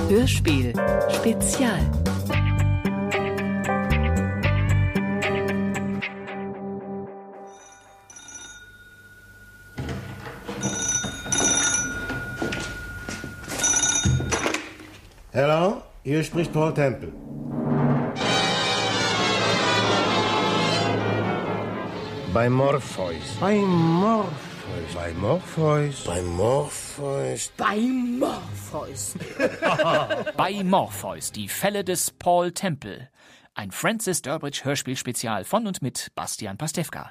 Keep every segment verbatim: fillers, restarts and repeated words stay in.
Hörspiel Spezial. Hallo, hier spricht Paul Temple. Bei Morpheus. Bei Morpheus. Bei Morpheus. Bei Morpheus. Bei Morpheus. Bei Morpheus, die Fälle des Paul Temple. Ein Francis Durbridge Hörspiel-Spezial von und mit Bastian Pastewka.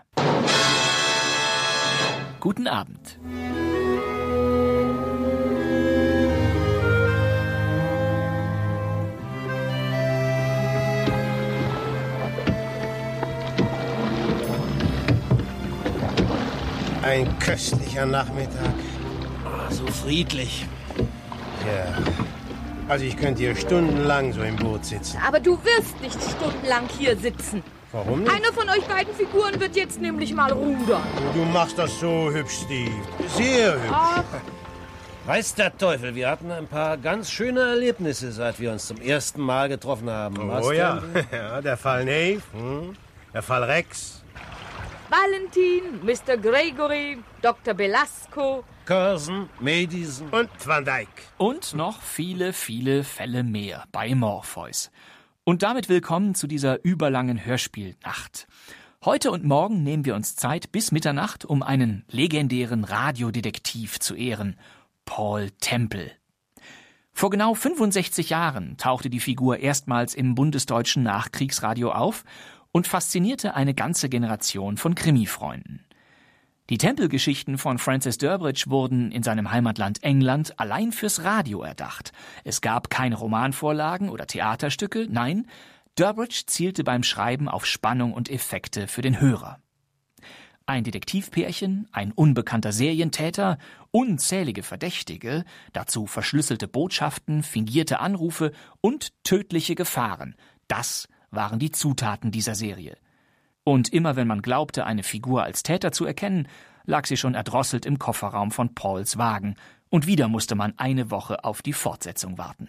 Guten Abend. Ein köstlicher Nachmittag. Oh, so friedlich. Ja. Also ich könnte hier stundenlang so im Boot sitzen. Aber du wirst nicht stundenlang hier sitzen. Warum nicht? Eine von euch beiden Figuren wird jetzt nämlich mal rudern. Du machst das so hübsch, Steve. Sehr hübsch. Ach, Weiß der Teufel, wir hatten ein paar ganz schöne Erlebnisse, seit wir uns zum ersten Mal getroffen haben. Oh Was ja. denn? Ja, der Fall Nave, hm? Der Fall Rex. Valentin, Mister Gregory, Doktor Belasco. Curzon, Madison. Und Van Dyke. Und noch viele, viele Fälle mehr bei Morpheus. Und damit willkommen zu dieser überlangen Hörspielnacht. Heute und morgen nehmen wir uns Zeit bis Mitternacht, um einen legendären Radiodetektiv zu ehren, Paul Temple. Vor genau fünfundsechzig Jahren tauchte die Figur erstmals im bundesdeutschen Nachkriegsradio auf und faszinierte eine ganze Generation von Krimi-Freunden. Die Temple-Geschichten von Francis Durbridge wurden in seinem Heimatland England allein fürs Radio erdacht. Es gab keine Romanvorlagen oder Theaterstücke, nein, Durbridge zielte beim Schreiben auf Spannung und Effekte für den Hörer. Ein Detektivpärchen, ein unbekannter Serientäter, unzählige Verdächtige, dazu verschlüsselte Botschaften, fingierte Anrufe und tödliche Gefahren, das waren die Zutaten dieser Serie. Und immer wenn man glaubte, eine Figur als Täter zu erkennen, lag sie schon erdrosselt im Kofferraum von Pauls Wagen, und wieder musste man eine Woche auf die Fortsetzung warten.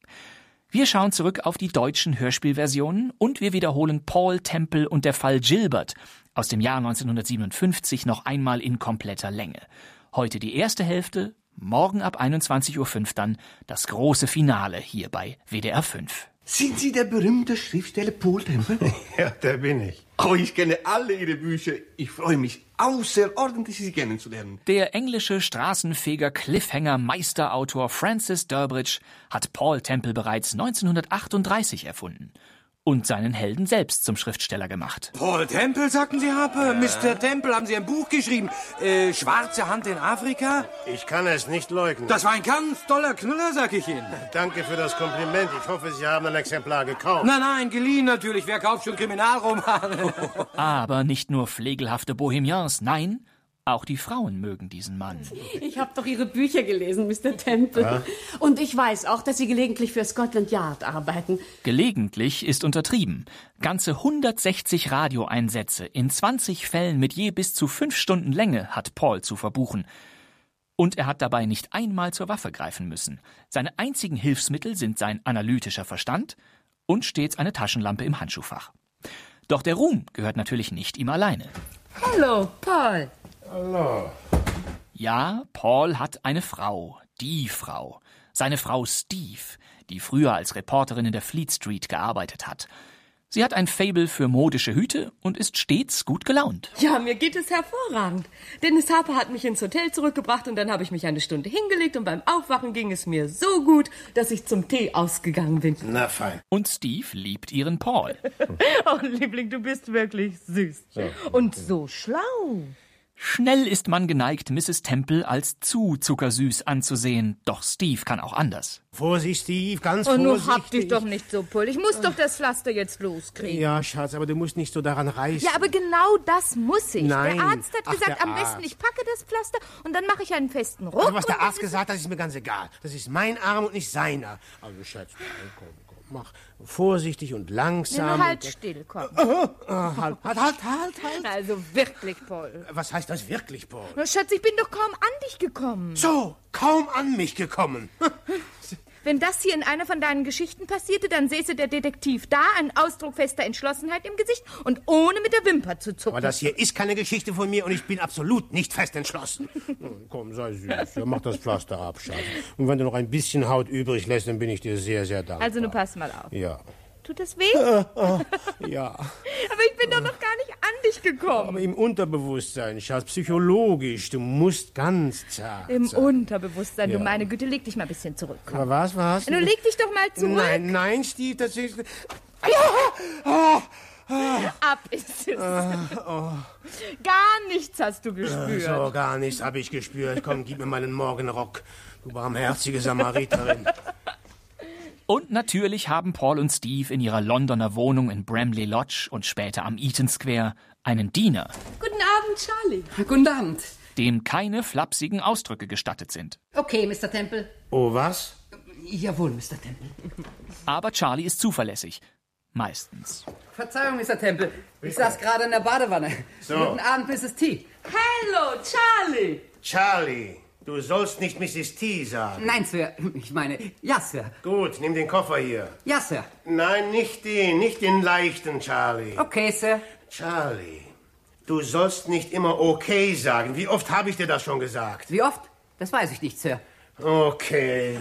Wir schauen zurück auf die deutschen Hörspielversionen und wir wiederholen Paul Temple und der Fall Gilbert aus dem Jahr neunzehnhundertsiebenundfünfzig noch einmal in kompletter Länge. Heute die erste Hälfte, morgen ab einundzwanzig Uhr fünf dann das große Finale hier bei W D R fünf. Sind Sie der berühmte Schriftsteller Paul Temple? Ja, der bin ich. Oh, ich kenne alle Ihre Bücher. Ich freue mich außerordentlich, Sie kennenzulernen. Der englische Straßenfeger Cliffhanger Meisterautor Francis Durbridge hat Paul Temple bereits neunzehnhundertachtunddreißig erfunden und seinen Helden selbst zum Schriftsteller gemacht. Paul Temple, sagten Sie, Harpe? Mister Temple, haben Sie ein Buch geschrieben? Äh, Schwarze Hand in Afrika? Ich kann es nicht leugnen. Das war ein ganz toller Knüller, sag ich Ihnen. Danke für das Kompliment. Ich hoffe, Sie haben ein Exemplar gekauft. Nein, nein, geliehen natürlich. Wer kauft schon Kriminalromane? Aber nicht nur pflegelhafte Bohemians, nein, auch die Frauen mögen diesen Mann. Ich habe doch Ihre Bücher gelesen, Mister Temple. Ja? Und ich weiß auch, dass Sie gelegentlich für Scotland Yard arbeiten. Gelegentlich ist untertrieben. Ganze hundertsechzig Radioeinsätze in zwanzig Fällen mit je bis zu fünf Stunden Länge hat Paul zu verbuchen. Und er hat dabei nicht einmal zur Waffe greifen müssen. Seine einzigen Hilfsmittel sind sein analytischer Verstand und stets eine Taschenlampe im Handschuhfach. Doch der Ruhm gehört natürlich nicht ihm alleine. hallo, Paul. Hallo. Ja, Paul hat eine Frau, die Frau. Seine Frau Steve, die früher als Reporterin in der Fleet Street gearbeitet hat. Sie hat ein Faible für modische Hüte und ist stets gut gelaunt. Ja, mir geht es hervorragend. Dennis Harper hat mich ins Hotel zurückgebracht und dann habe ich mich eine Stunde hingelegt und beim Aufwachen ging es mir so gut, dass ich zum Tee ausgegangen bin. Na fein. Und Steve liebt ihren Paul. Oh, Liebling, du bist wirklich süß. So. Und so schlau. Schnell ist man geneigt, Misses Temple als zu zuckersüß anzusehen. Doch Steve kann auch anders. Vorsicht, Steve, ganz oh, vorsichtig. Oh, hab dich doch nicht so, Paul. Ich muss doch das Pflaster jetzt loskriegen. Ja, Schatz, aber du musst nicht so daran reißen. Ja, aber genau das muss ich. Nein. Der Arzt hat Ach, gesagt, am besten ich packe das Pflaster und dann mache ich einen festen Ruck. Also, was der Arzt gesagt hat, ist mir ganz egal. Das ist mein Arm und nicht seiner. Also, Schatz, komm, komm, mach vorsichtig und langsam. Na, halt und, still, komm. Oh, oh, halt, halt, halt, halt, halt. Also wirklich, Paul. Was heißt das wirklich, Paul? Na, Schatz, ich bin doch kaum an dich gekommen. So, kaum an mich gekommen. Wenn das hier in einer von deinen Geschichten passierte, dann säße der Detektiv da, ein Ausdruck fester Entschlossenheit im Gesicht und ohne mit der Wimper zu zucken. Aber das hier ist keine Geschichte von mir und ich bin absolut nicht fest entschlossen. Komm, sei süß. Ja, mach das Pflaster ab, Schatz. Und wenn du noch ein bisschen Haut übrig lässt, dann bin ich dir sehr, sehr dankbar. Also, nun pass mal auf. Ja. Tut das weh? Äh, äh, ja. Aber ich bin doch noch gar nicht an dich gekommen. Aber im Unterbewusstsein, Schatz, psychologisch. Du musst ganz zart Im sein. Unterbewusstsein, Ja. du meine Güte, leg dich mal ein bisschen zurück. Komm. Aber was, was? Nun leg dich doch mal zurück. Nein, nein, Steve, das ist... Ab ist es. Oh. Gar nichts hast du gespürt. So, gar nichts habe ich gespürt. Komm, gib mir meinen Morgenrock, du barmherzige Samariterin. Und natürlich haben Paul und Steve in ihrer Londoner Wohnung in Bramley Lodge und später am Eaton Square einen Diener, Guten Abend, Charlie. Guten Abend. dem keine flapsigen Ausdrücke gestattet sind. Okay, Mister Temple. Oh, was? Jawohl, Mister Temple. Aber Charlie ist zuverlässig. Meistens. Verzeihung, Mister Temple. Ich saß gerade in der Badewanne. So. Guten Abend, Misses T. Hallo, Charlie. Charlie, du sollst nicht Misses T sagen. Nein, Sir. Ich meine, ja, Sir. Gut, nimm den Koffer hier. Ja, Sir. Nein, nicht den, nicht den leichten, Charlie. Okay, Sir. Charlie, du sollst nicht immer okay sagen. Wie oft habe ich dir das schon gesagt? Wie oft? Das weiß ich nicht, Sir. Okay.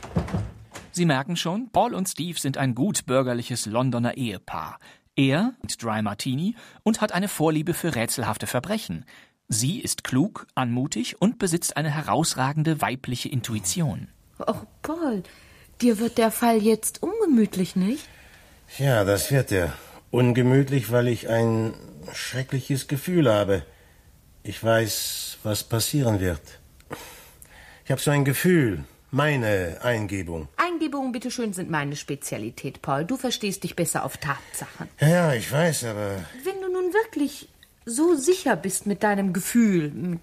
Sie merken schon, Paul und Steve sind ein gut bürgerliches Londoner Ehepaar. Er trinkt Dry Martini und hat eine Vorliebe für rätselhafte Verbrechen. Sie ist klug, anmutig und besitzt eine herausragende weibliche Intuition. Oh, Paul, dir wird der Fall jetzt ungemütlich, nicht? Ja, das wird er. Ungemütlich, weil ich ein schreckliches Gefühl habe. Ich weiß, was passieren wird. Ich habe so ein Gefühl, meine Eingebung. Eingebungen, bitteschön, sind meine Spezialität, Paul. Du verstehst dich besser auf Tatsachen. Ja, ja, ich weiß, aber... Wenn du nun wirklich so sicher bist mit deinem Gefühl, mit,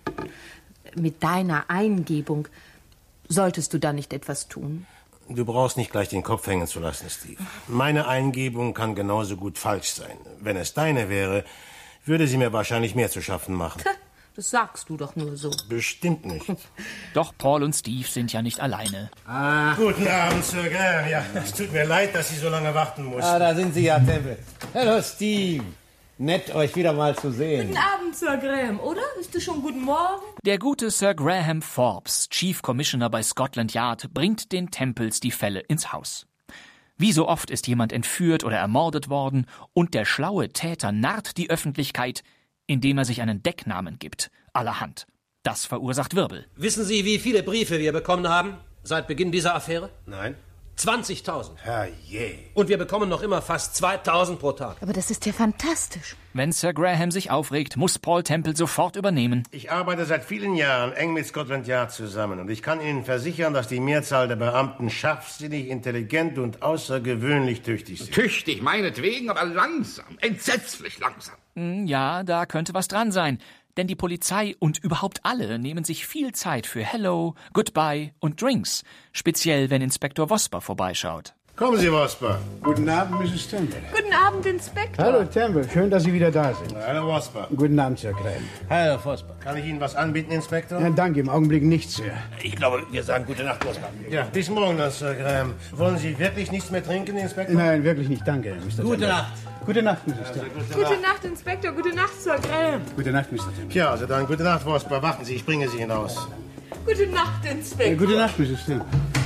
mit deiner Eingebung, solltest du da nicht etwas tun? Du brauchst nicht gleich den Kopf hängen zu lassen, Steve. Meine Eingebung kann genauso gut falsch sein. Wenn es deine wäre, würde sie mir wahrscheinlich mehr zu schaffen machen. Das sagst du doch nur so. Bestimmt nicht. Doch Paul und Steve sind ja nicht alleine. Ah. Guten Abend, Sir Graham. Ja, es tut mir leid, dass Sie so lange warten mussten. Ah, da sind Sie ja, Temple. Hallo, Steve. Nett, euch wieder mal zu sehen. Guten Abend, Sir Graham, oder? Ist es schon guten Morgen? Der gute Sir Graham Forbes, Chief Commissioner bei Scotland Yard, bringt den Temples die Fälle ins Haus. Wie so oft ist jemand entführt oder ermordet worden und der schlaue Täter narrt die Öffentlichkeit, indem er sich einen Decknamen gibt, allerhand. Das verursacht Wirbel. Wissen Sie, wie viele Briefe wir bekommen haben seit Beginn dieser Affäre? Nein. zwanzigtausend. Herrje. Und wir bekommen noch immer fast zweitausend pro Tag. Aber das ist ja fantastisch. Wenn Sir Graham sich aufregt, muss Paul Temple sofort übernehmen. Ich arbeite seit vielen Jahren eng mit Scotland Yard zusammen und ich kann Ihnen versichern, dass die Mehrzahl der Beamten scharfsinnig, intelligent und außergewöhnlich tüchtig sind. Tüchtig, meinetwegen, aber langsam. Entsetzlich langsam. Hm, ja, da könnte was dran sein. Denn die Polizei und überhaupt alle nehmen sich viel Zeit für Hello, Goodbye und Drinks. Speziell, wenn Inspektor Vosper vorbeischaut. Kommen Sie, Vosper. Guten Abend, Misses Temple. Guten Abend, Inspektor. Hallo, Temple. Schön, dass Sie wieder da sind. Hallo, Vosper. Guten Abend, Sir Graham. Hallo, Vosper. Kann ich Ihnen was anbieten, Inspektor? Ja, danke, im Augenblick nichts, Sir. Ich glaube, wir sagen gute Nacht, Vosper. Ja, bis morgen dann, Sir Graham. Wollen Sie wirklich nichts mehr trinken, Inspektor? Nein, wirklich nicht, danke, Mister Gute Temple. Nacht. Gute Nacht, Misses Temple. Gute Nacht, Inspektor. Gute Nacht, Sir Graham. Gute Nacht, Mister Temple. Ja, also dann gute Nacht, Vosper. Warten Sie, ich bringe Sie hinaus. Gute Nacht, Inspektor. Äh, gute Nacht, Misses Temple.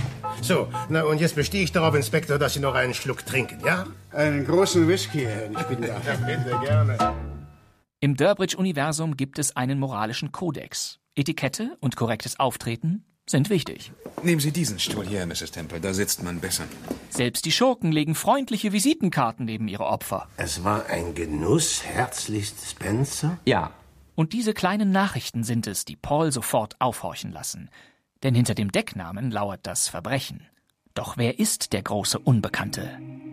So, na und jetzt bestehe ich darauf, Inspektor, dass Sie noch einen Schluck trinken, ja? Einen großen Whisky, Herr. Ich bin da. Bitte, gerne. Im Durbridge-Universum gibt es einen moralischen Kodex. Etikette und korrektes Auftreten sind wichtig. Nehmen Sie diesen Stuhl hier, Misses Temple. Da sitzt man besser. Selbst die Schurken legen freundliche Visitenkarten neben ihre Opfer. Es war ein Genuss, herzlichst Spencer? Ja. Und diese kleinen Nachrichten sind es, die Paul sofort aufhorchen lassen. Denn hinter dem Decknamen lauert das Verbrechen. Doch wer ist der große Unbekannte?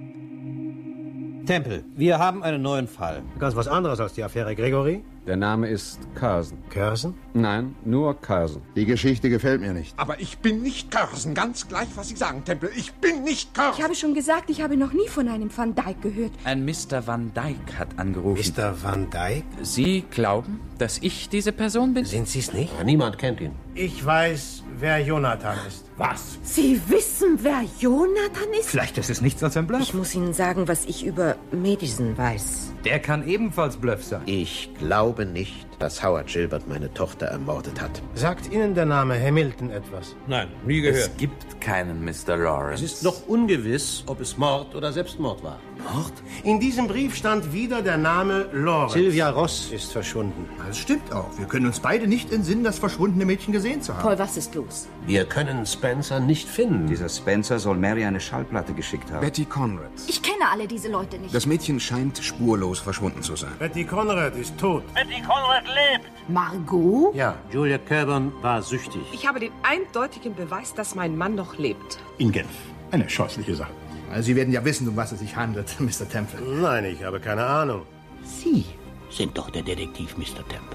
Temple, wir haben einen neuen Fall. Ganz was anderes als die Affäre Gregory? Der Name ist Carson. Carson? Nein, nur Carson. Die Geschichte gefällt mir nicht. Aber ich bin nicht Carson. Ganz gleich, was Sie sagen, Temple. Ich bin nicht Carson. Ich habe schon gesagt, ich habe noch nie von einem Van Dyke gehört. Ein Mister Van Dyke hat angerufen. Mister Van Dyke? Sie glauben, dass ich diese Person bin? Sind Sie es nicht? Ja, niemand kennt ihn. Ich weiß, wer Jonathan ist. Was? Sie wissen, wer Jonathan ist? Vielleicht ist es nichts als ein Bluff. Ich muss Ihnen sagen, was ich über Madison weiß. Der kann ebenfalls Bluff sein. Ich glaube nicht, dass Howard Gilbert meine Tochter ermordet hat. Sagt Ihnen der Name Hamilton etwas? Nein, nie gehört. Es gibt keinen Mister Lawrence. Es ist noch ungewiss, ob es Mord oder Selbstmord war. Mord? In diesem Brief stand wieder der Name Lawrence. Sylvia Ross ist verschwunden. Das stimmt auch. Wir können uns beide nicht entsinnen, das verschwundene Mädchen gesehen zu haben. Paul, was ist los? Wir können Spencer nicht finden. Dieser Spencer soll Mary eine Schallplatte geschickt haben. Betty Conrad. Ich kenne alle diese Leute nicht. Das Mädchen scheint spurlos verschwunden zu sein. Betty Conrad ist tot. Betty Conrad lebt. Margot? Ja, Julia Coburn war süchtig. Ich habe den eindeutigen Beweis, dass mein Mann noch lebt. In Genf. Eine scheußliche Sache. Sie werden ja wissen, um was es sich handelt, Mister Temple. Nein, ich habe keine Ahnung. Sie sind doch der Detektiv, Mister Temple.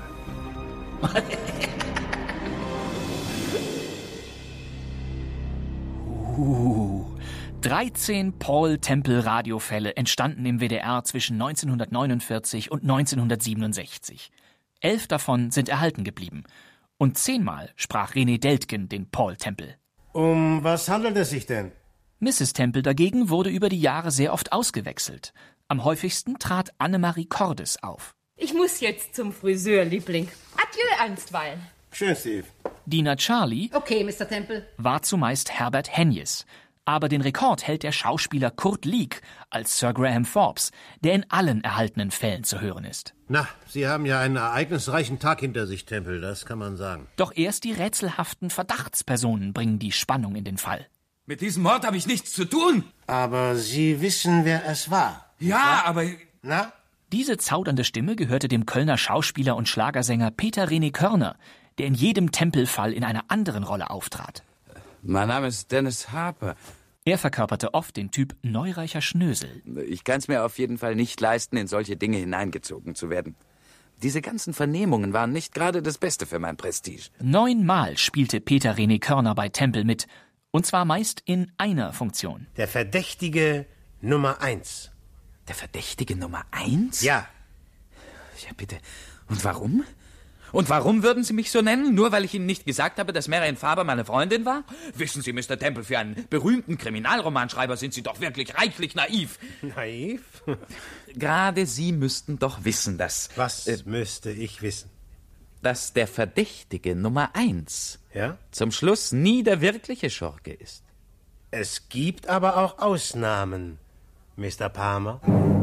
uh, dreizehn Paul-Temple-Radiofälle entstanden im W D R zwischen neunzehnhundertneunundvierzig und neunzehnhundertsiebenundsechzig. Elf davon sind erhalten geblieben. Und zehnmal sprach René Deltgen den Paul Temple. Um was handelt es sich denn? Misses Temple dagegen wurde über die Jahre sehr oft ausgewechselt. Am häufigsten trat Annemarie Cordes auf. Ich muss jetzt zum Friseur, Liebling. Adieu einstweilen. Schön, Steve. Dina Charlie Okay, Mister Temple. war zumeist Herbert Hennies. Aber den Rekord hält der Schauspieler Kurt Leek als Sir Graham Forbes, der in allen erhaltenen Fällen zu hören ist. Na, Sie haben ja einen ereignisreichen Tag hinter sich, Temple, das kann man sagen. Doch erst die rätselhaften Verdachtspersonen bringen die Spannung in den Fall. Mit diesem Mord habe ich nichts zu tun. Aber Sie wissen, wer es war. Ja, aber... Na? Diese zaudernde Stimme gehörte dem Kölner Schauspieler und Schlagersänger Peter René Körner, der in jedem Tempelfall in einer anderen Rolle auftrat. Mein Name ist Dennis Harper. Er verkörperte oft den Typ neureicher Schnösel. Ich kann es mir auf jeden Fall nicht leisten, in solche Dinge hineingezogen zu werden. Diese ganzen Vernehmungen waren nicht gerade das Beste für mein Prestige. Neunmal spielte Peter René Körner bei Temple mit. Und zwar meist in einer Funktion. Der Verdächtige Nummer eins. Der Verdächtige Nummer eins? Ja. Ja, bitte. Und warum? Und warum würden Sie mich so nennen? Nur weil ich Ihnen nicht gesagt habe, dass Marian Faber meine Freundin war? Wissen Sie, Mister Temple, für einen berühmten Kriminalromanschreiber sind Sie doch wirklich reichlich naiv. Naiv? Gerade Sie müssten doch wissen, dass... Was äh, müsste ich wissen? Dass der Verdächtige Nummer eins ja? zum Schluss nie der wirkliche Schurke ist. Es gibt aber auch Ausnahmen, Mister Palmer.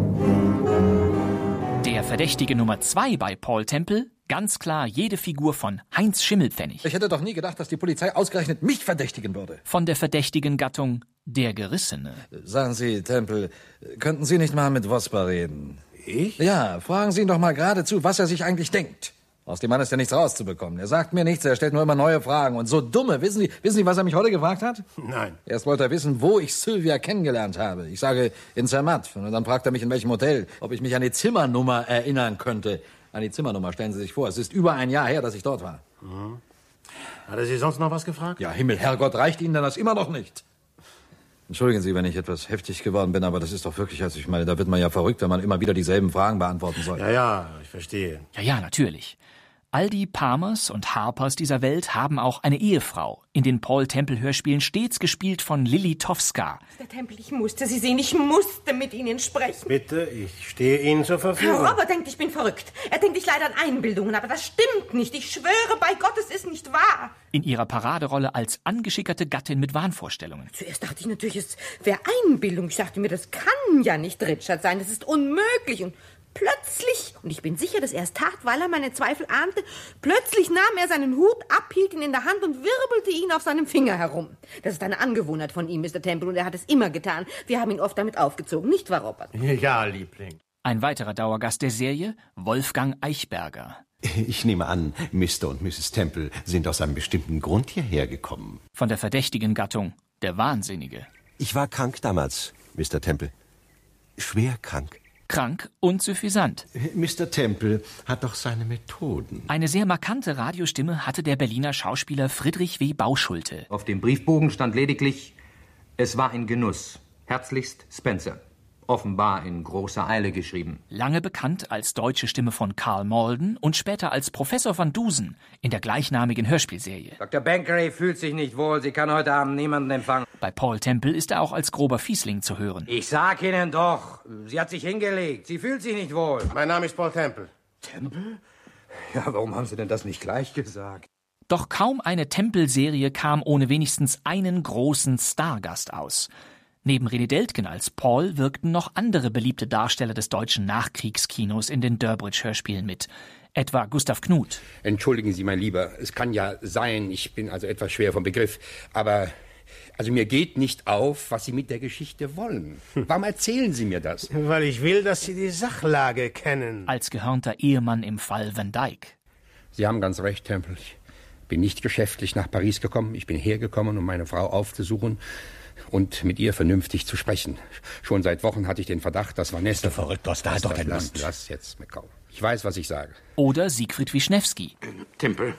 Der Verdächtige Nummer zwei bei Paul Temple, ganz klar jede Figur von Heinz Schimmelpfennig. Ich hätte doch nie gedacht, dass die Polizei ausgerechnet mich verdächtigen würde. Von der verdächtigen Gattung der Gerissene. Sagen Sie, Temple, könnten Sie nicht mal mit Vosper reden? Ich? Ja, fragen Sie ihn doch mal geradezu, was er sich eigentlich denkt. Aus dem Mann ist ja nichts rauszubekommen. Er sagt mir nichts, er stellt nur immer neue Fragen. Und so dumme, wissen Sie, wissen Sie, was er mich heute gefragt hat? Nein. Erst wollte er wissen, wo ich Sylvia kennengelernt habe. Ich sage, in Zermatt. Und dann fragt er mich, in welchem Hotel, ob ich mich an die Zimmernummer erinnern könnte. An die Zimmernummer, stellen Sie sich vor. Es ist über ein Jahr her, dass ich dort war. Mhm. Hat er Sie sonst noch was gefragt? Ja, Himmel, Herrgott, reicht Ihnen denn das immer noch nicht? Entschuldigen Sie, wenn ich etwas heftig geworden bin, aber das ist doch wirklich, also ich meine, da wird man ja verrückt, wenn man immer wieder dieselben Fragen beantworten soll. Ja, ja, ich verstehe. Ja, ja, natürlich. All die Palmers und Harpers dieser Welt haben auch eine Ehefrau. In den Paul-Temple-Hörspielen stets gespielt von Lilly Towska. Der Tempel, ich musste Sie sehen, ich musste mit Ihnen sprechen. Bitte, ich stehe Ihnen zur Verfügung. Herr Robert denkt, ich bin verrückt. Er denkt, ich leide an Einbildungen, aber das stimmt nicht. Ich schwöre bei Gott, es ist nicht wahr. In ihrer Paraderolle als angeschickerte Gattin mit Wahnvorstellungen. Zuerst dachte ich natürlich, es wäre Einbildung. Ich dachte mir, das kann ja nicht Richard sein. Das ist unmöglich. Und plötzlich, und ich bin sicher, dass er es tat, weil er meine Zweifel ahnte, plötzlich nahm er seinen Hut ab, hielt ihn in der Hand und wirbelte ihn auf seinem Finger herum. Das ist eine Angewohnheit von ihm, Mister Temple, und er hat es immer getan. Wir haben ihn oft damit aufgezogen, nicht wahr, Robert? Ja, Liebling. Ein weiterer Dauergast der Serie, Wolfgang Eichberger. Ich nehme an, Mister und Misses Temple sind aus einem bestimmten Grund hierher gekommen. Von der verdächtigen Gattung, der Wahnsinnige. Ich war krank damals, Mister Temple. Schwer krank. Krank und suffisant. Mister Temple hat doch seine Methoden. Eine sehr markante Radiostimme hatte der Berliner Schauspieler Friedrich W. Bauschulte. Auf dem Briefbogen stand lediglich, es war ein Genuss. Herzlichst Spencer. Offenbar in großer Eile geschrieben. Lange bekannt als deutsche Stimme von Karl Malden und später als Professor van Dusen in der gleichnamigen Hörspielserie. Doktor Bankery fühlt sich nicht wohl. Sie kann heute Abend niemanden empfangen. Bei Paul Temple ist er auch als grober Fiesling zu hören. Ich sag Ihnen doch, sie hat sich hingelegt. Sie fühlt sich nicht wohl. Mein Name ist Paul Temple. Temple? Ja, warum haben Sie denn das nicht gleich gesagt? Doch kaum eine Temple-Serie kam ohne wenigstens einen großen Stargast aus. Neben René Deltgen als Paul wirkten noch andere beliebte Darsteller des deutschen Nachkriegskinos in den Durbridge-Hörspielen mit. Etwa Gustav Knuth. Entschuldigen Sie, mein Lieber, es kann ja sein, ich bin also etwas schwer vom Begriff, aber also mir geht nicht auf, was Sie mit der Geschichte wollen. Warum erzählen Sie mir das? Weil ich will, dass Sie die Sachlage kennen. Als gehörnter Ehemann im Fall Van Dyke. Sie haben ganz recht, Temple. Ich bin nicht geschäftlich nach Paris gekommen. Ich bin hergekommen, um meine Frau aufzusuchen und mit ihr vernünftig zu sprechen. Schon seit Wochen hatte ich den Verdacht, dass Vanessa... Bist du verrückt, Ost, da hat doch dein lass, Mund. lass jetzt, McCall. Ich weiß, was ich sage. Oder Siegfried Wischnewski. Temple,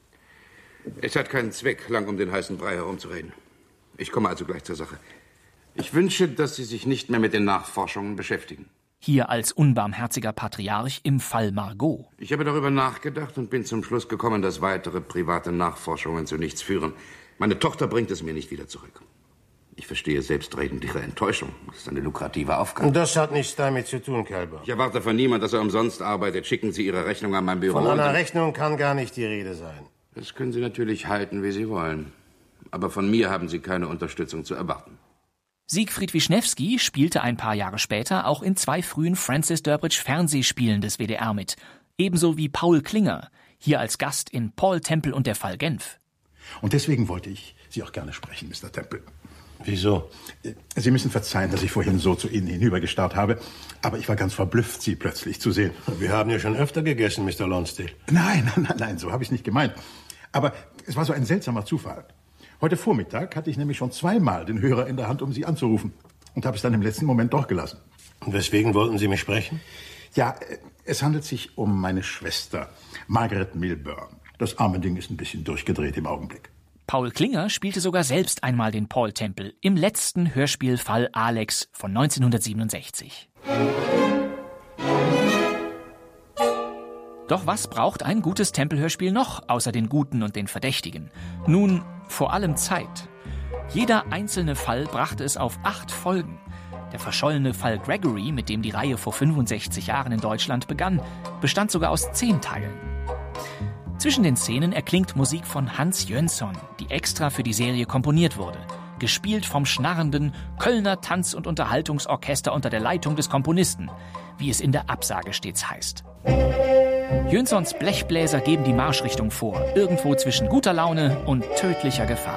es hat keinen Zweck, lang um den heißen Brei herumzureden. Ich komme also gleich zur Sache. Ich wünsche, dass Sie sich nicht mehr mit den Nachforschungen beschäftigen. Hier als unbarmherziger Patriarch im Fall Margot. Ich habe darüber nachgedacht und bin zum Schluss gekommen, dass weitere private Nachforschungen zu nichts führen. Meine Tochter bringt es mir nicht wieder zurück. Ich verstehe selbstredend Ihre Enttäuschung. Das ist eine lukrative Aufgabe. Das hat nichts damit zu tun, Kelber. Ich erwarte von niemand, dass er umsonst arbeitet. Schicken Sie Ihre Rechnung an mein Büro. Von einer Rechnung kann gar nicht die Rede sein. Das können Sie natürlich halten, wie Sie wollen. Aber von mir haben Sie keine Unterstützung zu erwarten. Siegfried Wischnewski spielte ein paar Jahre später auch in zwei frühen Francis Durbridge Fernsehspielen des W D R mit. Ebenso wie Paul Klinger, hier als Gast in Paul Temple und der Fall Genf. Und deswegen wollte ich Sie auch gerne sprechen, Mister Temple. Wieso? Sie müssen verzeihen, dass ich vorhin so zu Ihnen hinübergestarrt habe, aber ich war ganz verblüfft, Sie plötzlich zu sehen. Wir haben ja schon öfter gegessen, Mister Lonsdale. Nein, nein, nein, so habe ich es nicht gemeint. Aber es war so ein seltsamer Zufall. Heute Vormittag hatte ich nämlich schon zweimal den Hörer in der Hand, um Sie anzurufen. Und habe es dann im letzten Moment doch gelassen. Und weswegen wollten Sie mich sprechen? Ja, es handelt sich um meine Schwester, Margaret Milburn. Das arme Ding ist ein bisschen durchgedreht im Augenblick. Paul Klinger spielte sogar selbst einmal den Paul Temple im letzten Hörspielfall Alex von neunzehnhundertsiebenundsechzig. Doch was braucht ein gutes Temple-Hörspiel noch, außer den Guten und den Verdächtigen? Nun, vor allem Zeit. Jeder einzelne Fall brachte es auf acht Folgen. Der verschollene Fall Gregory, mit dem die Reihe vor fünfundsechzig Jahren in Deutschland begann, bestand sogar aus zehn Teilen. Zwischen den Szenen erklingt Musik von Hans Jönsson, die extra für die Serie komponiert wurde. Gespielt vom schnarrenden Kölner Tanz- und Unterhaltungsorchester unter der Leitung des Komponisten, wie es in der Absage stets heißt. Jönssons Blechbläser geben die Marschrichtung vor, irgendwo zwischen guter Laune und tödlicher Gefahr.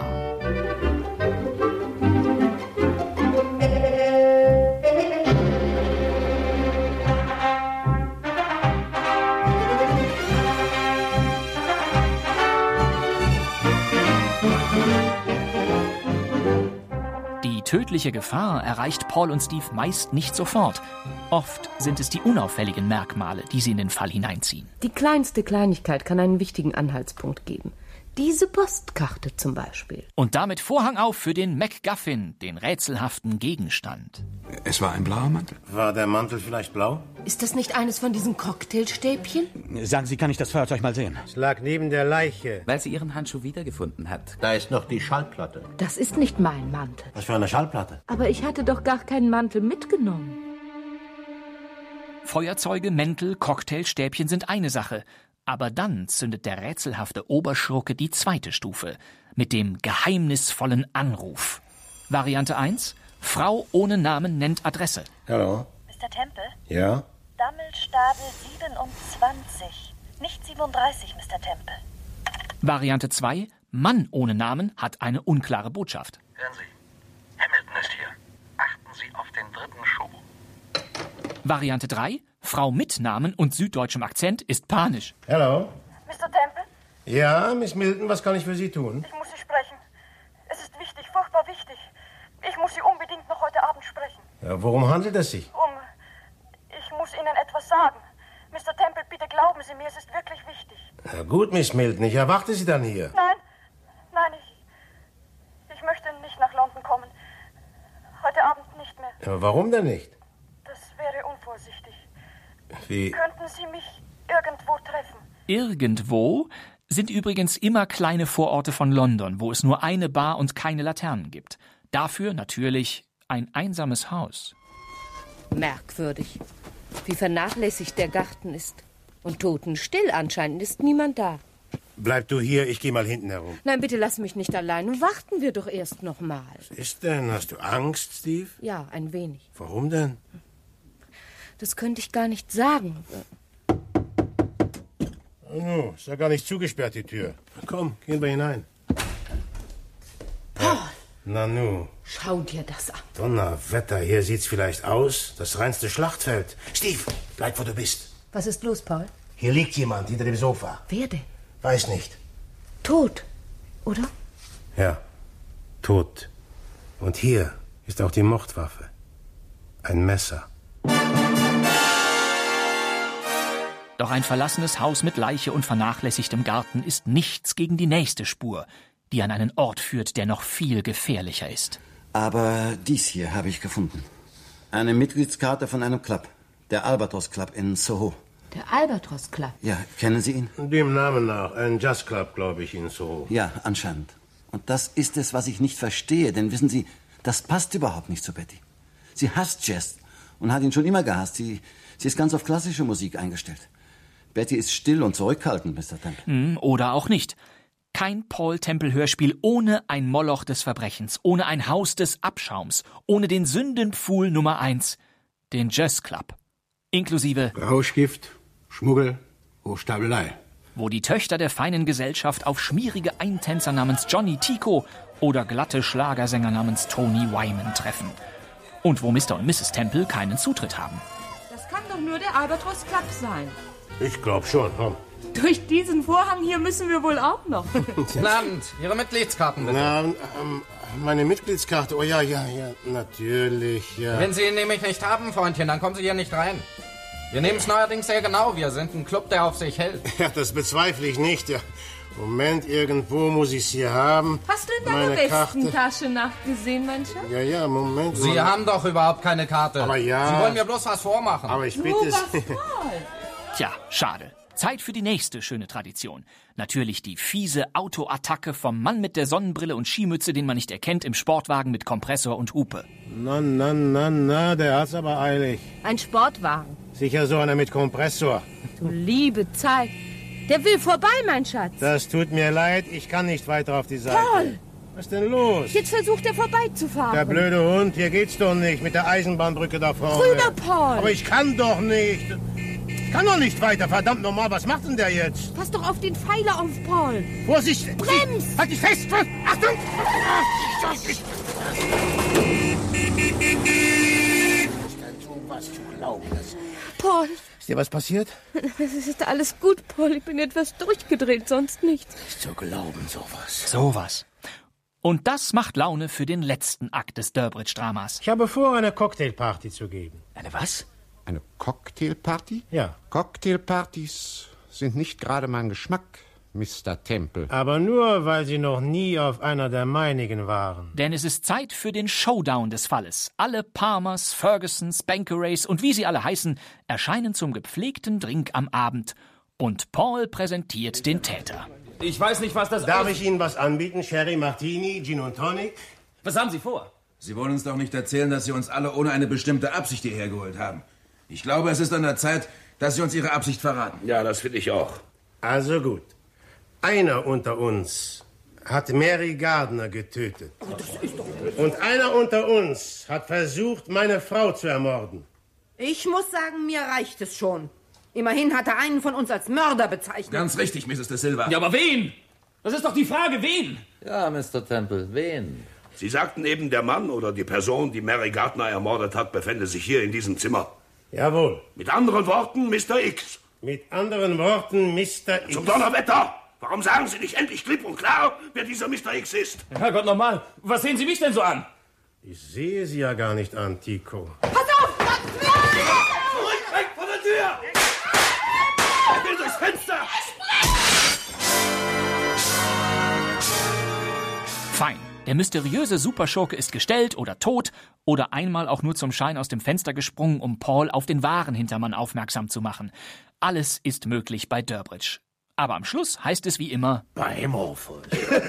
Die tödliche Gefahr erreicht Paul und Steve meist nicht sofort. Oft sind es die unauffälligen Merkmale, die sie in den Fall hineinziehen. Die kleinste Kleinigkeit kann einen wichtigen Anhaltspunkt geben. Diese Postkarte zum Beispiel. Und damit Vorhang auf für den MacGuffin, den rätselhaften Gegenstand. Es war ein blauer Mantel. War der Mantel vielleicht blau? Ist das nicht eines von diesen Cocktailstäbchen? Sagen Sie, kann ich das Feuerzeug mal sehen? Es lag neben der Leiche. Weil sie ihren Handschuh wiedergefunden hat. Da ist noch die Schallplatte. Das ist nicht mein Mantel. Was für eine Schallplatte? Aber ich hatte doch gar keinen Mantel mitgenommen. Feuerzeuge, Mäntel, Cocktailstäbchen sind eine Sache. Aber dann zündet der rätselhafte Oberschurke die zweite Stufe mit dem geheimnisvollen Anruf. Variante eins. Frau ohne Namen nennt Adresse. Hallo. Mister Temple? Ja? Dammelstadel siebenundzwanzig. Nicht siebenunddreißig, Mister Temple. Variante zwei. Mann ohne Namen hat eine unklare Botschaft. Hören Sie, Hamilton ist hier. Achten Sie auf den dritten Schuh. Variante drei. Frau mit Namen und süddeutschem Akzent ist panisch. Hallo. Mister Temple? Ja, Miss Milton, was kann ich für Sie tun? Ich muss Sie sprechen. Es ist wichtig, furchtbar wichtig. Ich muss Sie unbedingt noch heute Abend sprechen. Ja, worum handelt es sich? Um... Ich muss Ihnen etwas sagen. Mister Temple, bitte glauben Sie mir, es ist wirklich wichtig. Na gut, Miss Milton, ich erwarte Sie dann hier. Nein, nein, ich... Ich möchte nicht nach London kommen. Heute Abend nicht mehr. Ja, warum denn nicht? Wie? Könnten Sie mich irgendwo treffen? Irgendwo sind übrigens immer kleine Vororte von London, wo es nur eine Bar und keine Laternen gibt. Dafür natürlich ein einsames Haus. Merkwürdig, wie vernachlässigt der Garten ist. Und totenstill, anscheinend ist niemand da. Bleib du hier, ich geh mal hinten herum. Nein, bitte lass mich nicht allein. Warten wir doch erst noch mal. Was ist denn? Hast du Angst, Steve? Ja, ein wenig. Warum denn? Das könnte ich gar nicht sagen. Oh, no, ist ja gar nicht zugesperrt, die Tür. Komm, gehen wir hinein. Paul! Nanu. Schau dir das an. Donnerwetter, hier sieht's vielleicht aus. Das reinste Schlachtfeld. Steve, bleib, wo du bist. Was ist los, Paul? Hier liegt jemand hinter dem Sofa. Wer denn? Weiß nicht. Tot, oder? Ja, tot. Und hier ist auch die Mordwaffe. Ein Messer. Doch ein verlassenes Haus mit Leiche und vernachlässigtem Garten ist nichts gegen die nächste Spur, die an einen Ort führt, der noch viel gefährlicher ist. Aber dies hier habe ich gefunden. Eine Mitgliedskarte von einem Club. Der Albatros Club in Soho. Der Albatros Club? Ja, kennen Sie ihn? Dem Namen nach. Ein Jazzclub, glaube ich, in Soho. Ja, anscheinend. Und das ist es, was ich nicht verstehe. Denn wissen Sie, das passt überhaupt nicht zu Betty. Sie hasst Jazz und hat ihn schon immer gehasst. Sie, sie ist ganz auf klassische Musik eingestellt. Betty ist still und zurückhaltend, Mister Temple. Hm, oder auch nicht. Kein Paul-Temple-Hörspiel ohne ein Moloch des Verbrechens, ohne ein Haus des Abschaums, ohne den Sündenpfuhl Nummer eins, den Jazzclub. Inklusive Rauschgift, Schmuggel, Hochstapelei. Wo die Töchter der feinen Gesellschaft auf schmierige Eintänzer namens Johnny Tico oder glatte Schlagersänger namens Tony Wyman treffen. Und wo Mister und Misses Temple keinen Zutritt haben. Das kann doch nur der Albatros Club sein. Ich glaube schon, komm. Durch diesen Vorhang hier müssen wir wohl auch noch. Guten Abend. Ihre Mitgliedskarten, bitte. Na, ähm, meine Mitgliedskarte. Oh ja, ja, ja, natürlich, ja. Wenn Sie ihn nämlich nicht haben, Freundchen, dann kommen Sie hier nicht rein. Wir nehmen es neuerdings sehr genau. Wir sind ein Club, der auf sich hält. Ja, das bezweifle ich nicht. Ja. Moment, irgendwo muss ich es hier haben. Hast du in deiner Meine Westentasche nachgesehen, mein Schatz? Ja, ja, Moment. Sie Moment. haben doch überhaupt keine Karte. Aber ja. Sie wollen mir bloß was vormachen. Aber ich bitte Oh, Sie. Tja, schade. Zeit für die nächste schöne Tradition. Natürlich die fiese Autoattacke vom Mann mit der Sonnenbrille und Skimütze, den man nicht erkennt, im Sportwagen mit Kompressor und Hupe. Na, na, na, na, der hat's aber eilig. Ein Sportwagen. Sicher so einer mit Kompressor. Du liebe Zeit. Der will vorbei, mein Schatz. Das tut mir leid, ich kann nicht weiter auf die Seite. Paul! Was ist denn los? Jetzt versucht er vorbeizufahren. Der blöde Hund, hier geht's doch nicht mit der Eisenbahnbrücke da vorne. Rüber, Paul! Aber ich kann doch nicht. Ich kann doch nicht weiter, verdammt nochmal. Was macht denn der jetzt? Pass doch auf den Pfeiler auf, Paul. Vorsicht! Brems! Halt dich fest! Achtung! Was zu glauben, das... Paul! Ist dir was passiert? Es ist alles gut, Paul. Ich bin etwas durchgedreht, sonst nichts. Nicht zu glauben, sowas. Sowas. Und das macht Laune für den letzten Akt des Durbridge-Dramas. Ich habe vor, eine Cocktailparty zu geben. Eine was? Eine Cocktailparty? Ja. Cocktailpartys sind nicht gerade mein Geschmack, Mister Temple. Aber nur, weil Sie noch nie auf einer der meinigen waren. Denn es ist Zeit für den Showdown des Falles. Alle Palmers, Fergusons, Bankerays und wie sie alle heißen, erscheinen zum gepflegten Drink am Abend. Und Paul präsentiert den Täter. Ich weiß nicht, was das ist. Darf ich Ihnen was anbieten? Sherry, Martini, Gin und Tonic? Was haben Sie vor? Sie wollen uns doch nicht erzählen, dass Sie uns alle ohne eine bestimmte Absicht hierher geholt haben. Ich glaube, es ist an der Zeit, dass Sie uns Ihre Absicht verraten. Ja, das finde ich auch. Also gut. Einer unter uns hat Mary Gardner getötet. Und einer unter uns hat versucht, meine Frau zu ermorden. Ich muss sagen, mir reicht es schon. Immerhin hat er einen von uns als Mörder bezeichnet. Ganz richtig, Misses de Silva. Ja, aber wen? Das ist doch die Frage, wen? Ja, Mister Temple, wen? Sie sagten eben, der Mann oder die Person, die Mary Gardner ermordet hat, befände sich hier in diesem Zimmer. Jawohl. Mit anderen Worten, Mister X. Mit anderen Worten, Mister X. Zum Donnerwetter! Warum sagen Sie nicht endlich klipp und klar, wer dieser Mister X ist? Herrgott, nochmal. Was sehen Sie mich denn so an? Ich sehe Sie ja gar nicht an, Tico. Pass auf! Zurück, weg von der Tür! Er will durchs Fenster! Fein. Der mysteriöse Superschurke ist gestellt oder tot oder einmal auch nur zum Schein aus dem Fenster gesprungen, um Paul auf den wahren Hintermann aufmerksam zu machen. Alles ist möglich bei Durbridge. Aber am Schluss heißt es wie immer bei Morpheus.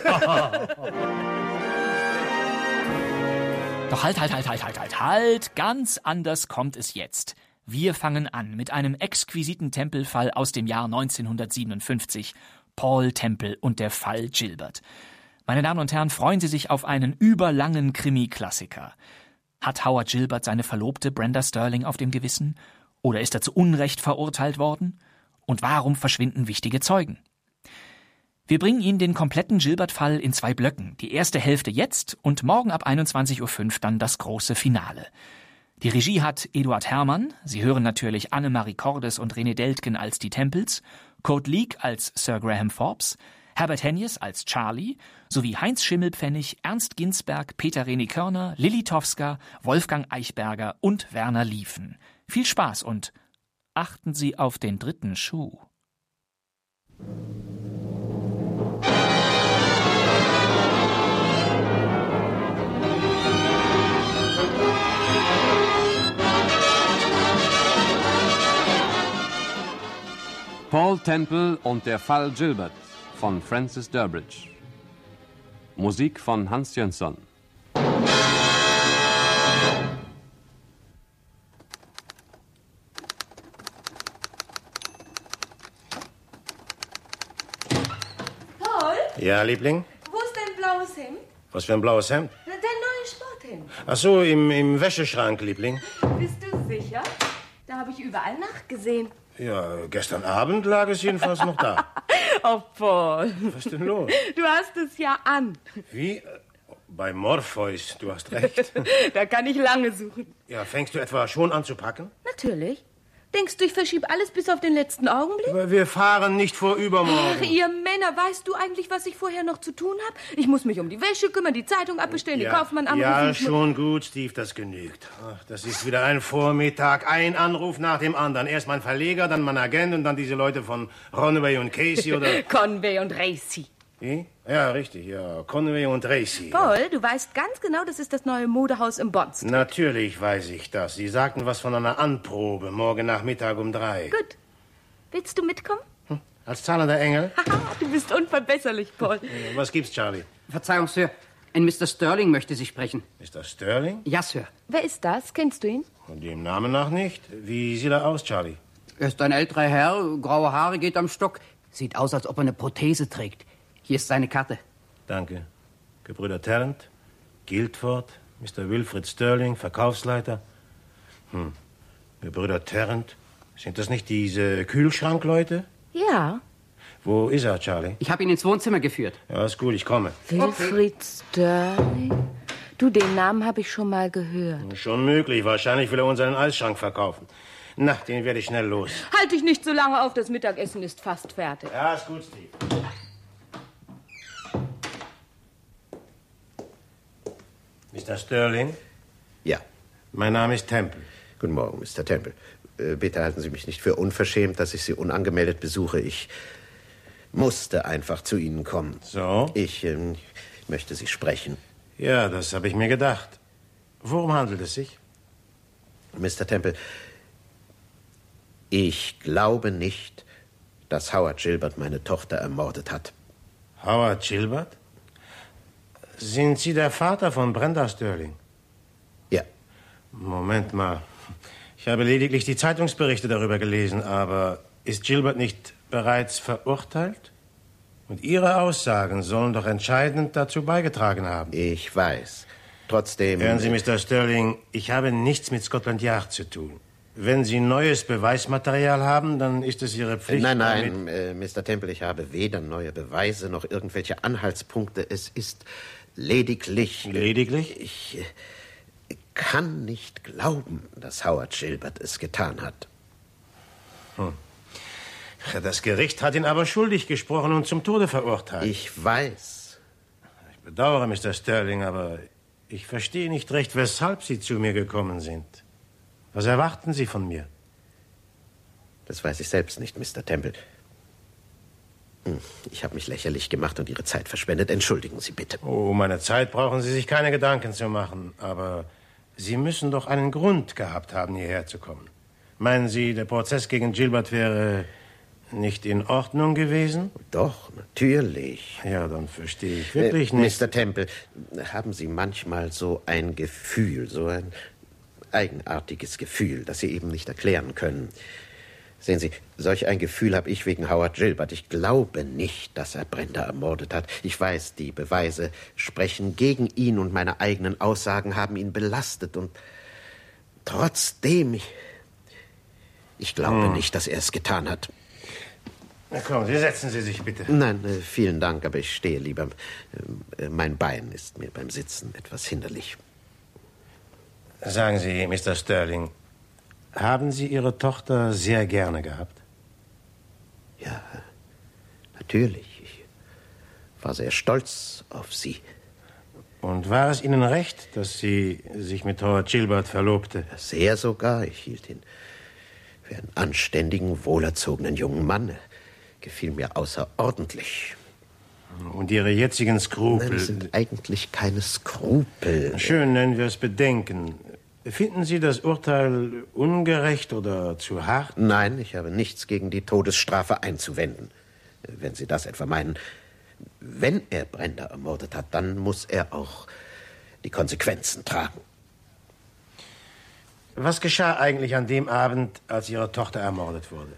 Doch halt, halt, halt, halt, halt, halt, halt. Ganz anders kommt es jetzt. Wir fangen an mit einem exquisiten Tempelfall aus dem Jahr neunzehnhundertsiebenundfünfzig. Paul Temple und der Fall Gilbert. Meine Damen und Herren, freuen Sie sich auf einen überlangen Krimi-Klassiker. Hat Howard Gilbert seine Verlobte Brenda Sterling auf dem Gewissen? Oder ist er zu Unrecht verurteilt worden? Und warum verschwinden wichtige Zeugen? Wir bringen Ihnen den kompletten Gilbert-Fall in zwei Blöcken. Die erste Hälfte jetzt und morgen ab einundzwanzig Uhr fünf dann das große Finale. Die Regie hat Eduard Herrmann. Sie hören natürlich Annemarie Cordes und René Deltgen als die Tempels, Kurt Leek als Sir Graham Forbes, Herbert Hennies als Charlie, sowie Heinz Schimmelpfennig, Ernst Ginsberg, Peter René Körner, Lilli Towska, Wolfgang Eichberger und Werner Liefen. Viel Spaß und achten Sie auf den dritten Schuh. Paul Temple und der Fall Gilbert von Francis Durbridge. Musik von Hans Jönsson. Paul? Ja, Liebling? Wo ist dein blaues Hemd? Was für ein blaues Hemd? Dein neues Sporthemd. Ach so, im, im Wäscheschrank, Liebling. Bist du sicher? Da habe ich überall nachgesehen. Ja, gestern Abend lag es jedenfalls noch da. Oh, Paul. Was ist denn los? Du hast es ja an. Wie? Bei Morpheus, du hast recht. Da kann ich lange suchen. Ja, fängst du etwa schon an zu packen? Natürlich. Denkst du, ich verschiebe alles bis auf den letzten Augenblick? Aber wir fahren nicht vor übermorgen. Ach, ihr Männer, weißt du eigentlich, was ich vorher noch zu tun habe? Ich muss mich um die Wäsche kümmern, die Zeitung abbestellen, ja, den Kaufmann anrufen. Ja, schon gut, Steve, das genügt. Ach, das ist wieder ein Vormittag, ein Anruf nach dem anderen. Erst mein Verleger, dann mein Agent und dann diese Leute von Conway und Casey oder... Conway und Racy. Wie? Ja, richtig, ja. Conway und Racy. Paul, ja. Du weißt ganz genau, das ist das neue Modehaus im Bond Street. Natürlich weiß ich das. Sie sagten was von einer Anprobe, morgen Nachmittag um drei. Gut. Willst du mitkommen? Hm? Als zahlender Engel? Haha, du bist unverbesserlich, Paul. Was gibt's, Charlie? Verzeihung, Sir. Ein Mister Sterling möchte Sie sprechen. Mister Sterling? Ja, Sir. Wer ist das? Kennst du ihn? Von dem Namen nach nicht. Wie sieht er aus, Charlie? Er ist ein älterer Herr, graue Haare, geht am Stock. Sieht aus, als ob er eine Prothese trägt. Hier ist seine Karte. Danke. Gebrüder Tarrant, Guildford, Mister Wilfred Sterling, Verkaufsleiter. Hm. Gebrüder Tarrant, sind das nicht diese Kühlschrankleute? Ja. Wo ist er, Charlie? Ich habe ihn ins Wohnzimmer geführt. Ja, ist gut, ich komme. Wilfred Sterling? Du, den Namen habe ich schon mal gehört. Schon möglich. Wahrscheinlich will er uns einen Eisschrank verkaufen. Na, den werde ich schnell los. Halt dich nicht so lange auf, das Mittagessen ist fast fertig. Ja, ist gut, Steve. Mister Sterling? Ja. Mein Name ist Temple. Guten Morgen, Mister Temple. Äh, bitte halten Sie mich nicht für unverschämt, dass ich Sie unangemeldet besuche. Ich musste einfach zu Ihnen kommen. So? Ich äh, möchte Sie sprechen. Ja, das habe ich mir gedacht. Worum handelt es sich? Mister Temple, ich glaube nicht, dass Howard Gilbert meine Tochter ermordet hat. Howard Gilbert? Sind Sie der Vater von Brenda Sterling? Ja. Moment mal. Ich habe lediglich die Zeitungsberichte darüber gelesen, aber ist Gilbert nicht bereits verurteilt? Und Ihre Aussagen sollen doch entscheidend dazu beigetragen haben. Ich weiß. Trotzdem... Hören Sie, Mister Sterling, ich habe nichts mit Scotland Yard zu tun. Wenn Sie neues Beweismaterial haben, dann ist es Ihre Pflicht... Nein, nein, äh, Mister Temple, ich habe weder neue Beweise noch irgendwelche Anhaltspunkte. Es ist lediglich... Lediglich? Ich äh, kann nicht glauben, dass Howard Gilbert es getan hat. Hm. Das Gericht hat ihn aber schuldig gesprochen und zum Tode verurteilt. Ich weiß. Ich bedauere, Mister Sterling, aber ich verstehe nicht recht, weshalb Sie zu mir gekommen sind. Was erwarten Sie von mir? Das weiß ich selbst nicht, Mister Temple. Ich habe mich lächerlich gemacht und Ihre Zeit verschwendet. Entschuldigen Sie bitte. Oh, meine Zeit brauchen Sie sich keine Gedanken zu machen. Aber Sie müssen doch einen Grund gehabt haben, hierher zu kommen. Meinen Sie, der Prozess gegen Gilbert wäre nicht in Ordnung gewesen? Doch, natürlich. Ja, dann verstehe ich wirklich äh, nicht. Mister Temple, haben Sie manchmal so ein Gefühl, so ein eigenartiges Gefühl, das Sie eben nicht erklären können? Sehen Sie, solch ein Gefühl habe ich wegen Howard Gilbert. Ich glaube nicht, dass er Brenda ermordet hat. Ich weiß, die Beweise sprechen gegen ihn und meine eigenen Aussagen haben ihn belastet. Und trotzdem, ich, ich glaube Hm. nicht, dass er es getan hat. Na komm, Sie setzen Sie sich bitte. Nein, äh, vielen Dank, aber ich stehe lieber. Äh, mein Bein ist mir beim Sitzen etwas hinderlich. Sagen Sie, Mister Sterling, haben Sie Ihre Tochter sehr gerne gehabt? Ja, natürlich. Ich war sehr stolz auf Sie. Und war es Ihnen recht, dass sie sich mit Howard Gilbert verlobte? Sehr sogar. Ich hielt ihn für einen anständigen, wohlerzogenen jungen Mann. Er gefiel mir außerordentlich. Und Ihre jetzigen Skrupel? Nein, das sind eigentlich keine Skrupel. Schön, nennen wir es Bedenken. Finden Sie das Urteil ungerecht oder zu hart? Nein, ich habe nichts gegen die Todesstrafe einzuwenden. Wenn Sie das etwa meinen. Wenn er Brenda ermordet hat, dann muss er auch die Konsequenzen tragen. Was geschah eigentlich an dem Abend, als Ihre Tochter ermordet wurde?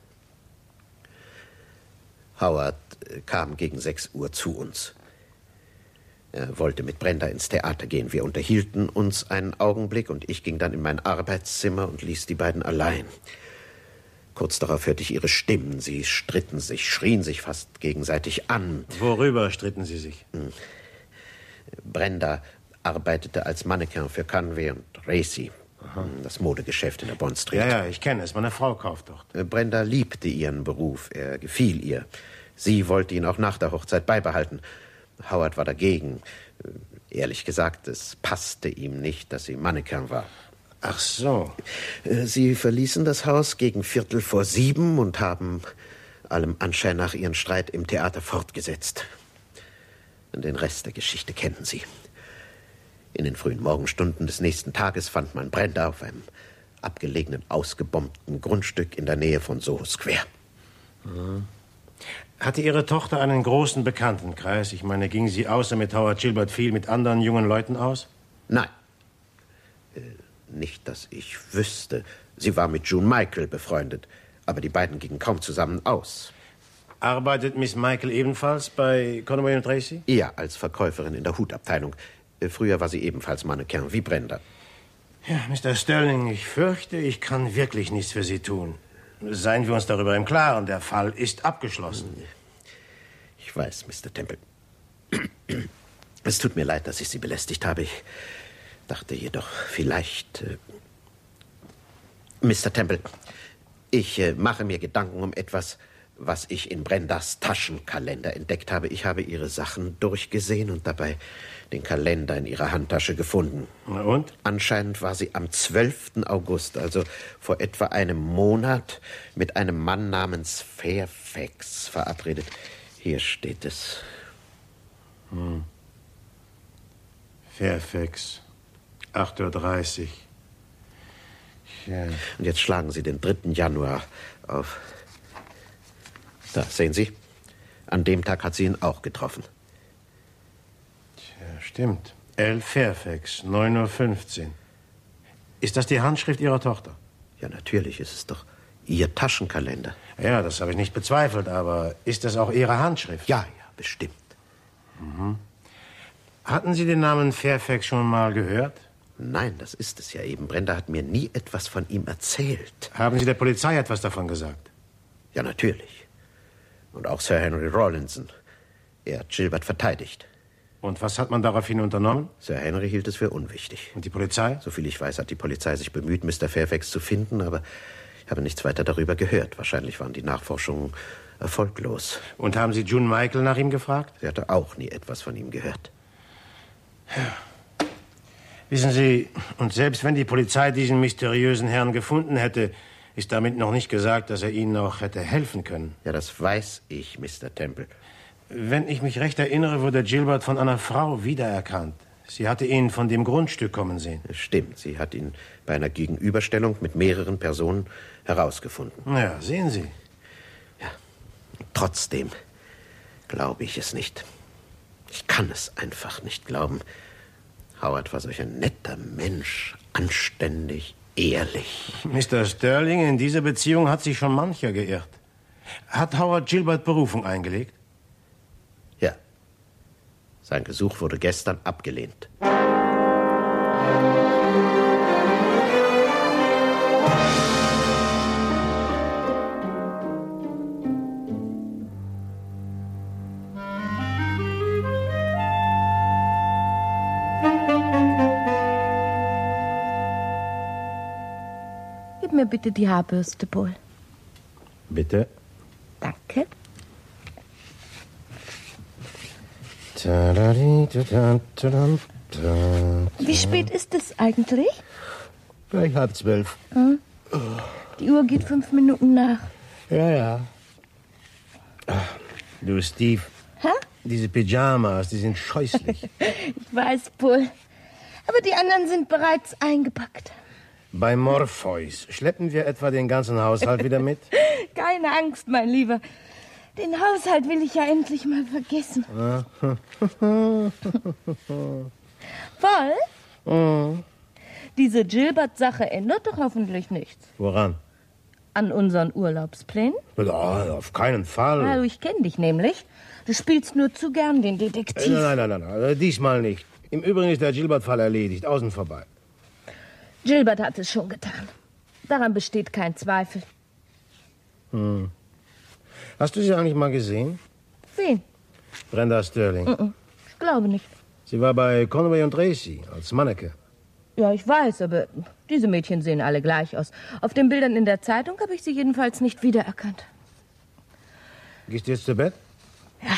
Howard kam gegen sechs Uhr zu uns. Er wollte mit Brenda ins Theater gehen. Wir unterhielten uns einen Augenblick und ich ging dann in mein Arbeitszimmer und ließ die beiden allein. Kurz darauf hörte ich ihre Stimmen. Sie stritten sich, schrien sich fast gegenseitig an. Worüber stritten sie sich? Hm. Brenda arbeitete als Mannequin für Conway und Racy. Aha. Das Modegeschäft in der Bond Street. Ja, ja, ich kenne es. Meine Frau kauft dort. Brenda liebte ihren Beruf. Er gefiel ihr. Sie wollte ihn auch nach der Hochzeit beibehalten. Howard war dagegen. Ehrlich gesagt, es passte ihm nicht, dass sie Mannequin war. Ach so. Sie verließen das Haus gegen Viertel vor sieben und haben allem Anschein nach ihren Streit im Theater fortgesetzt. Den Rest der Geschichte kennen Sie. In den frühen Morgenstunden des nächsten Tages fand man Brenda auf einem abgelegenen, ausgebombten Grundstück in der Nähe von Soho Square. Mhm. Hatte Ihre Tochter einen großen Bekanntenkreis? Ich meine, ging sie außer mit Howard Gilbert viel mit anderen jungen Leuten aus? Nein. Äh, nicht, dass ich wüsste. Sie war mit June Michael befreundet. Aber die beiden gingen kaum zusammen aus. Arbeitet Miss Michael ebenfalls bei Conway und Tracy? Ja, als Verkäuferin in der Hutabteilung. Früher war sie ebenfalls Mannequin wie Brenda. Ja, Mister Sterling, ich fürchte, ich kann wirklich nichts für Sie tun. Seien wir uns darüber im Klaren, der Fall ist abgeschlossen. Ich weiß, Mister Temple. Es tut mir leid, dass ich Sie belästigt habe. Ich dachte jedoch, vielleicht... Äh, Mister Temple, ich äh, mache mir Gedanken um etwas, was ich in Brendas Taschenkalender entdeckt habe. Ich habe ihre Sachen durchgesehen und dabei den Kalender in ihrer Handtasche gefunden. Na und? Anscheinend war sie am zwölften August, also vor etwa einem Monat, mit einem Mann namens Fairfax verabredet. Hier steht es. Hm. Fairfax, acht Uhr dreißig. Ja. Und jetzt schlagen Sie den dritten Januar auf. Da, sehen Sie? An dem Tag hat sie ihn auch getroffen. Tja, stimmt. L. Fairfax, neun Uhr fünfzehn. Ist das die Handschrift Ihrer Tochter? Ja, natürlich ist es doch Ihr Taschenkalender. Ja, das habe ich nicht bezweifelt, aber ist das auch Ihre Handschrift? Ja, ja, bestimmt. Mhm. Hatten Sie den Namen Fairfax schon mal gehört? Nein, das ist es ja eben. Brenda hat mir nie etwas von ihm erzählt. Haben Sie der Polizei etwas davon gesagt? Ja, natürlich. Und auch Sir Henry Rawlinson. Er hat Gilbert verteidigt. Und was hat man daraufhin unternommen? Sir Henry hielt es für unwichtig. Und die Polizei? Soviel ich weiß, hat die Polizei sich bemüht, Mister Fairfax zu finden, aber ich habe nichts weiter darüber gehört. Wahrscheinlich waren die Nachforschungen erfolglos. Und haben Sie June Michael nach ihm gefragt? Sie hatte auch nie etwas von ihm gehört. Ja. Wissen Sie, und selbst wenn die Polizei diesen mysteriösen Herrn gefunden hätte, ist damit noch nicht gesagt, dass er Ihnen auch hätte helfen können. Ja, das weiß ich, Mister Temple. Wenn ich mich recht erinnere, wurde Gilbert von einer Frau wiedererkannt. Sie hatte ihn von dem Grundstück kommen sehen. Es stimmt, sie hat ihn bei einer Gegenüberstellung mit mehreren Personen herausgefunden. Ja, sehen Sie. Ja, trotzdem glaube ich es nicht. Ich kann es einfach nicht glauben. Howard war solch ein netter Mensch, anständig, ehrlich. Mister Sterling, in dieser Beziehung hat sich schon mancher geirrt. Hat Howard Gilbert Berufung eingelegt? Ja. Sein Gesuch wurde gestern abgelehnt. Gib mir bitte die Haarbürste, Paul. Bitte. Danke. Wie spät ist es eigentlich? Gleich halb zwölf. Hm? Die Uhr geht fünf Minuten nach. Ja, ja. Du, Steve. Hä? Diese Pyjamas, die sind scheußlich. Ich weiß, Paul. Aber die anderen sind bereits eingepackt. Bei Morpheus schleppen wir etwa den ganzen Haushalt wieder mit? Keine Angst, mein Lieber. Den Haushalt will ich ja endlich mal vergessen. Paul? Mhm. Diese Gilbert-Sache ändert doch hoffentlich nichts. Woran? An unseren Urlaubsplänen? Ja, auf keinen Fall. Also ich kenne dich nämlich. Du spielst nur zu gern den Detektiv. Nein, nein, nein, nein, diesmal nicht. Im Übrigen ist der Gilbert-Fall erledigt, außen vorbei. Gilbert hat es schon getan. Daran besteht kein Zweifel. Hm. Hast du sie eigentlich mal gesehen? Wen? Brenda Sterling. Mm-mm. Ich glaube nicht. Sie war bei Conway und Tracy als Manneke. Ja, ich weiß, aber diese Mädchen sehen alle gleich aus. Auf den Bildern in der Zeitung habe ich sie jedenfalls nicht wiedererkannt. Gehst du jetzt zu Bett? Ja.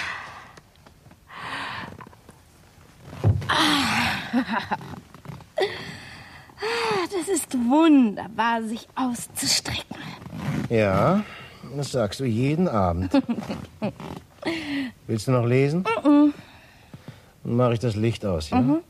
Das ist wunderbar, sich auszustrecken. Ja, das sagst du jeden Abend. Willst du noch lesen? Mm-mm. Dann mache ich das Licht aus, ja? Mhm.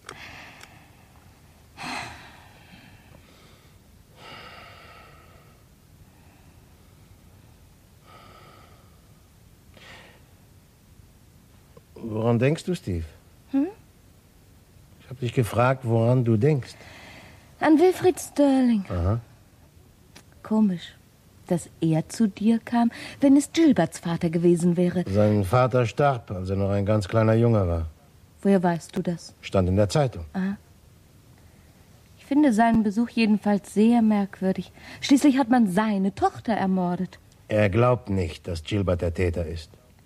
Woran denkst du, Steve? Hm? Ich habe dich gefragt, woran du denkst. An Wilfrid Sterling. Aha. Komisch, dass er zu dir kam, wenn es Gilberts Vater gewesen wäre. Sein Vater starb, als er noch ein ganz kleiner Junge war. Woher weißt du das? Stand in der Zeitung. Aha. Ich finde seinen Besuch jedenfalls sehr merkwürdig. Schließlich hat man seine Tochter ermordet. Er glaubt nicht, dass Gilbert der Täter ist.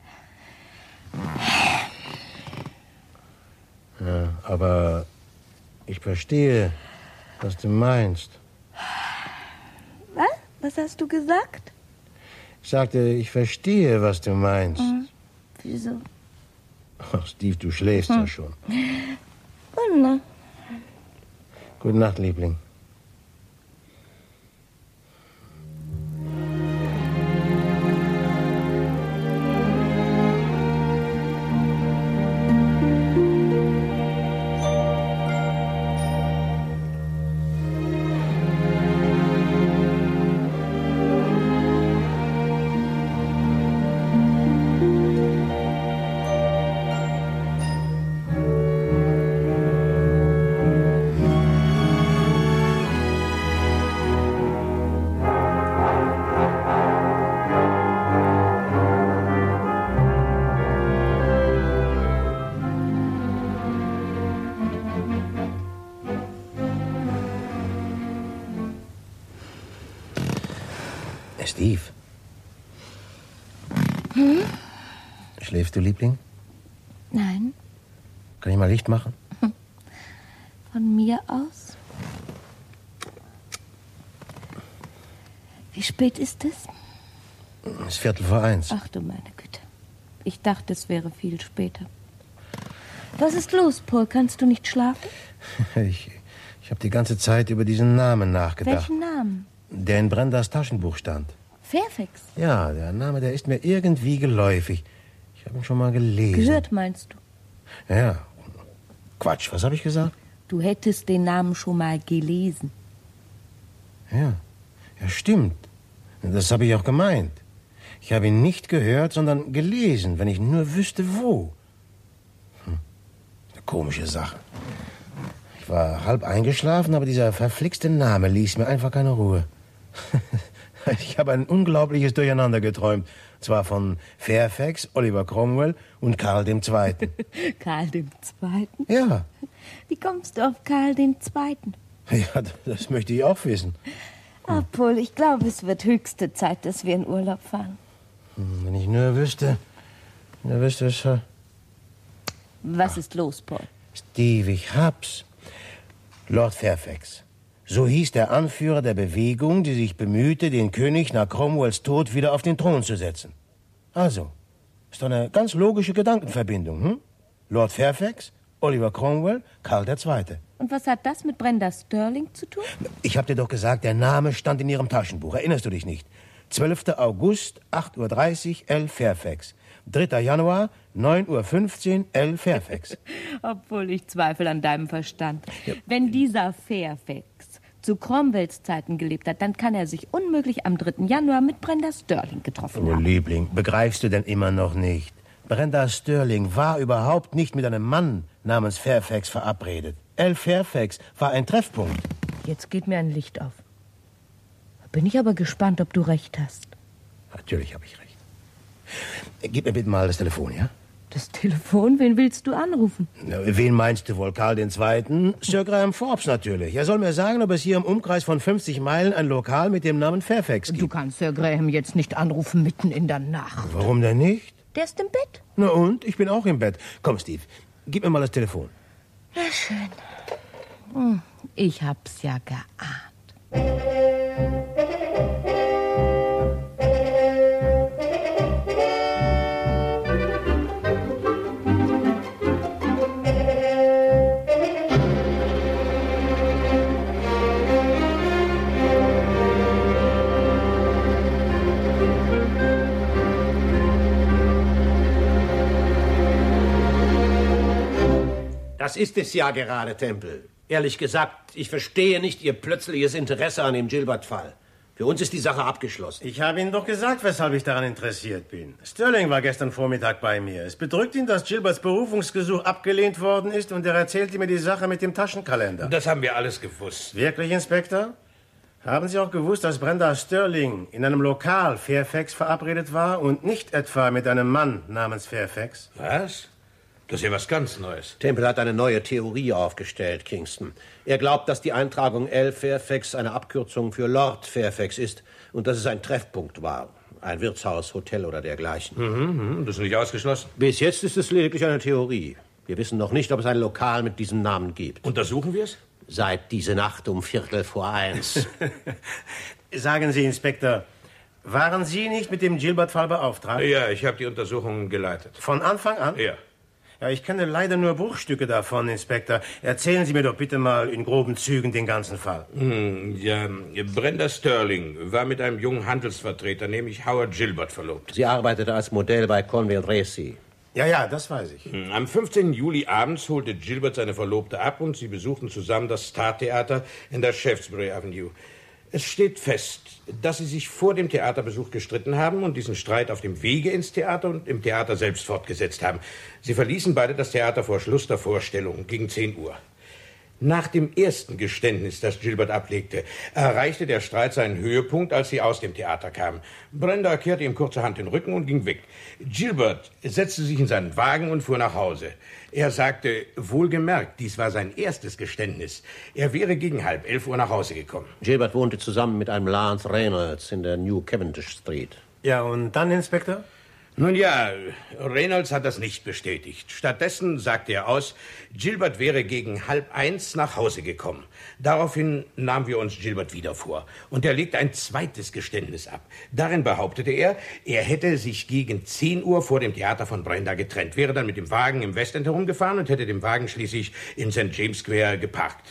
Ja, aber ich verstehe, was du meinst. Was? Was hast du gesagt? Ich sagte, ich verstehe, was du meinst. Mhm. Wieso? Oh, Steve, du schläfst hm. ja schon. Oh, na. Gute Nacht, Liebling. Steve. Hm? Schläfst du, Liebling? Nein. Kann ich mal Licht machen? Von mir aus? Wie spät ist es? Es ist Viertel vor eins. Ach du meine Güte. Ich dachte, es wäre viel später. Was ist los, Paul? Kannst du nicht schlafen? Ich, ich habe die ganze Zeit über diesen Namen nachgedacht. Welchen Namen? der in Brendas Taschenbuch stand. Fairfax? Ja, der Name, der ist mir irgendwie geläufig. Ich habe ihn schon mal gelesen. Gehört, meinst du? Ja. Quatsch, was habe ich gesagt? Du hättest den Namen schon mal gelesen. Ja, ja, stimmt. Das habe ich auch gemeint. Ich habe ihn nicht gehört, sondern gelesen, wenn ich nur wüsste, wo. Hm. Eine komische Sache. Ich war halb eingeschlafen, aber dieser verflixte Name ließ mir einfach keine Ruhe. Ich habe ein unglaubliches Durcheinander geträumt. Zwar von Fairfax, Oliver Cromwell und Karl dem Zweiten. Karl dem Zweiten? Ja. Wie kommst du auf Karl den Zweiten? Ja, das möchte ich auch wissen. Ah, Paul, ich glaube, es wird höchste Zeit, dass wir in Urlaub fahren. Wenn ich nur wüsste, nur wüsste es. Was ist los, Paul? Steve, ich hab's. Lord Fairfax. So hieß der Anführer der Bewegung, die sich bemühte, den König nach Cromwells Tod wieder auf den Thron zu setzen. Also, ist doch eine ganz logische Gedankenverbindung, hm? Lord Fairfax, Oliver Cromwell, Karl der Zweite. Und was hat das mit Brenda Sterling zu tun? Ich hab dir doch gesagt, der Name stand in ihrem Taschenbuch. Erinnerst du dich nicht? zwölfter August, acht Uhr dreißig, L. Fairfax. dritter Januar, neun Uhr fünfzehn, L. Fairfax. Obwohl ich zweifle an deinem Verstand. Ja. Wenn dieser Fairfax zu Cromwells Zeiten gelebt hat, dann kann er sich unmöglich am dritten Januar mit Brenda Sterling getroffen oh, haben. Liebling, begreifst du denn immer noch nicht? Brenda Sterling war überhaupt nicht mit einem Mann namens Fairfax verabredet. L. Fairfax war ein Treffpunkt. Jetzt geht mir ein Licht auf. Bin ich aber gespannt, ob du recht hast. Natürlich habe ich recht. Gib mir bitte mal das Telefon, ja? Das Telefon? Wen willst du anrufen? Na, wen meinst du wohl? Karl den Zweiten? Sir Graham Forbes natürlich. Er soll mir sagen, ob es hier im Umkreis von fünfzig Meilen ein Lokal mit dem Namen Fairfax gibt. Du kannst Sir Graham jetzt nicht anrufen mitten in der Nacht. Warum denn nicht? Der ist im Bett. Na und? Ich bin auch im Bett. Komm, Steve, gib mir mal das Telefon. Ja, schön. Ich hab's ja geahnt. Das ist es ja gerade, Temple. Ehrlich gesagt, ich verstehe nicht Ihr plötzliches Interesse an dem Gilbert-Fall. Für uns ist die Sache abgeschlossen. Ich habe Ihnen doch gesagt, weshalb ich daran interessiert bin. Sterling war gestern Vormittag bei mir. Es bedrückt ihn, dass Gilberts Berufungsgesuch abgelehnt worden ist und er erzählte mir die Sache mit dem Taschenkalender. Das haben wir alles gewusst. Wirklich, Inspektor? Haben Sie auch gewusst, dass Brenda Sterling in einem Lokal Fairfax verabredet war und nicht etwa mit einem Mann namens Fairfax? Was? Das ist ja was ganz Neues. Temple hat eine neue Theorie aufgestellt, Kingston. Er glaubt, dass die Eintragung L. Fairfax eine Abkürzung für Lord Fairfax ist und dass es ein Treffpunkt war. Ein Wirtshaus, Hotel oder dergleichen. Mhm, das ist nicht ausgeschlossen. Bis jetzt ist es lediglich eine Theorie. Wir wissen noch nicht, ob es ein Lokal mit diesem Namen gibt. Untersuchen wir es? Seit diese Nacht um Viertel vor eins. Sagen Sie, Inspektor, waren Sie nicht mit dem Gilbert-Fall beauftragt? Ja, ich habe die Untersuchung geleitet. Von Anfang an? Ja. Ja, ich kenne leider nur Bruchstücke davon, Inspektor. Erzählen Sie mir doch bitte mal in groben Zügen den ganzen Fall. Hm, ja, Brenda Sterling war mit einem jungen Handelsvertreter, nämlich Howard Gilbert, verlobt. Sie arbeitete als Modell bei Conway Tracy. Ja, ja, das weiß ich. Hm, am fünfzehnten Juli abends holte Gilbert seine Verlobte ab und sie besuchten zusammen das Star-Theater in der Shaftesbury Avenue. Es steht fest, dass sie sich vor dem Theaterbesuch gestritten haben und diesen Streit auf dem Wege ins Theater und im Theater selbst fortgesetzt haben. Sie verließen beide das Theater vor Schluss der Vorstellung gegen zehn Uhr. Nach dem ersten Geständnis, das Gilbert ablegte, erreichte der Streit seinen Höhepunkt, als sie aus dem Theater kamen. Brenda kehrte ihm kurzerhand den Rücken und ging weg. Gilbert setzte sich in seinen Wagen und fuhr nach Hause. Er sagte, wohlgemerkt, dies war sein erstes Geständnis. Er wäre gegen halb elf Uhr nach Hause gekommen. Gilbert wohnte zusammen mit einem Lance Reynolds in der New Cavendish Street. Ja, und dann, Inspektor? Nun ja, Reynolds hat das nicht bestätigt. Stattdessen sagte er aus, Gilbert wäre gegen halb eins nach Hause gekommen. Daraufhin nahmen wir uns Gilbert wieder vor. Und er legte ein zweites Geständnis ab. Darin behauptete er, er hätte sich gegen zehn Uhr vor dem Theater von Brenda getrennt, wäre dann mit dem Wagen im Westend herumgefahren und hätte den Wagen schließlich in Sankt James Square geparkt.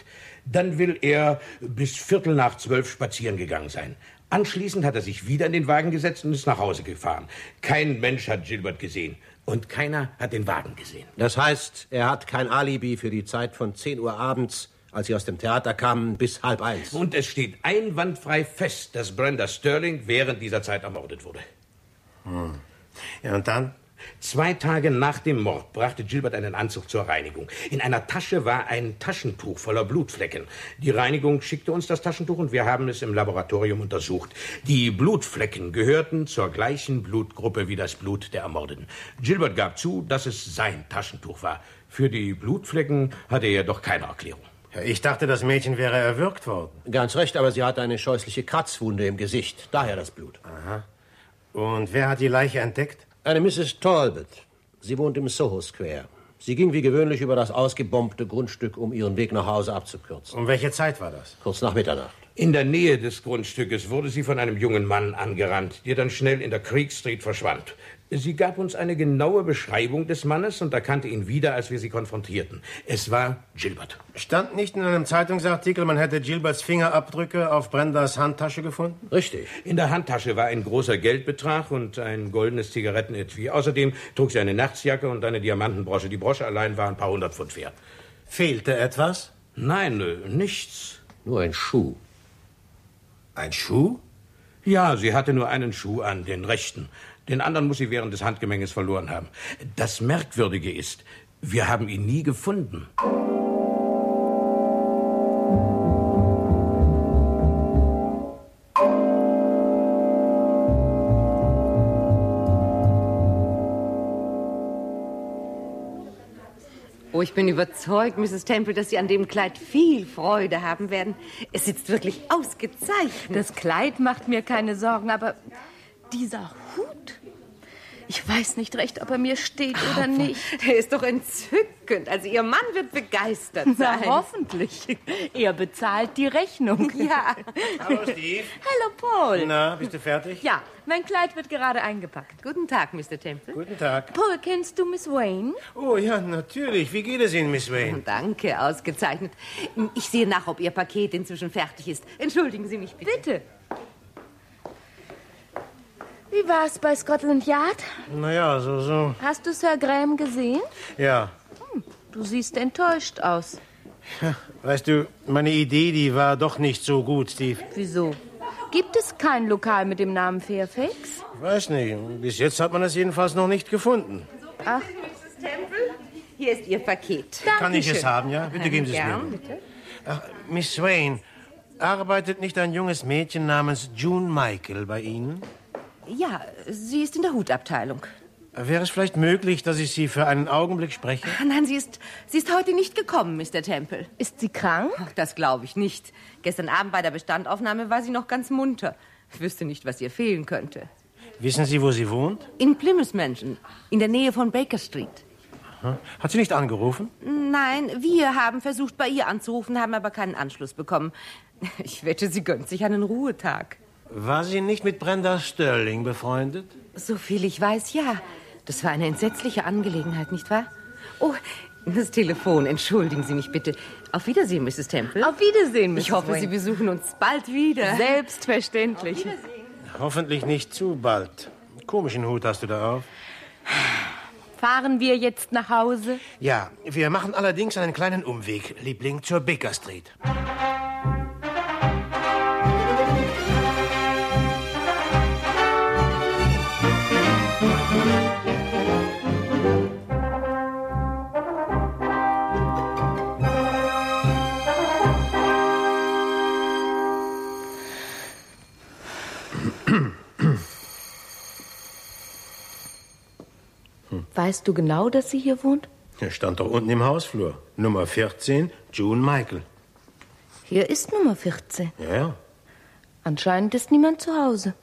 Dann will er bis Viertel nach zwölf spazieren gegangen sein. Anschließend hat er sich wieder in den Wagen gesetzt und ist nach Hause gefahren. Kein Mensch hat Gilbert gesehen. Und keiner hat den Wagen gesehen. Das heißt, er hat kein Alibi für die Zeit von zehn Uhr abends, als Sie aus dem Theater kamen, bis halb eins. Und es steht einwandfrei fest, dass Brenda Sterling während dieser Zeit ermordet wurde. Hm. Ja, und dann? Zwei Tage nach dem Mord brachte Gilbert einen Anzug zur Reinigung. In einer Tasche war ein Taschentuch voller Blutflecken. Die Reinigung schickte uns das Taschentuch und wir haben es im Laboratorium untersucht. Die Blutflecken gehörten zur gleichen Blutgruppe wie das Blut der Ermordeten. Gilbert gab zu, dass es sein Taschentuch war. Für die Blutflecken hatte er doch keine Erklärung. Ja, ich dachte, das Mädchen wäre erwürgt worden. Ganz recht, aber sie hatte eine scheußliche Kratzwunde im Gesicht. Daher das Blut. Aha. Und wer hat die Leiche entdeckt? Eine Misses Talbot. Sie wohnt im Soho Square. Sie ging wie gewöhnlich über das ausgebombte Grundstück, um ihren Weg nach Hause abzukürzen. Um welche Zeit war das? Kurz nach Mitternacht. In der Nähe des Grundstückes wurde sie von einem jungen Mann angerannt, der dann schnell in der Creek Street verschwand. Sie gab uns eine genaue Beschreibung des Mannes und erkannte ihn wieder, als wir sie konfrontierten. Es war Gilbert. Stand nicht in einem Zeitungsartikel, man hätte Gilberts Fingerabdrücke auf Brendas Handtasche gefunden? Richtig. In der Handtasche war ein großer Geldbetrag und ein goldenes Zigarettenetui. Außerdem trug sie eine Nachtsjacke und eine Diamantenbrosche. Die Brosche allein war ein paar hundert Pfund wert. Fehlte etwas? Nein, nichts. Nur ein Schuh. Ein Schuh? Ja, sie hatte nur einen Schuh an, den rechten. Den anderen muss sie während des Handgemenges verloren haben. Das Merkwürdige ist, wir haben ihn nie gefunden. Oh, ich bin überzeugt, Misses Temple, dass Sie an dem Kleid viel Freude haben werden. Es sitzt wirklich ausgezeichnet. Das Kleid macht mir keine Sorgen, aber dieser Hut... Ich weiß nicht recht, ob er mir steht oder nicht. Der ist doch entzückend. Also Ihr Mann wird begeistert sein. Na, hoffentlich. Er bezahlt die Rechnung. Ja. Hallo, Steve. Hallo, Paul. Na, bist du fertig? Ja, mein Kleid wird gerade eingepackt. Guten Tag, Mister Temple. Guten Tag. Paul, kennst du Miss Wayne? Oh ja, natürlich. Wie geht es Ihnen, Miss Wayne? Danke, ausgezeichnet. Ich sehe nach, ob Ihr Paket inzwischen fertig ist. Entschuldigen Sie mich bitte. Bitte. Wie war's bei Scotland Yard? Naja, so, so. Hast du Sir Graham gesehen? Ja. Hm, du siehst enttäuscht aus. Ja, weißt du, meine Idee, die war doch nicht so gut, Steve. Wieso? Gibt es kein Lokal mit dem Namen Fairfax? Weiß nicht. Bis jetzt hat man es jedenfalls noch nicht gefunden. Ach. Misses Temple, hier ist Ihr Paket. Kann ich es haben, ja? Bitte geben Sie es Gern, mir. bitte. Ach, Miss Wayne, arbeitet nicht ein junges Mädchen namens June Michael bei Ihnen? Ja, sie ist in der Hutabteilung. Wäre es vielleicht möglich, dass ich Sie für einen Augenblick spreche? Nein, sie ist, sie ist heute nicht gekommen, Mister Temple. Ist sie krank? Ach, das glaube ich nicht. Gestern Abend bei der Bestandaufnahme war sie noch ganz munter. Ich wüsste nicht, was ihr fehlen könnte. Wissen Sie, wo sie wohnt? In Plymouth Mansion, in der Nähe von Baker Street. Aha. Hat sie nicht angerufen? Nein, wir haben versucht, bei ihr anzurufen, haben aber keinen Anschluss bekommen. Ich wette, sie gönnt sich einen Ruhetag. War sie nicht mit Brenda Sterling befreundet? So viel ich weiß, ja. Das war eine entsetzliche Angelegenheit, nicht wahr? Oh, das Telefon. Entschuldigen Sie mich bitte. Auf Wiedersehen, Misses Temple. Auf Wiedersehen, Misses Ich hoffe, Wayne. Sie besuchen uns bald wieder. Selbstverständlich. Hoffentlich nicht zu bald. Komischen Hut hast du da auf. Fahren wir jetzt nach Hause? Ja, wir machen allerdings einen kleinen Umweg, Liebling, zur Baker Street. Weißt du genau, dass sie hier wohnt? Er stand doch unten im Hausflur. Nummer vierzehn, June Michael. Hier ist Nummer vierzehn. Ja, ja. Anscheinend ist niemand zu Hause.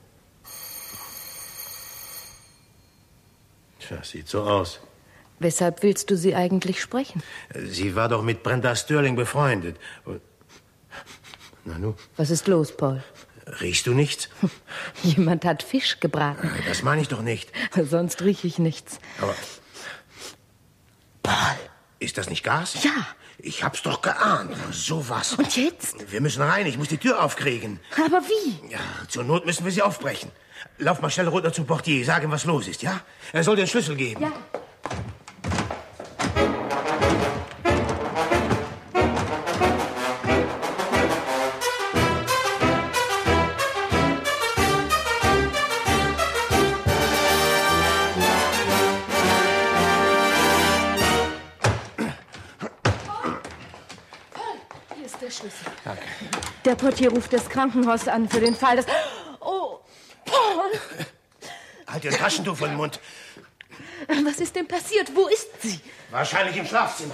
Tja, sieht so aus. Weshalb willst du sie eigentlich sprechen? Sie war doch mit Brenda Sterling befreundet. Und na nu. Was ist los, Paul? Riechst du nichts? Jemand hat Fisch gebraten. Das meine ich doch nicht. Sonst rieche ich nichts. Aber... Paul. Ist das nicht Gas? Ja. Ich hab's doch geahnt. So was. Und jetzt? Wir müssen rein. Ich muss die Tür aufkriegen. Aber wie? Ja, zur Not müssen wir sie aufbrechen. Lauf mal schnell runter zum Portier. Sag ihm, was los ist, ja? Er soll den Schlüssel geben. Ja. Danke. Der Portier ruft das Krankenhaus an für den Fall, dass... Oh, Paul! Halt ihr Taschentuch vor den Mund. Was ist denn passiert? Wo ist sie? Wahrscheinlich im Schlafzimmer.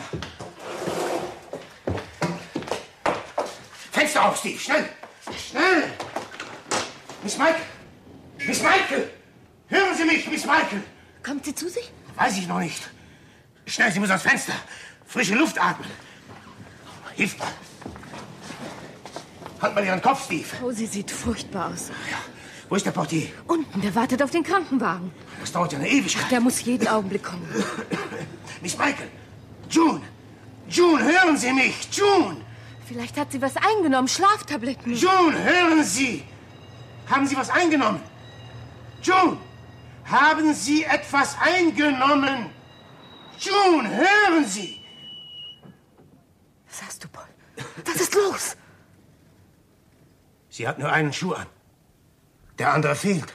Fenster auf, Steve. Schnell. Schnell. Miss Michael. Miss Michael. Hören Sie mich, Miss Michael. Kommt sie zu sich? Weiß ich noch nicht. Schnell, sie muss ans Fenster. Frische Luft atmen. Hilf mal. Halt mal Ihren Kopf, Steve. Oh, sie sieht furchtbar aus. Ja. Wo ist der Portier? Unten, der wartet auf den Krankenwagen. Das dauert ja eine Ewigkeit. Ach, der muss jeden Augenblick kommen. Miss Michael. June. June, hören Sie mich. June. Vielleicht hat sie was eingenommen. Schlaftabletten. June, hören Sie. Haben Sie was eingenommen? June, haben Sie etwas eingenommen? June, hören Sie. Was hast du, Paul? Was ist los? Sie hat nur einen Schuh an. Der andere fehlt.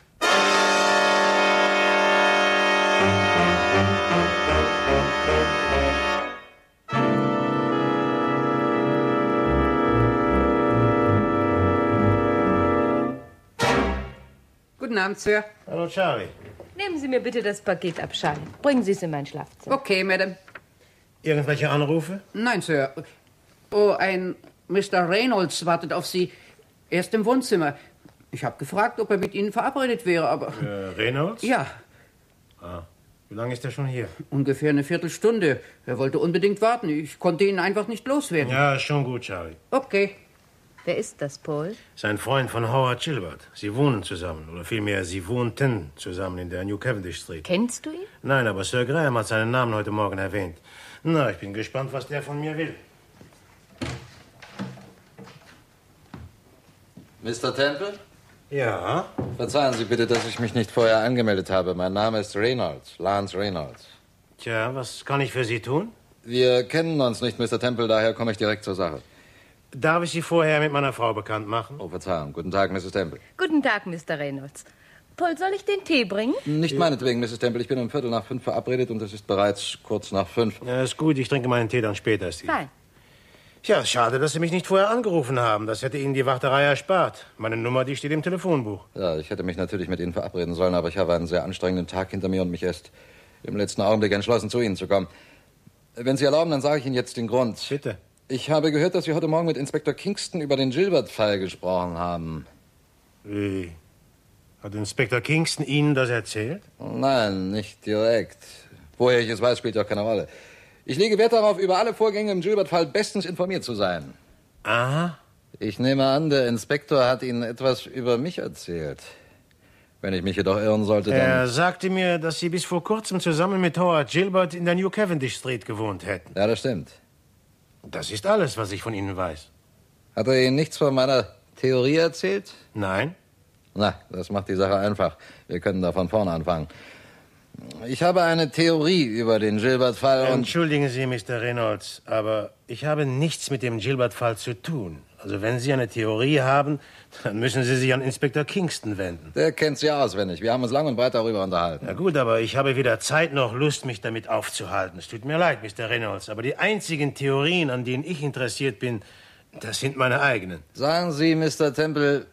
Guten Abend, Sir. Hallo, Charlie. Nehmen Sie mir bitte das Paket ab, Charlie. Bringen Sie es in mein Schlafzimmer. Okay, Madame. Irgendwelche Anrufe? Nein, Sir. Oh, ein Mister Reynolds wartet auf Sie. Er ist im Wohnzimmer. Ich habe gefragt, ob er mit Ihnen verabredet wäre, aber... Äh, Reynolds? Ja. Ah. Wie lange ist er schon hier? Ungefähr eine Viertelstunde. Er wollte unbedingt warten. Ich konnte ihn einfach nicht loswerden. Ja, schon gut, Charlie. Okay. Wer ist das, Paul? Sein Freund von Howard Gilbert. Sie wohnen zusammen. Oder vielmehr, sie wohnten zusammen in der New Cavendish Street. Kennst du ihn? Nein, aber Sir Graham hat seinen Namen heute Morgen erwähnt. Na, ich bin gespannt, was der von mir will. Mister Temple? Ja? Verzeihen Sie bitte, dass ich mich nicht vorher angemeldet habe. Mein Name ist Reynolds, Lance Reynolds. Tja, was kann ich für Sie tun? Wir kennen uns nicht, Mister Temple, daher komme ich direkt zur Sache. Darf ich Sie vorher mit meiner Frau bekannt machen? Oh, Verzeihung. Guten Tag, Misses Temple. Guten Tag, Mister Reynolds. Paul, soll ich den Tee bringen? Nicht meinetwegen, Misses Temple. Ich bin um Viertel nach fünf verabredet und es ist bereits kurz nach fünf. Ja, ist gut. Ich trinke meinen Tee dann später, Steve. Fein. Tja, schade, dass Sie mich nicht vorher angerufen haben. Das hätte Ihnen die Warterei erspart. Meine Nummer, die steht im Telefonbuch. Ja, ich hätte mich natürlich mit Ihnen verabreden sollen, aber ich habe einen sehr anstrengenden Tag hinter mir und mich erst im letzten Augenblick entschlossen, zu Ihnen zu kommen. Wenn Sie erlauben, dann sage ich Ihnen jetzt den Grund. Bitte. Ich habe gehört, dass Sie heute Morgen mit Inspektor Kingston über den Gilbert-Fall gesprochen haben. Wie? Hat Inspektor Kingston Ihnen das erzählt? Nein, nicht direkt. Woher ich es weiß, spielt ja keine Rolle. Ich lege Wert darauf, über alle Vorgänge im Gilbert-Fall bestens informiert zu sein. Aha. Ich nehme an, der Inspektor hat Ihnen etwas über mich erzählt. Wenn ich mich jedoch irren sollte, dann... Er sagte mir, dass Sie bis vor kurzem zusammen mit Howard Gilbert in der New Cavendish Street gewohnt hätten. Ja, das stimmt. Das ist alles, was ich von Ihnen weiß. Hat er Ihnen nichts von meiner Theorie erzählt? Nein. Na, das macht die Sache einfach. Wir können da von vorne anfangen. Ich habe eine Theorie über den Gilbert-Fall und... Entschuldigen Sie, Mister Reynolds, aber ich habe nichts mit dem Gilbert-Fall zu tun. Also wenn Sie eine Theorie haben, dann müssen Sie sich an Inspektor Kingston wenden. Der kennt Sie auswendig. Wir haben uns lang und breit darüber unterhalten. Na gut, aber ich habe weder Zeit noch Lust, mich damit aufzuhalten. Es tut mir leid, Mister Reynolds, aber die einzigen Theorien, an denen ich interessiert bin, das sind meine eigenen. Sagen Sie, Mister Temple,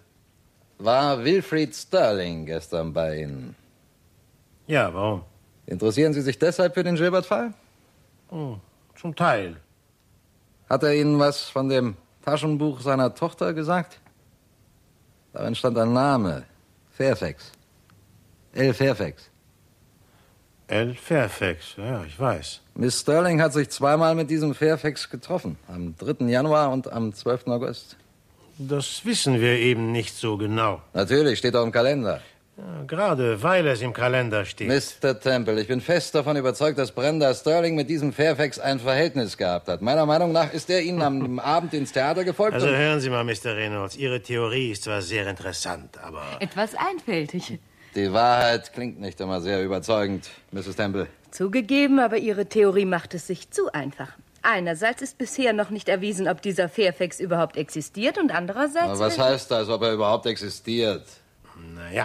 war Wilfrid Sterling gestern bei Ihnen? Ja, warum? Interessieren Sie sich deshalb für den Gilbert-Fall? Oh, zum Teil. Hat er Ihnen was von dem Taschenbuch seiner Tochter gesagt? Darin stand ein Name. Fairfax. L. Fairfax. L. Fairfax, ja, ich weiß. Miss Sterling hat sich zweimal mit diesem Fairfax getroffen. Am dritten Januar und am zwölften August. Das wissen wir eben nicht so genau. Natürlich, steht auch im Kalender. Ja, gerade weil es im Kalender steht. Mister Temple, ich bin fest davon überzeugt, dass Brenda Sterling mit diesem Fairfax ein Verhältnis gehabt hat. Meiner Meinung nach ist er Ihnen am Abend ins Theater gefolgt. Also hören Sie mal, Mister Reynolds, Ihre Theorie ist zwar sehr interessant, aber... Etwas einfältig. Die Wahrheit klingt nicht immer sehr überzeugend, Misses Temple. Zugegeben, aber Ihre Theorie macht es sich zu einfach. Einerseits ist bisher noch nicht erwiesen, ob dieser Fairfax überhaupt existiert und andererseits... Aber was heißt das, ob er überhaupt existiert? Naja,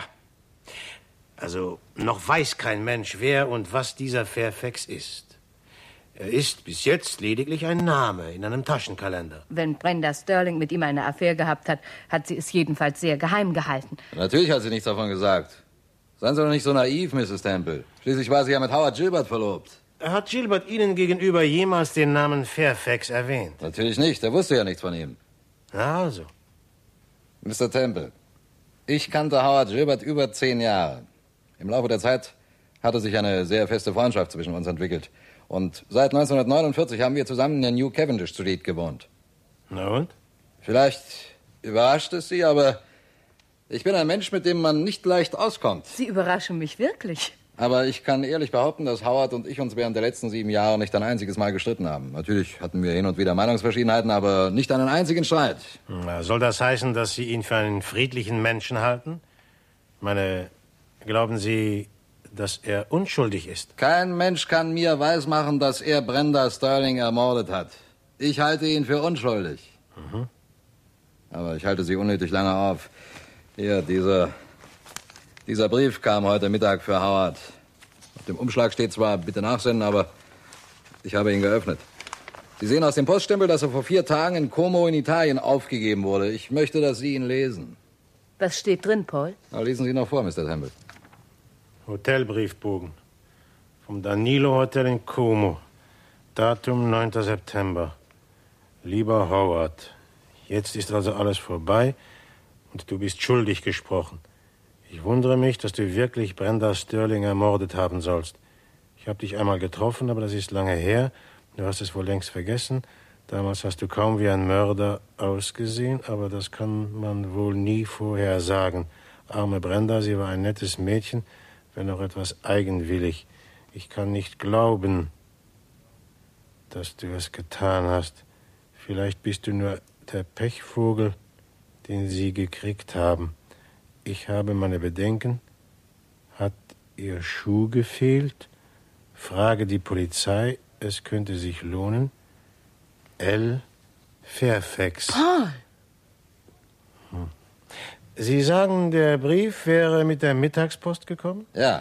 also noch weiß kein Mensch, wer und was dieser Fairfax ist. Er ist bis jetzt lediglich ein Name in einem Taschenkalender. Wenn Brenda Sterling mit ihm eine Affäre gehabt hat, hat sie es jedenfalls sehr geheim gehalten. Natürlich hat sie nichts davon gesagt. Seien Sie doch nicht so naiv, Misses Temple. Schließlich war sie ja mit Howard Gilbert verlobt. Hat Gilbert Ihnen gegenüber jemals den Namen Fairfax erwähnt? Natürlich nicht, er wusste ja nichts von ihm. Also. Mister Temple, ich kannte Howard Gilbert über zehn Jahre. Im Laufe der Zeit hatte sich eine sehr feste Freundschaft zwischen uns entwickelt. Und seit neunzehnhundertneunundvierzig haben wir zusammen in der New Cavendish Street gewohnt. Na und? Vielleicht überrascht es Sie, aber ich bin ein Mensch, mit dem man nicht leicht auskommt. Sie überraschen mich wirklich. Aber ich kann ehrlich behaupten, dass Howard und ich uns während der letzten sieben Jahre nicht ein einziges Mal gestritten haben. Natürlich hatten wir hin und wieder Meinungsverschiedenheiten, aber nicht einen einzigen Streit. Na, soll das heißen, dass Sie ihn für einen friedlichen Menschen halten? Ich meine, glauben Sie, dass er unschuldig ist? Kein Mensch kann mir weismachen, dass er Brenda Sterling ermordet hat. Ich halte ihn für unschuldig. Mhm. Aber ich halte Sie unnötig lange auf. Hier, dieser... Dieser Brief kam heute Mittag für Howard. Auf dem Umschlag steht zwar, bitte nachsenden, aber ich habe ihn geöffnet. Sie sehen aus dem Poststempel, dass er vor vier Tagen in Como in Italien aufgegeben wurde. Ich möchte, dass Sie ihn lesen. Was steht drin, Paul? Na, lesen Sie noch vor, Mister Temple. Hotelbriefbogen. Vom Danilo Hotel in Como. Datum neunter September. Lieber Howard, jetzt ist also alles vorbei und du bist schuldig gesprochen. Ich wundere mich, dass du wirklich Brenda Sterling ermordet haben sollst. Ich habe dich einmal getroffen, aber das ist lange her. Du hast es wohl längst vergessen. Damals hast du kaum wie ein Mörder ausgesehen, aber das kann man wohl nie vorher sagen. Arme Brenda, sie war ein nettes Mädchen, wenn auch etwas eigenwillig. Ich kann nicht glauben, dass du es getan hast. Vielleicht bist du nur der Pechvogel, den sie gekriegt haben. Ich habe meine Bedenken. Hat ihr Schuh gefehlt? Frage die Polizei. Es könnte sich lohnen. L. Fairfax. Paul! Hm. Sie sagen, der Brief wäre mit der Mittagspost gekommen? Ja.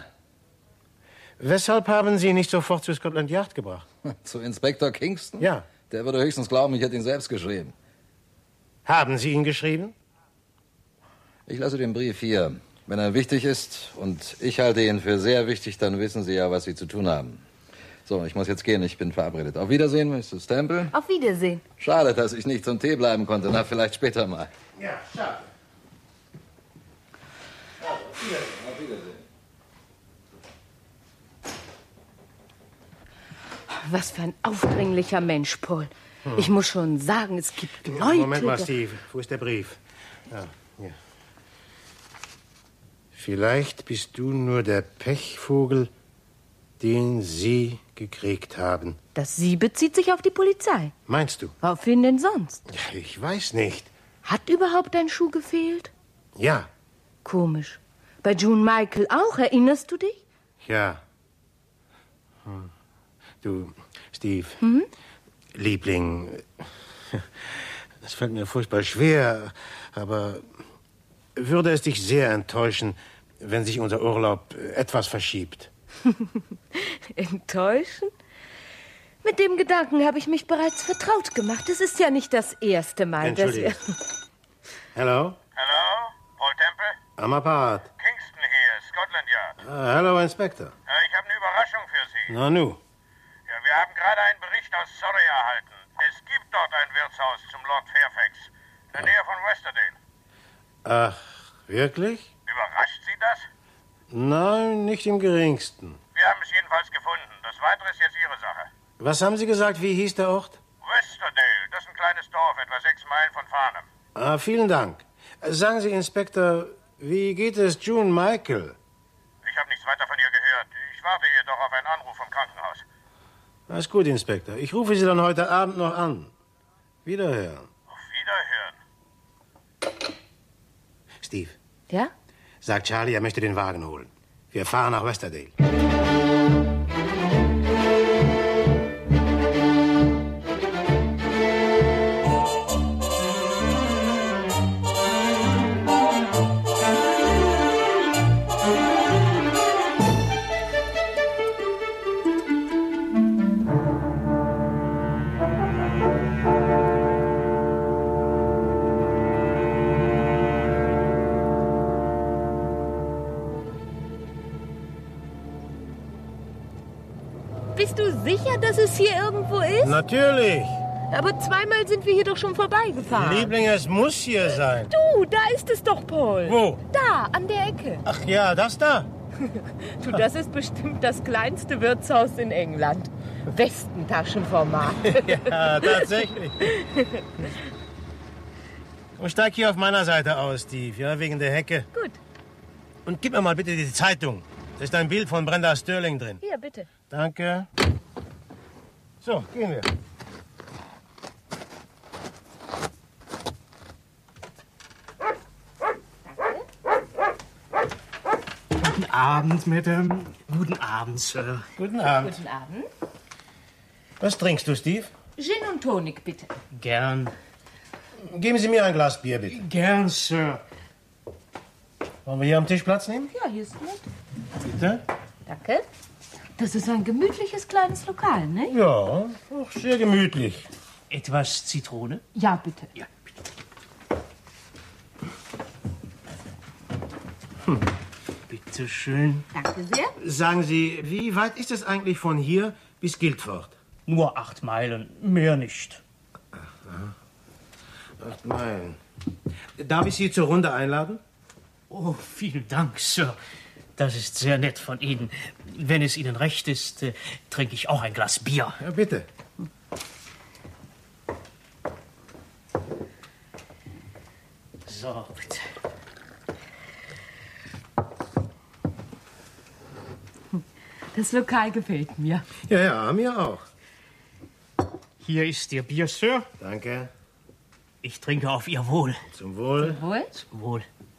Weshalb haben Sie ihn nicht sofort zu Scotland Yard gebracht? Zu Inspektor Kingston? Ja. Der würde höchstens glauben, ich hätte ihn selbst geschrieben. Haben Sie ihn geschrieben? Ich lasse den Brief hier. Wenn er wichtig ist und ich halte ihn für sehr wichtig, dann wissen Sie ja, was Sie zu tun haben. So, ich muss jetzt gehen. Ich bin verabredet. Auf Wiedersehen, Missus Temple. Auf Wiedersehen. Schade, dass ich nicht zum Tee bleiben konnte. Na, vielleicht später mal. Ja, schade. Auf Wiedersehen. Auf Wiedersehen. Was für ein aufdringlicher Mensch, Paul. Hm. Ich muss schon sagen, es gibt Leute... Moment mal, Steve. Wo ist der Brief? Ja, hier. Vielleicht bist du nur der Pechvogel, den Sie gekriegt haben. Das Sie bezieht sich auf die Polizei. Meinst du? Woraufhin denn sonst? Ja, ich weiß nicht. Hat überhaupt ein Schuh gefehlt? Ja. Komisch. Bei June Michael auch, erinnerst du dich? Ja. Hm. Du, Steve, hm? Liebling, das fällt mir furchtbar schwer, aber würde es dich sehr enttäuschen, wenn sich unser Urlaub etwas verschiebt? Enttäuschen? Mit dem Gedanken habe ich mich bereits vertraut gemacht. Es ist ja nicht das erste Mal, dass wir... Hallo? Hallo? Paul Temple? Am Apparat. Kingston hier, Scotland Yard. Ah, hallo, Inspektor. Ja, ich habe eine Überraschung für Sie. Na nu. Ja, wir haben gerade einen Bericht aus Surrey erhalten. Es gibt dort ein Wirtshaus zum Lord Fairfax, in der Nähe von Westerdale. Ach, wirklich? Überrascht Sie das? Nein, nicht im geringsten. Wir haben es jedenfalls gefunden. Das Weitere ist jetzt Ihre Sache. Was haben Sie gesagt, wie hieß der Ort? Westerdale, das ist ein kleines Dorf, etwa sechs Meilen von Farnham. Ah, vielen Dank. Sagen Sie, Inspektor, Wie geht es June Michael? Ich habe nichts weiter von ihr gehört. Ich warte jedoch auf einen Anruf vom Krankenhaus. Alles gut, Inspektor. Ich rufe Sie dann heute Abend noch an. Wiederhören. Auf Wiederhören. Steve. Ja? Sagt Charlie, er möchte den Wagen holen. Wir fahren nach Westerdale. Bist du sicher, dass es hier irgendwo ist? Natürlich. Aber zweimal sind wir hier doch schon vorbeigefahren. Liebling, es muss hier sein. Du, da ist es doch, Paul. Wo? Da, an der Ecke. Ach ja, das da? Du, das ist bestimmt das kleinste Wirtshaus in England. Westentaschenformat. Ja, tatsächlich. Und steig hier auf meiner Seite aus, Steve, ja, wegen der Hecke. Gut. Und gib mir mal bitte die Zeitung. Da ist ein Bild von Brenda Sterling drin. Hier, bitte. Danke. So, gehen wir. Guten Abend, Madame. Guten Abend, Sir. Guten Abend. Guten Abend. Was trinkst du, Steve? Gin und Tonic, bitte. Gern. Geben Sie mir ein Glas Bier, bitte. Gern, Sir. Wollen wir hier am Tisch Platz nehmen? Ja, hier ist gut. Bitte? Danke. Das ist ein gemütliches kleines Lokal, ne? Ja, auch sehr gemütlich. Etwas Zitrone? Ja, bitte. Ja, bitte. Hm. Bitte schön. Danke sehr. Sagen Sie, wie weit ist es eigentlich von hier bis Guildford? Nur acht Meilen, mehr nicht. Acht Meilen. Darf ich Sie zur Runde einladen? Oh, vielen Dank, Sir. Das ist sehr nett von Ihnen. Wenn es Ihnen recht ist, äh, trinke ich auch ein Glas Bier. Ja, bitte. So, bitte. Das Lokal gefällt mir. Ja, ja, mir auch. Hier ist Ihr Bier, Sir. Danke. Ich trinke auf Ihr Wohl. Zum Wohl. Zum Wohl? Zum Wohl.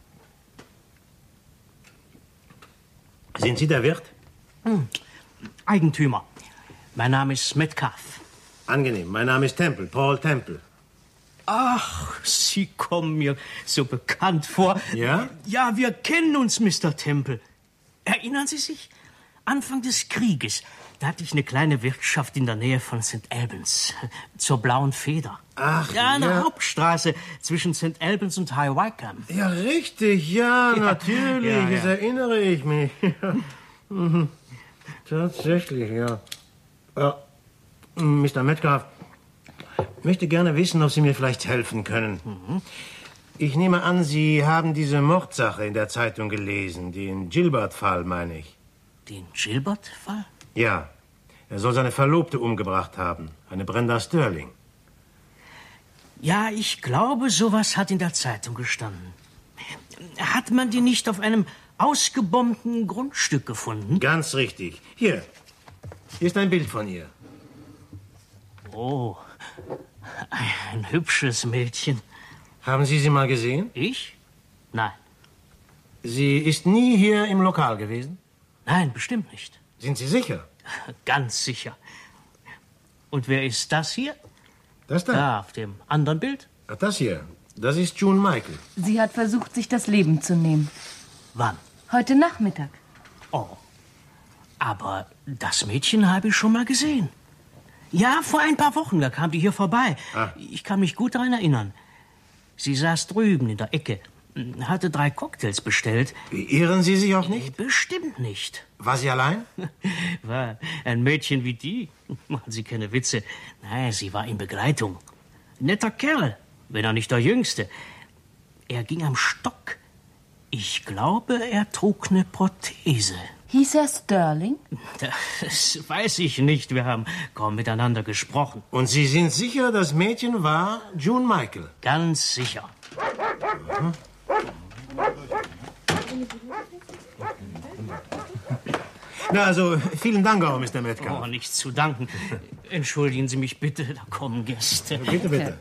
Sind Sie der Wirt? Hm. Eigentümer. Mein Name ist Metcalf. Angenehm. Mein Name ist Temple, Paul Temple. Ach, Sie kommen mir so bekannt vor. Ja? Ja, wir kennen uns, Mister Temple. Erinnern Sie sich? Anfang des Krieges, da hatte ich eine kleine Wirtschaft in der Nähe von Sankt Albans, zur Blauen Feder. Ach, ja. An der ja. Hauptstraße zwischen Sankt Albans und High Wycombe. Ja, richtig, ja, Ja, natürlich, ja, ja. jetzt erinnere ich mich. Mhm. Tatsächlich, ja. ja. Mister Metcalf, ich möchte gerne wissen, ob Sie mir vielleicht helfen können. Mhm. Ich nehme an, Sie haben diese Mordsache in der Zeitung gelesen, den Gilbert-Fall, meine ich. Den Gilbert-Fall? Ja, er soll seine Verlobte umgebracht haben, eine Brenda Sterling. Ja, ich glaube, sowas hat in der Zeitung gestanden. Hat man die nicht auf einem ausgebombten Grundstück gefunden? Ganz richtig. Hier, hier ist ein Bild von ihr. Oh, ein hübsches Mädchen. Haben Sie sie mal gesehen? Ich? Nein. Sie ist nie hier im Lokal gewesen? Nein, bestimmt nicht. Sind Sie sicher? Ganz sicher. Und wer ist das hier? Das da? Da, auf dem anderen Bild? Ach, das hier. Das ist June Michael. Sie hat versucht, sich das Leben zu nehmen. Wann? Heute Nachmittag. Oh. Aber das Mädchen habe ich schon mal gesehen. Ja, vor ein paar Wochen, da kam die hier vorbei. Ah. Ich kann mich gut daran erinnern. Sie saß drüben in der Ecke, hatte drei Cocktails bestellt. Irren Sie sich auch nicht? Bestimmt nicht. War sie allein? War ein Mädchen wie die. Machen Sie keine Witze. Nein, sie war in Begleitung. Netter Kerl, wenn er nicht der Jüngste. Er ging am Stock. Ich glaube, er trug eine Prothese. Hieß er Sterling? Das weiß ich nicht. Wir haben kaum miteinander gesprochen. Und Sie sind sicher, das Mädchen war June Michael? Ganz sicher. Mhm. Na, also, vielen Dank auch, Mister Metcalf. Oh, nichts zu danken. Entschuldigen Sie mich bitte, da kommen Gäste. Bitte, bitte.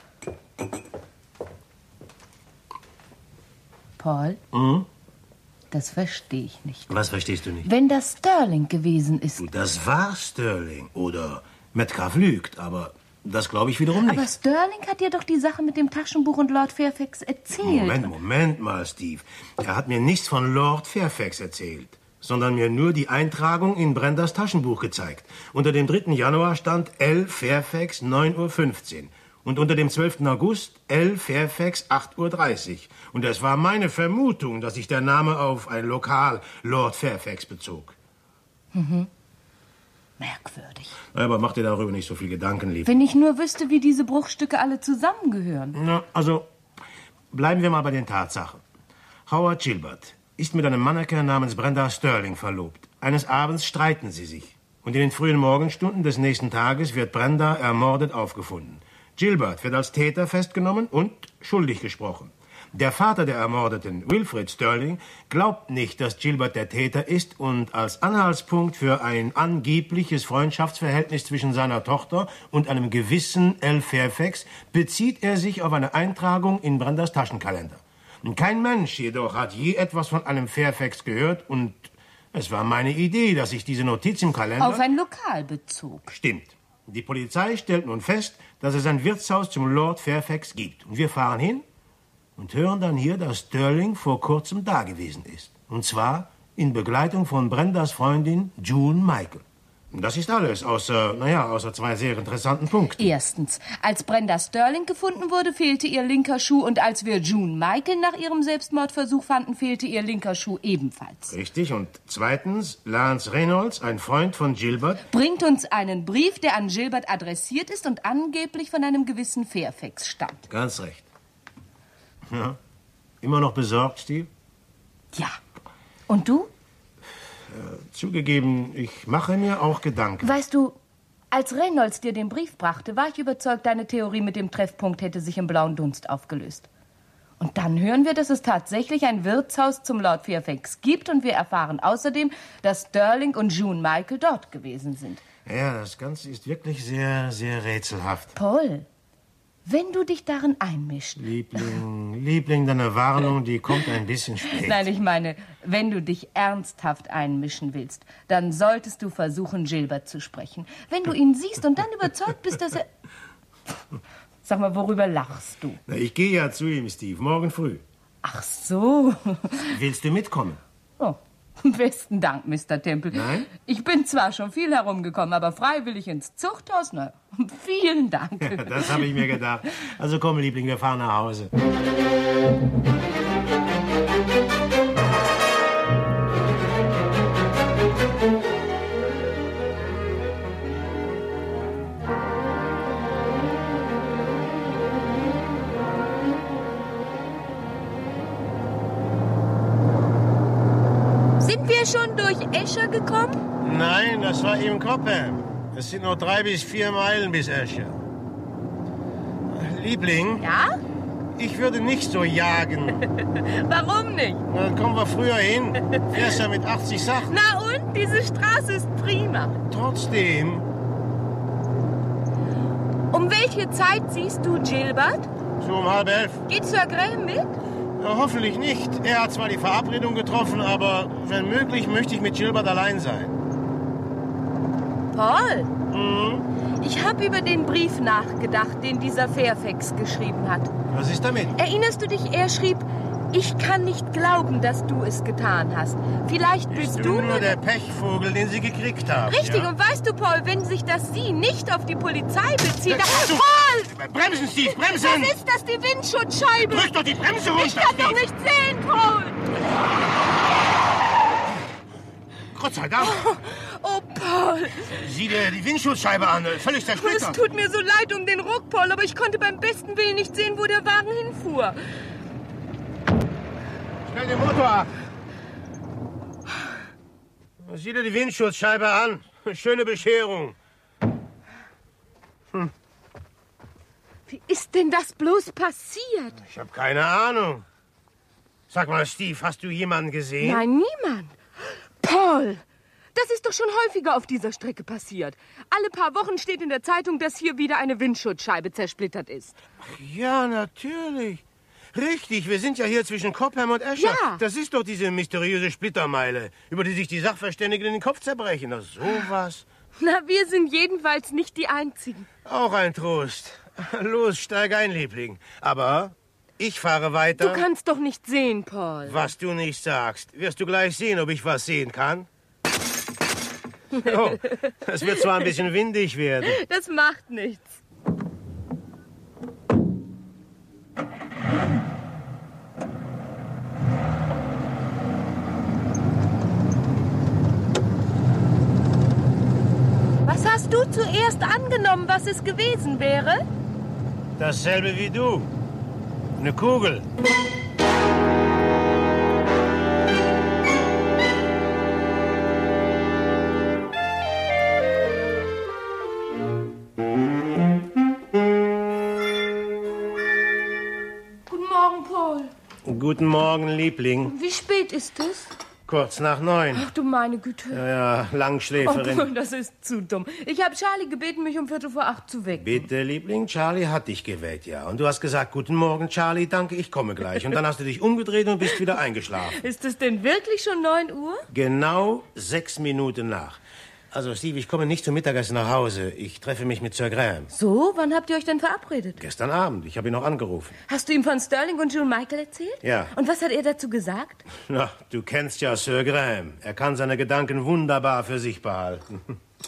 Paul, Hm? das verstehe ich nicht. Was verstehst du nicht? Wenn das Sterling gewesen ist. Das war Sterling. Oder Metcalf lügt, aber das glaube ich wiederum nicht. Aber Sterling hat dir doch die Sache mit dem Taschenbuch und Lord Fairfax erzählt. Moment, Moment mal, Steve. Er hat mir nichts von Lord Fairfax erzählt, sondern mir nur die Eintragung in Brendas Taschenbuch gezeigt. Unter dem dritten Januar stand L. Fairfax neun Uhr fünfzehn. Und unter dem zwölften August L. Fairfax acht Uhr dreißig. Und es war meine Vermutung, dass sich der Name auf ein Lokal Lord Fairfax bezog. Mhm. Merkwürdig. Aber mach dir darüber nicht so viel Gedanken, Lieb. Wenn ich nur wüsste, wie diese Bruchstücke alle zusammengehören. Na, also, bleiben wir mal bei den Tatsachen. Howard Gilbert ist mit einem Mannequin namens Brenda Sterling verlobt. Eines Abends streiten sie sich. Und in den frühen Morgenstunden des nächsten Tages wird Brenda ermordet aufgefunden. Gilbert wird als Täter festgenommen und schuldig gesprochen. Der Vater der Ermordeten, Wilfred Sterling, glaubt nicht, dass Gilbert der Täter ist und als Anhaltspunkt für ein angebliches Freundschaftsverhältnis zwischen seiner Tochter und einem gewissen L. Fairfax bezieht er sich auf eine Eintragung in Brendas Taschenkalender. Kein Mensch jedoch hat je etwas von einem Fairfax gehört und es war meine Idee, dass ich diese Notiz im Kalender... Auf ein Lokal bezog. Stimmt. Die Polizei stellt nun fest, dass es ein Wirtshaus zum Lord Fairfax gibt. Und wir fahren hin und hören dann hier, dass Sterling vor kurzem da gewesen ist. Und zwar in Begleitung von Brendas Freundin June Michael. Das ist alles, außer, naja, außer zwei sehr interessanten Punkten. Erstens, als Brenda Sterling gefunden wurde, fehlte ihr linker Schuh und als wir June Michael nach ihrem Selbstmordversuch fanden, fehlte ihr linker Schuh ebenfalls. Richtig. Und zweitens, Lance Reynolds, ein Freund von Gilbert, bringt uns einen Brief, der an Gilbert adressiert ist und angeblich von einem gewissen Fairfax stammt. Ganz recht. Ja. Immer noch besorgt, Steve? Ja. Und du? Äh, zugegeben, ich mache mir auch Gedanken. Weißt du, als Reynolds dir den Brief brachte, war ich überzeugt, deine Theorie mit dem Treffpunkt hätte sich im blauen Dunst aufgelöst. Und dann hören wir, dass es tatsächlich ein Wirtshaus zum Lord Fairfax gibt und wir erfahren außerdem, dass Sterling und June Michael dort gewesen sind. Ja, das Ganze ist wirklich sehr, sehr rätselhaft. Paul, wenn du dich darin einmischst... Liebling, Liebling, deine Warnung, die kommt ein bisschen spät. Nein, ich meine, wenn du dich ernsthaft einmischen willst, dann solltest du versuchen, Gilbert zu sprechen. Wenn du ihn siehst und dann überzeugt bist, dass er... Sag mal, worüber lachst du? Na, ich gehe ja zu ihm, Steve, morgen früh. Ach so. Willst du mitkommen? Oh, besten Dank, Mister Temple. Nein? Ich bin zwar schon viel herumgekommen, aber freiwillig ins Zuchthaus? Na, vielen Dank. Ja, das habe ich mir gedacht. Also komm, Liebling, wir fahren nach Hause. Sind wir schon durch Escher gekommen? Nein, das war eben Cobham. Es sind nur drei bis vier Meilen bis Escher. Liebling? Ja? Ich würde nicht so jagen. Warum nicht? Dann kommen wir früher hin. Fährst ja mit achtzig Sachen. Na und? Diese Straße ist prima. Trotzdem. Um welche Zeit siehst du Gilbert? So um halb elf. Geht Sir Graham mit? Ja, hoffentlich nicht. Er hat zwar die Verabredung getroffen, aber wenn möglich möchte ich mit Gilbert allein sein. Paul? Mhm. Ich habe über den Brief nachgedacht, den dieser Fairfax geschrieben hat. Was ist damit? Erinnerst du dich, er schrieb, ich kann nicht glauben, dass du es getan hast. Vielleicht bist Bist du du nur der Pechvogel, den sie gekriegt haben. Richtig, ja? und weißt du, Paul, wenn sich das Sie nicht auf die Polizei bezieht... Ja, dann... du- Paul! Bremsen, Steve, bremsen! Was ist das, die Windschutzscheibe? Drück doch die Bremse runter, Ich kann doch Steve. nicht sehen, Paul! Gott sei Dank. Oh, oh, Paul. Sieh dir die Windschutzscheibe an, völlig Es zersplittert. tut mir so leid um den Ruck, Paul, aber ich konnte beim besten Willen nicht sehen, wo der Wagen hinfuhr. Stell den Motor ab. Sieh dir die Windschutzscheibe an. Schöne Bescherung. Hm. Wie ist denn das bloß passiert? Ich habe keine Ahnung. Sag mal, Steve, hast du jemanden gesehen? Nein, niemand. Paul, das ist doch schon häufiger auf dieser Strecke passiert. Alle paar Wochen steht in der Zeitung, dass hier wieder eine Windschutzscheibe zersplittert ist. Ja, natürlich. Richtig, wir sind ja hier zwischen Cobham und Esher. Ja. Das ist doch diese mysteriöse Splittermeile, über die sich die Sachverständigen den Kopf zerbrechen. Na, sowas. Na, wir sind jedenfalls nicht die Einzigen. Auch ein Trost. Los, steig ein, Liebling. Aber ich fahre weiter. Du kannst doch nicht sehen, Paul. Was du nicht sagst, wirst du gleich sehen, ob ich was sehen kann. Oh, es wird zwar ein bisschen windig werden. Das macht nichts. Was hast du zuerst angenommen, was es gewesen wäre? Dasselbe wie du. Eine Kugel. Guten Morgen, Paul. Guten Morgen, Liebling. Wie spät ist es? Kurz nach neun. Ach du meine Güte. Ja, ja, Langschläferin. Oh, das ist zu dumm. Ich habe Charlie gebeten, mich um Viertel vor acht zu wecken. Bitte, Liebling, Charlie hat dich geweckt, ja. Und du hast gesagt, guten Morgen, Charlie, danke, ich komme gleich. Und dann hast du dich umgedreht und bist wieder eingeschlafen. Ist es denn wirklich schon neun Uhr? Genau sechs Minuten nach. Also, Steve, ich komme nicht zum Mittagessen nach Hause. Ich treffe mich mit Sir Graham. So, wann habt ihr euch denn verabredet? Gestern Abend. Ich habe ihn noch angerufen. Hast du ihm von Sterling und June Michael erzählt? Ja. Und was hat er dazu gesagt? Na, du kennst ja Sir Graham. Er kann seine Gedanken wunderbar für sich behalten.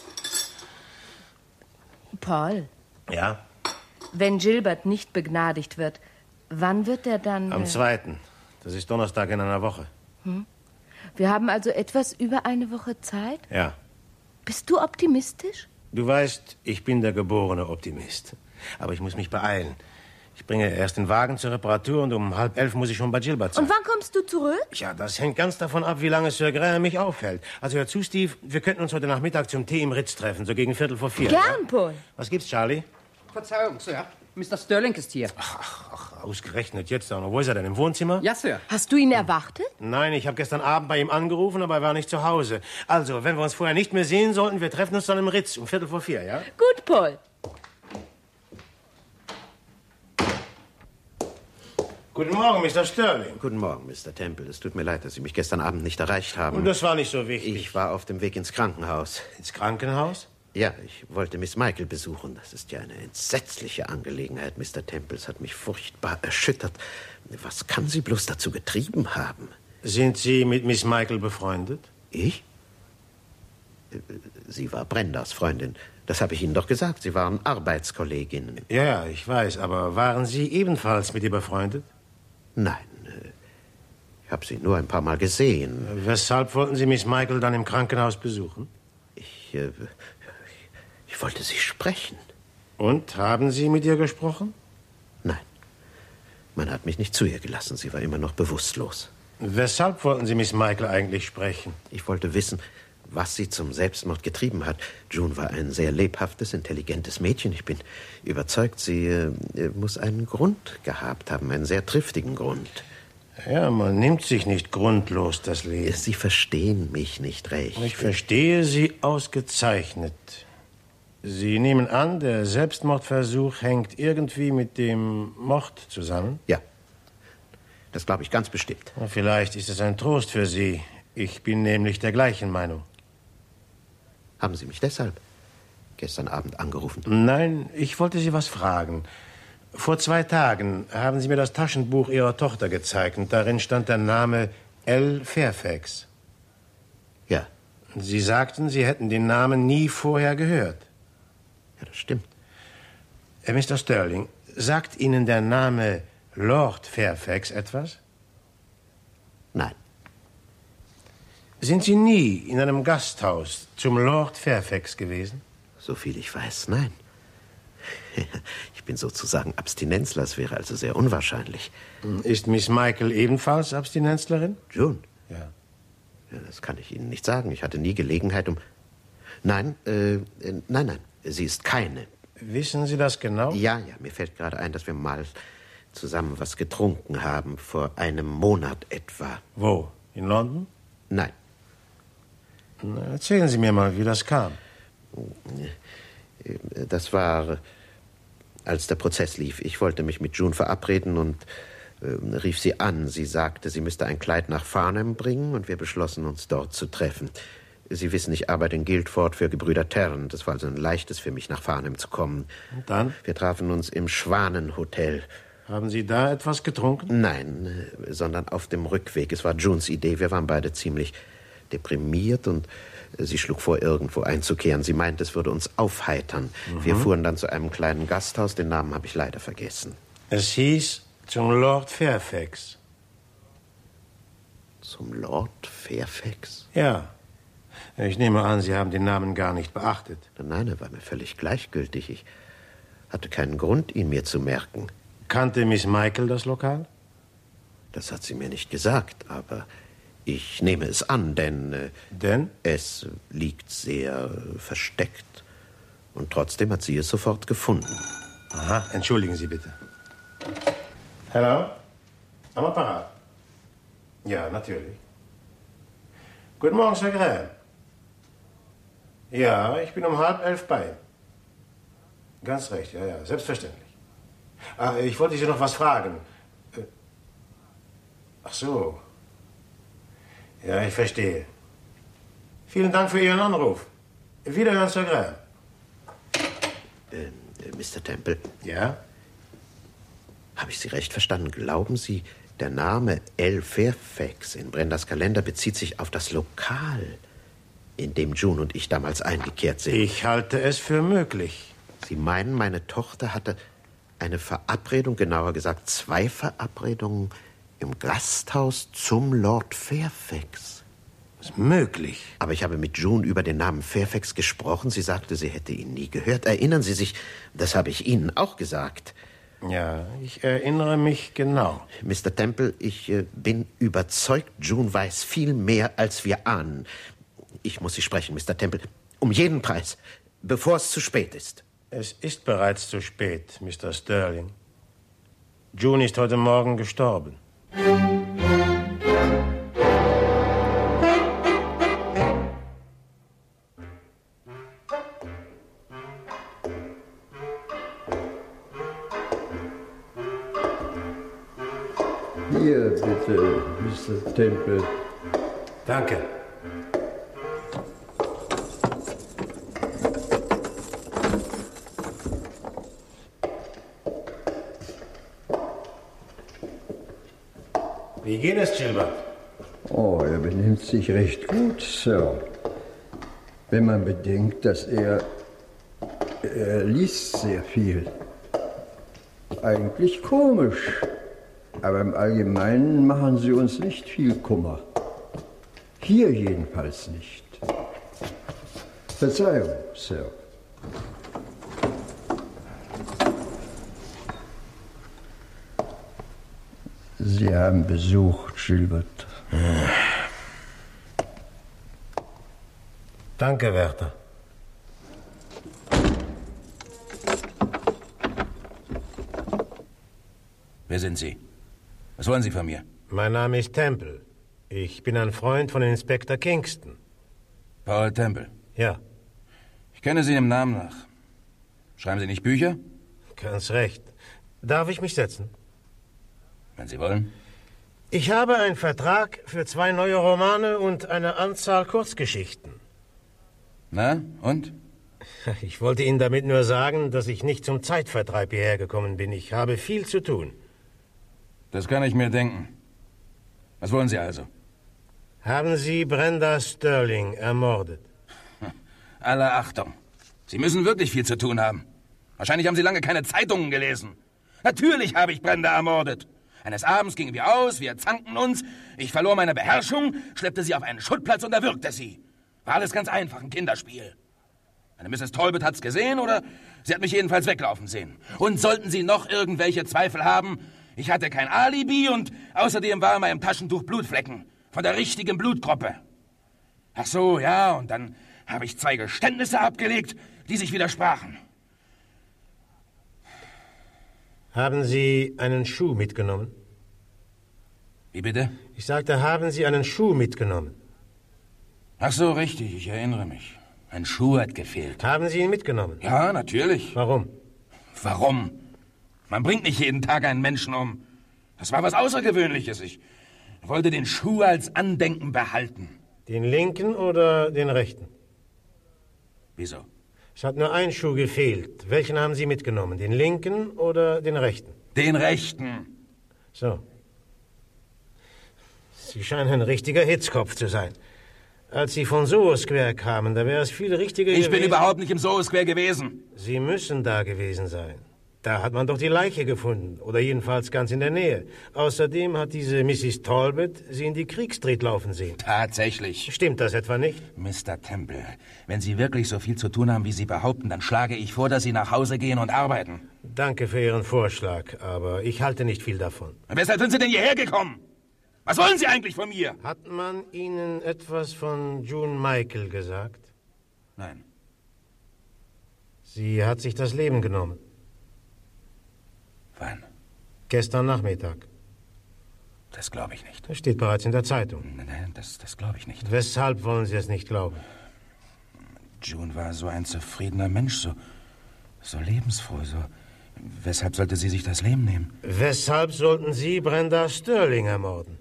Paul, Ja? wenn Gilbert nicht begnadigt wird, wann wird er dann... Am äh, zweiten. Das ist Donnerstag in einer Woche. Hm? Wir haben also etwas über eine Woche Zeit? Ja. Bist du optimistisch? Du weißt, ich bin der geborene Optimist. Aber ich muss mich beeilen. Ich bringe erst den Wagen zur Reparatur und um halb elf muss ich schon bei Gilbert sein. Und wann kommst du zurück? Ja, das hängt ganz davon ab, wie lange Sir Graham mich aufhält. Also hör zu, Steve, wir könnten uns heute Nachmittag zum Tee im Ritz treffen, so gegen Viertel vor vier. Gern, ja? Paul. Was gibt's, Charlie? Verzeihung, Sir. Mister Sterling ist hier. Ausgerechnet jetzt auch noch. Wo ist er denn, im Wohnzimmer? Ja, Sir. Hast du ihn erwartet? Nein, ich habe gestern Abend bei ihm angerufen, aber er war nicht zu Hause. Also, wenn wir uns vorher nicht mehr sehen sollten, wir treffen uns dann im Ritz um Viertel vor vier, ja? Gut, Paul. Guten Morgen, Mister Sterling. Guten Morgen, Mister Temple. Es tut mir leid, dass Sie mich gestern Abend nicht erreicht haben. Und das war nicht so wichtig. Ich war auf dem Weg ins Krankenhaus. Ins Krankenhaus? Ja, ich wollte Miss Michael besuchen. Das ist ja eine entsetzliche Angelegenheit, Mister Temple. Es hat mich furchtbar erschüttert. Was kann Sie bloß dazu getrieben haben? Sind Sie mit Miss Michael befreundet? Ich? Sie war Brendas Freundin. Das habe ich Ihnen doch gesagt. Sie waren Arbeitskolleginnen. Ja, ja, ich weiß. Aber waren Sie ebenfalls mit ihr befreundet? Nein. Ich habe sie nur ein paar Mal gesehen. Weshalb wollten Sie Miss Michael dann im Krankenhaus besuchen? Ich, äh, ich wollte sie sprechen. Und, haben Sie mit ihr gesprochen? Nein. Man hat mich nicht zu ihr gelassen. Sie war immer noch bewusstlos. Weshalb wollten Sie Miss Michael eigentlich sprechen? Ich wollte wissen, was sie zum Selbstmord getrieben hat. June war ein sehr lebhaftes, intelligentes Mädchen. Ich bin überzeugt, sie äh, muss einen Grund gehabt haben, einen sehr triftigen Grund. Ja, man nimmt sich nicht grundlos das Leben. Sie verstehen mich nicht recht. Ich verstehe Sie ausgezeichnet. Sie nehmen an, der Selbstmordversuch hängt irgendwie mit dem Mord zusammen? Ja, das glaube ich ganz bestimmt. Vielleicht ist es ein Trost für Sie. Ich bin nämlich der gleichen Meinung. Haben Sie mich deshalb gestern Abend angerufen? Nein, ich wollte Sie was fragen. Vor zwei Tagen haben Sie mir das Taschenbuch Ihrer Tochter gezeigt und darin stand der Name L. Fairfax. Ja. Sie sagten, Sie hätten den Namen nie vorher gehört. Ja, das stimmt. Äh, Mister Sterling, sagt Ihnen der Name Lord Fairfax etwas? Nein. Sind Sie nie in einem Gasthaus zum Lord Fairfax gewesen? Soviel ich weiß, nein. Ich bin sozusagen Abstinenzler, es wäre also sehr unwahrscheinlich. Ist Miss Michael ebenfalls Abstinenzlerin? June? Ja. Ja, das kann ich Ihnen nicht sagen. Ich hatte nie Gelegenheit, um... Nein, äh, nein, nein, sie ist keine. Wissen Sie das genau? Ja, ja, mir fällt gerade ein, dass wir mal zusammen was getrunken haben, vor einem Monat etwa. Wo? In London? Nein. Na, erzählen Sie mir mal, wie das kam. Das war, als der Prozess lief. Ich wollte mich mit June verabreden und äh, rief sie an. Sie sagte, sie müsste ein Kleid nach Farnham bringen und wir beschlossen, uns dort zu treffen. Sie wissen, ich arbeite in Guildford für Gebrüder Terran. Das war also ein leichtes für mich, nach Farnham zu kommen. Und dann? Wir trafen uns im Schwanenhotel. Haben Sie da etwas getrunken? Nein, sondern auf dem Rückweg. Es war Junes Idee. Wir waren beide ziemlich deprimiert und sie schlug vor, irgendwo einzukehren. Sie meinte, es würde uns aufheitern. Mhm. Wir fuhren dann zu einem kleinen Gasthaus. Den Namen habe ich leider vergessen. Es hieß zum Lord Fairfax. Zum Lord Fairfax? Ja. Ich nehme an, Sie haben den Namen gar nicht beachtet. Nein, er war mir völlig gleichgültig. Ich hatte keinen Grund, ihn mir zu merken. Kannte Miss Michael das Lokal? Das hat sie mir nicht gesagt, aber ich nehme es an, denn... Äh, denn? Es liegt sehr äh, versteckt. Und trotzdem hat sie es sofort gefunden. Aha, entschuldigen Sie bitte. Hallo? Am Apparat? Ja, natürlich. Guten Morgen, Sir Graham. Ja, ich bin um halb elf bei Ihnen. Ganz recht, ja, ja, selbstverständlich. Ah, ich wollte Sie noch was fragen. Ach so. Ja, ich verstehe. Vielen Dank für Ihren Anruf. Wiederhören, Sir Graham. Äh, äh, Mister Temple? Ja? Habe ich Sie recht verstanden? Glauben Sie, der Name L. Fairfax in Brendas Kalender bezieht sich auf das Lokal, in dem June und ich damals eingekehrt sind? Ich halte es für möglich. Sie meinen, meine Tochter hatte eine Verabredung, genauer gesagt zwei Verabredungen im Gasthaus zum Lord Fairfax? Das ist möglich. Aber ich habe mit June über den Namen Fairfax gesprochen. Sie sagte, sie hätte ihn nie gehört. Erinnern Sie sich, das habe ich Ihnen auch gesagt. Ja, ich erinnere mich genau. Mister Temple, ich äh, bin überzeugt, June weiß viel mehr, als wir ahnen. Ich muss Sie sprechen, Mister Temple. Um jeden Preis, bevor es zu spät ist. Es ist bereits zu spät, Mister Sterling. June ist heute Morgen gestorben. Hier, bitte, Mister Temple. Danke. Wie geht es, Gilbert? Oh, er benimmt sich recht gut, Sir. Wenn man bedenkt, dass er... Er liest sehr viel. Eigentlich komisch. Aber im Allgemeinen machen sie uns nicht viel Kummer. Hier jedenfalls nicht. Verzeihung, Sir. Sie haben Besuch, Gilbert. Danke, Wärter. Wer sind Sie? Was wollen Sie von mir? Mein Name ist Temple. Ich bin ein Freund von Inspektor Kingston. Paul Temple? Ja. Ich kenne Sie dem Namen nach. Schreiben Sie nicht Bücher? Ganz recht. Darf ich mich setzen? Wenn Sie wollen. Ich habe einen Vertrag für zwei neue Romane und eine Anzahl Kurzgeschichten. Na, und? Ich wollte Ihnen damit nur sagen, dass ich nicht zum Zeitvertreib hierher gekommen bin. Ich habe viel zu tun. Das kann ich mir denken. Was wollen Sie also? Haben Sie Brenda Sterling ermordet? Alle Achtung. Sie müssen wirklich viel zu tun haben. Wahrscheinlich haben Sie lange keine Zeitungen gelesen. Natürlich habe ich Brenda ermordet. Eines Abends gingen wir aus, wir zankten uns. Ich verlor meine Beherrschung, schleppte sie auf einen Schuttplatz und erwürgte sie. War alles ganz einfach, ein Kinderspiel. Eine Misses Talbot hat's gesehen oder sie hat mich jedenfalls weglaufen sehen. Und sollten Sie noch irgendwelche Zweifel haben, ich hatte kein Alibi und außerdem war in meinem Taschentuch Blutflecken von der richtigen Blutgruppe. Ach so, ja, und dann habe ich zwei Geständnisse abgelegt, die sich widersprachen. Haben Sie einen Schuh mitgenommen? Wie bitte? Ich sagte, haben Sie einen Schuh mitgenommen? Ach so, richtig, ich erinnere mich. Ein Schuh hat gefehlt. Haben Sie ihn mitgenommen? Ja, natürlich. Warum? Warum? Man bringt nicht jeden Tag einen Menschen um. Das war was Außergewöhnliches. Ich wollte den Schuh als Andenken behalten. Den linken oder den rechten? Wieso? Es hat nur ein Schuh gefehlt. Welchen haben Sie mitgenommen? Den linken oder den rechten? Den rechten. So. Sie scheinen ein richtiger Hitzkopf zu sein. Als Sie von Soho Square kamen, da wäre es viel richtiger gewesen... Ich bin überhaupt nicht im Soho Square gewesen. Sie müssen da gewesen sein. Da hat man doch die Leiche gefunden. Oder jedenfalls ganz in der Nähe. Außerdem hat diese Missis Talbot Sie in die Creek Street laufen sehen. Tatsächlich. Stimmt das etwa nicht? Mister Temple, wenn Sie wirklich so viel zu tun haben, wie Sie behaupten, dann schlage ich vor, dass Sie nach Hause gehen und arbeiten. Danke für Ihren Vorschlag, aber ich halte nicht viel davon. Weshalb sind Sie denn hierher gekommen? Was wollen Sie eigentlich von mir? Hat man Ihnen etwas von June Michael gesagt? Nein. Sie hat sich das Leben genommen. Wann? Gestern Nachmittag. Das glaube ich nicht. Das steht bereits in der Zeitung. Nein, nein, das, das glaube ich nicht. Weshalb wollen Sie es nicht glauben? June war so ein zufriedener Mensch, so, so lebensfroh, so... Weshalb sollte sie sich das Leben nehmen? Weshalb sollten Sie Brenda Sterling ermorden?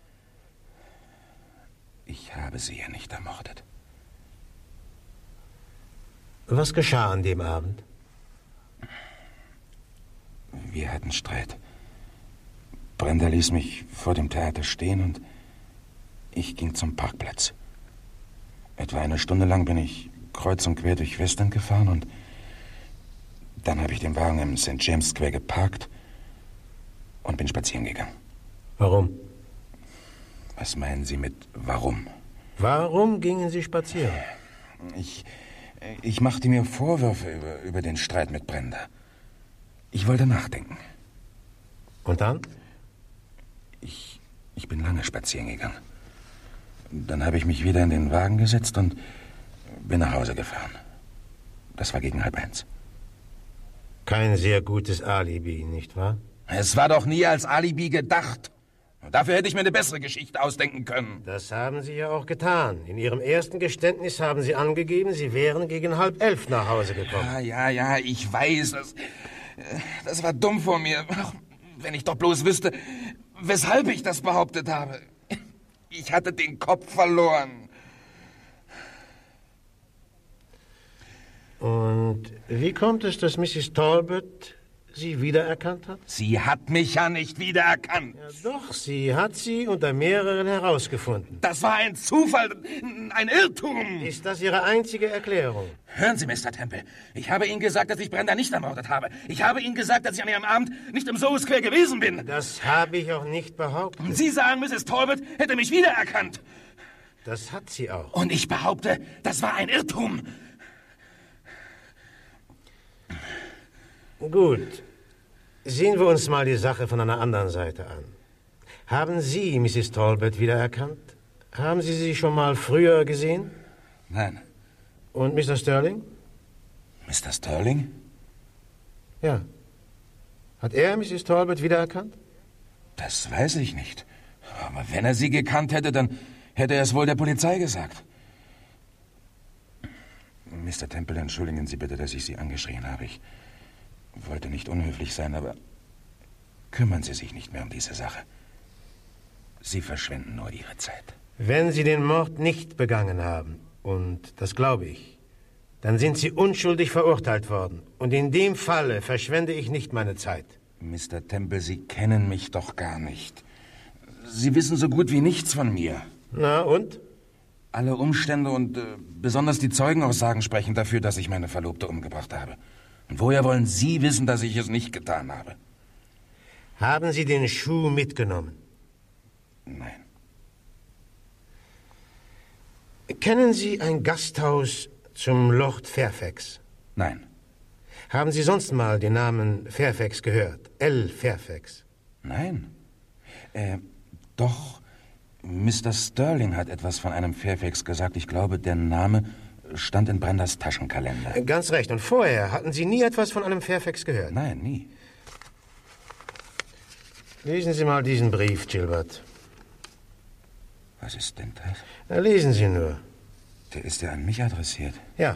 Ich habe sie ja nicht ermordet. Was geschah an dem Abend? Wir hatten Streit. Brenda ließ mich vor dem Theater stehen und ich ging zum Parkplatz. Etwa eine Stunde lang bin ich kreuz und quer durch Westend gefahren und dann habe ich den Wagen im Saint James Square geparkt und bin spazieren gegangen. Warum? Was meinen Sie mit warum? Warum gingen Sie spazieren? Ich, ich machte mir Vorwürfe über, über den Streit mit Brenda. Ich wollte nachdenken. Und dann? Ich, ich bin lange spazieren gegangen. Dann habe ich mich wieder in den Wagen gesetzt und bin nach Hause gefahren. Das war gegen halb eins. Kein sehr gutes Alibi, nicht wahr? Es war doch nie als Alibi gedacht. Dafür hätte ich mir eine bessere Geschichte ausdenken können. Das haben Sie ja auch getan. In Ihrem ersten Geständnis haben Sie angegeben, Sie wären gegen halb elf nach Hause gekommen. Ja, ja, ja, ich weiß. Das, das war dumm von mir. Wenn ich doch bloß wüsste, weshalb ich das behauptet habe. Ich hatte den Kopf verloren. Und wie kommt es, dass Missis Talbot Sie wiedererkannt hat? Sie hat mich ja nicht wiedererkannt. Ja, doch, sie hat Sie unter mehreren herausgefunden. Das war ein Zufall, ein Irrtum. Ist das Ihre einzige Erklärung? Hören Sie, Mister Temple, ich habe Ihnen gesagt, dass ich Brenda nicht ermordet habe. Ich habe Ihnen gesagt, dass ich an Ihrem Abend nicht im Soho Square gewesen bin. Das habe ich auch nicht behauptet. Und Sie sagen, Misses Talbot hätte mich wiedererkannt. Das hat sie auch. Und ich behaupte, das war ein Irrtum. Gut. Sehen wir uns mal die Sache von einer anderen Seite an. Haben Sie Missis Talbot wiedererkannt? Haben Sie sie schon mal früher gesehen? Nein. Und Mister Sterling? Mister Sterling? Ja. Hat er Missis Talbot wiedererkannt? Das weiß ich nicht. Aber wenn er sie gekannt hätte, dann hätte er es wohl der Polizei gesagt. Mister Temple, entschuldigen Sie bitte, dass ich Sie angeschrien habe. Ich wollte nicht unhöflich sein, aber kümmern Sie sich nicht mehr um diese Sache. Sie verschwenden nur Ihre Zeit. Wenn Sie den Mord nicht begangen haben, und das glaube ich, dann sind Sie unschuldig verurteilt worden. Und in dem Falle verschwende ich nicht meine Zeit. Mister Temple, Sie kennen mich doch gar nicht. Sie wissen so gut wie nichts von mir. Na, und? Alle Umstände und äh, besonders die Zeugenaussagen sprechen dafür, dass ich meine Verlobte umgebracht habe. Und woher wollen Sie wissen, dass ich es nicht getan habe? Haben Sie den Schuh mitgenommen? Nein. Kennen Sie ein Gasthaus zum Lord Fairfax? Nein. Haben Sie sonst mal den Namen Fairfax gehört? L. Fairfax? Nein. Äh, doch. Mister Sterling hat etwas von einem Fairfax gesagt. Ich glaube, der Name stand in Brendas Taschenkalender. Ganz recht. Und vorher hatten Sie nie etwas von einem Fairfax gehört? Nein, nie. Lesen Sie mal diesen Brief, Gilbert. Was ist denn das? Na, lesen Sie nur. Der ist ja an mich adressiert. Ja.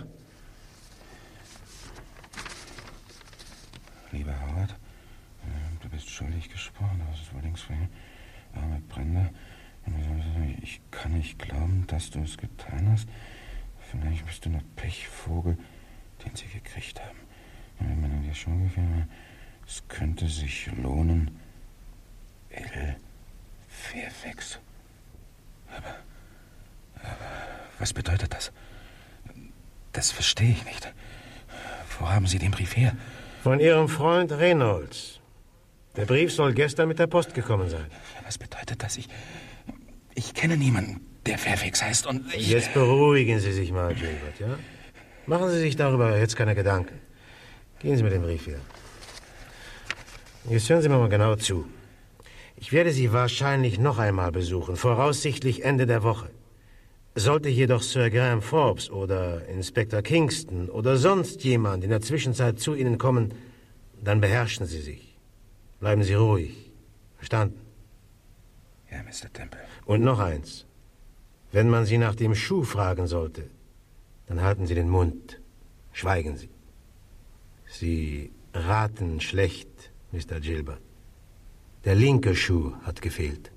Lieber Howard, du bist schuldig gesprochen. Das ist wohl links von hier. Arme Brenda. Ich kann nicht glauben, dass du es getan hast. Vielleicht bist du noch Pechvogel, den sie gekriegt haben. Wenn man dir schon gefallen hat, es könnte sich lohnen. L. Fairfax. Aber, aber was bedeutet das? Das verstehe ich nicht. Wo haben Sie den Brief her? Von Ihrem Freund Reynolds. Der Brief soll gestern mit der Post gekommen sein. Was bedeutet das? Ich, ich kenne niemanden, der Fairfax heißt und ich... Jetzt beruhigen Sie sich mal, Gilbert, ja? Machen Sie sich darüber jetzt keine Gedanken. Gehen Sie mit dem Brief wieder. Jetzt hören Sie mir mal genau zu. Ich werde Sie wahrscheinlich noch einmal besuchen, voraussichtlich Ende der Woche. Sollte jedoch Sir Graham Forbes oder Inspektor Kingston oder sonst jemand in der Zwischenzeit zu Ihnen kommen, dann beherrschen Sie sich. Bleiben Sie ruhig. Verstanden? Ja, Mister Temple. Und noch eins. Wenn man Sie nach dem Schuh fragen sollte, dann halten Sie den Mund. Schweigen Sie. Sie raten schlecht, Mister Gilbert. Der linke Schuh hat gefehlt.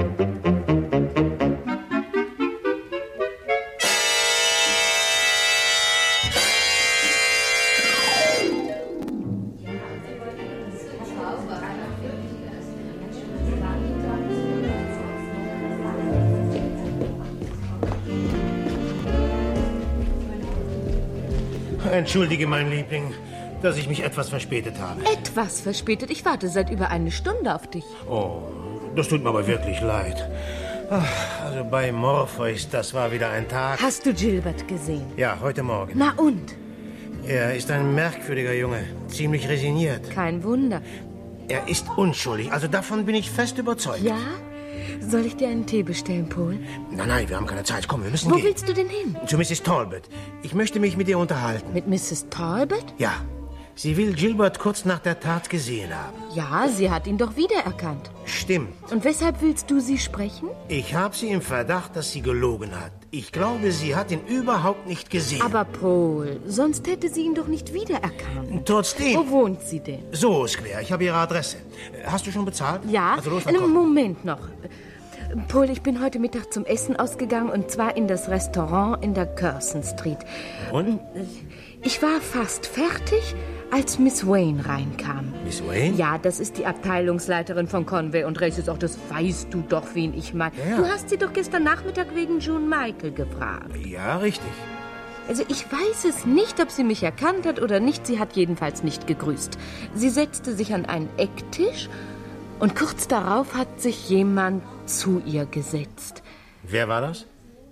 Entschuldige, mein Liebling, dass ich mich etwas verspätet habe. Etwas verspätet? Ich warte seit über eine Stunde auf dich. Oh, das tut mir aber wirklich leid. Ach, also bei Morpheus, das war wieder ein Tag. Hast du Gilbert gesehen? Ja, heute Morgen. Na und? Er ist ein merkwürdiger Junge, ziemlich resigniert. Kein Wunder. Er ist unschuldig, also davon bin ich fest überzeugt. Ja? Soll ich dir einen Tee bestellen, Paul? Nein, nein, wir haben keine Zeit. Komm, wir müssen Wo gehen. Wo willst du denn hin? Zu Misses Talbot. Ich möchte mich mit ihr unterhalten. Mit Misses Talbot? Ja. Sie will Gilbert kurz nach der Tat gesehen haben. Ja, sie hat ihn doch wiedererkannt. Stimmt. Und weshalb willst du sie sprechen? Ich habe sie im Verdacht, dass sie gelogen hat. Ich glaube, sie hat ihn überhaupt nicht gesehen. Aber Paul, sonst hätte sie ihn doch nicht wiedererkannt. Trotzdem. Wo wohnt sie denn? So, Square, ich habe ihre Adresse. Hast du schon bezahlt? Ja, also los, einen komm. Moment noch. Paul, ich bin heute Mittag zum Essen ausgegangen, und zwar in das Restaurant in der Curzon Street. Und? Ich war fast fertig, als Miss Wayne reinkam. Miss Wayne? Ja, das ist die Abteilungsleiterin von Conway und Races. Auch das weißt du doch, wen ich meine. Ja. Du hast sie doch gestern Nachmittag wegen June Michael gefragt. Ja, richtig. Also ich weiß es nicht, ob sie mich erkannt hat oder nicht. Sie hat jedenfalls nicht gegrüßt. Sie setzte sich an einen Ecktisch und kurz darauf hat sich jemand zu ihr gesetzt. Wer war das?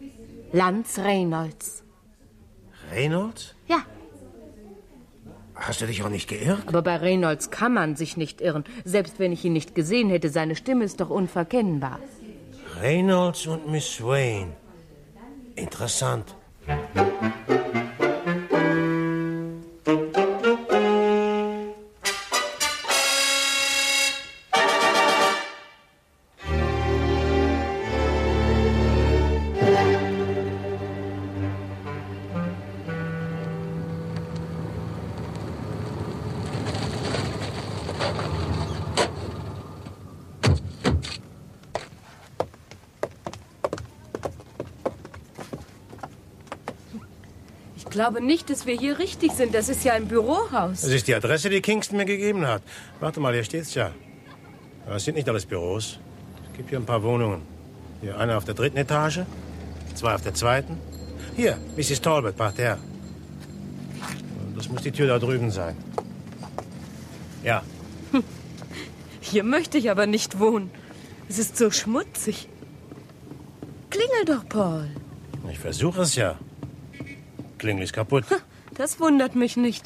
Lance Reynolds. Reynolds? Ja. Hast du dich auch nicht geirrt? Aber bei Reynolds kann man sich nicht irren. Selbst wenn ich ihn nicht gesehen hätte, seine Stimme ist doch unverkennbar. Reynolds und Miss Wayne. Interessant. Ich glaube nicht, dass wir hier richtig sind. Das ist ja ein Bürohaus. Das ist die Adresse, die Kingston mir gegeben hat. Warte mal, hier steht's ja. Aber es sind nicht alles Büros. Es gibt hier ein paar Wohnungen. Hier eine auf der dritten Etage, zwei auf der zweiten. Hier, Misses Talbot, Parterre. Das muss die Tür da drüben sein. Ja. Hm. Hier möchte ich aber nicht wohnen. Es ist so schmutzig. Klingel doch, Paul. Ich versuche es ja. Klingel ist kaputt. Das wundert mich nicht.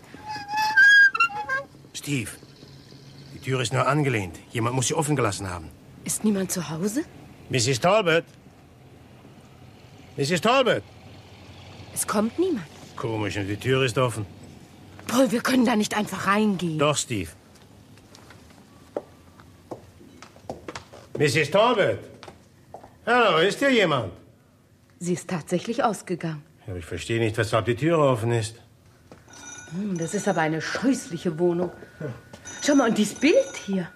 Steve, die Tür ist nur angelehnt. Jemand muss sie offen gelassen haben. Ist niemand zu Hause? Misses Talbot? Misses Talbot? Es kommt niemand. Komisch, und die Tür ist offen. Paul, wir können da nicht einfach reingehen. Doch, Steve. Missis Talbot. Hallo, ist hier jemand? Sie ist tatsächlich ausgegangen. Ja, ich verstehe nicht, weshalb die Tür offen ist. Hm, das ist aber eine scheußliche Wohnung. Schau mal, und dieses Bild hier.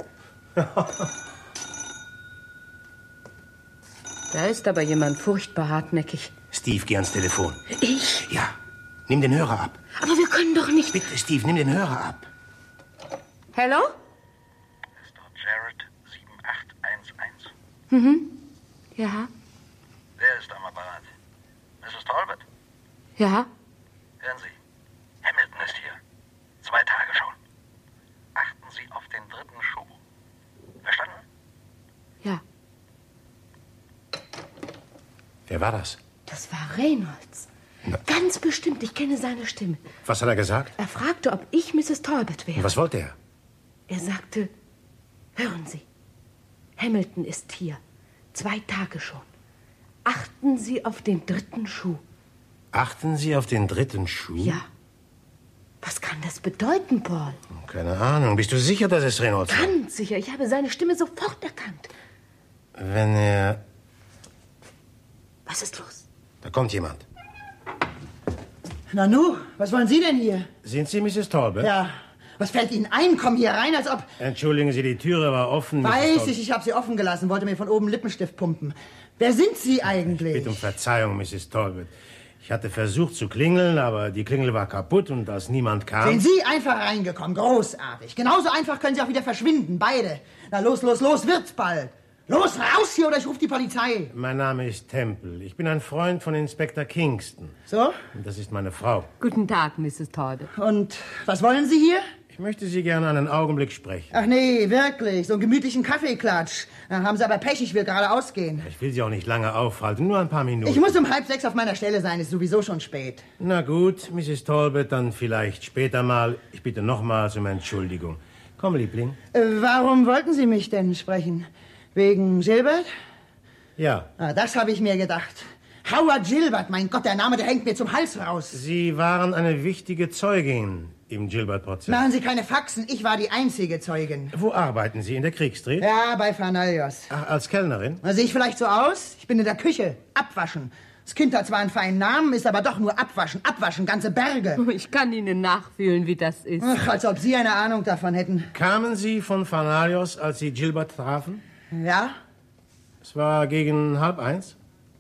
Da ist aber jemand furchtbar hartnäckig. Steve, geh ans Telefon. Ich? Ja, nimm den Hörer ab. Aber wir können doch nicht... Bitte, Steve, nimm den Hörer ab. Hallo? Mister Jarrett sieben acht eins eins. Mhm. Ja, Wer ist am Apparat? Misses Talbot? ja. Hören Sie, Hamilton ist hier. Zwei Tage schon. Achten Sie auf den dritten Schuh. Verstanden? Ja. Wer war das? Das war Reynolds. Ganz bestimmt, ich kenne seine Stimme. Was hat er gesagt? Er fragte, ob ich Misses Talbot wäre. Und was wollte er? Er sagte, hören Sie, Hamilton ist hier. Zwei Tage schon. Achten Sie auf den dritten Schuh. Achten Sie auf den dritten Schuh? Ja. Was kann das bedeuten, Paul? Keine Ahnung. Bist du sicher, dass es Reynolds war? Ganz sicher. Ich habe seine Stimme sofort erkannt. Wenn er... Was ist los? Da kommt jemand. Nanu, was wollen Sie denn hier? Sind Sie Misses Talbot? Ja. Was fällt Ihnen ein? Kommen hier rein, als ob... Entschuldigen Sie, die Türe war offen. Misses Weiß Talbot. ich, ich habe sie offen gelassen, wollte mir von oben Lippenstift pumpen. Wer sind Sie eigentlich? Bitte um Verzeihung, Misses Talbot. Ich hatte versucht zu klingeln, aber die Klingel war kaputt und als niemand kam... Sind Sie einfach reingekommen? Großartig. Genauso einfach können Sie auch wieder verschwinden, beide. Na los, los, los, wird's bald. Los, raus hier oder ich rufe die Polizei. Mein Name ist Temple. Ich bin ein Freund von Inspektor Kingston. So? Und das ist meine Frau. Guten Tag, Misses Talbot. Und was wollen Sie hier? Ich möchte Sie gerne einen Augenblick sprechen. Ach nee, wirklich. So einen gemütlichen Kaffeeklatsch. Da haben Sie aber Pech, ich will gerade ausgehen. Ich will Sie auch nicht lange aufhalten, nur ein paar Minuten. Ich muss um halb sechs auf meiner Stelle sein, ist sowieso schon spät. Na gut, Misses Talbot, dann vielleicht später mal. Ich bitte nochmals um Entschuldigung. Komm, Liebling. Äh, warum wollten Sie mich denn sprechen? Wegen Gilbert? Ja. Ah, das habe ich mir gedacht. Howard Gilbert, mein Gott, der Name, der hängt mir zum Hals raus. Sie waren eine wichtige Zeugin im Gilbert-Prozess. Machen Sie keine Faxen, ich war die einzige Zeugin. Wo arbeiten Sie? In der Kriegstreet? Ja, bei Fanalios. Ach, als Kellnerin? Sehe ich vielleicht so aus? Ich bin in der Küche. Abwaschen. Das Kind hat zwar einen feinen Namen, ist aber doch nur abwaschen. Abwaschen, ganze Berge. Ich kann Ihnen nachfühlen, wie das ist. Ach, als ob Sie eine Ahnung davon hätten. Kamen Sie von Fanalios, als Sie Gilbert trafen? Ja? Es war gegen halb eins?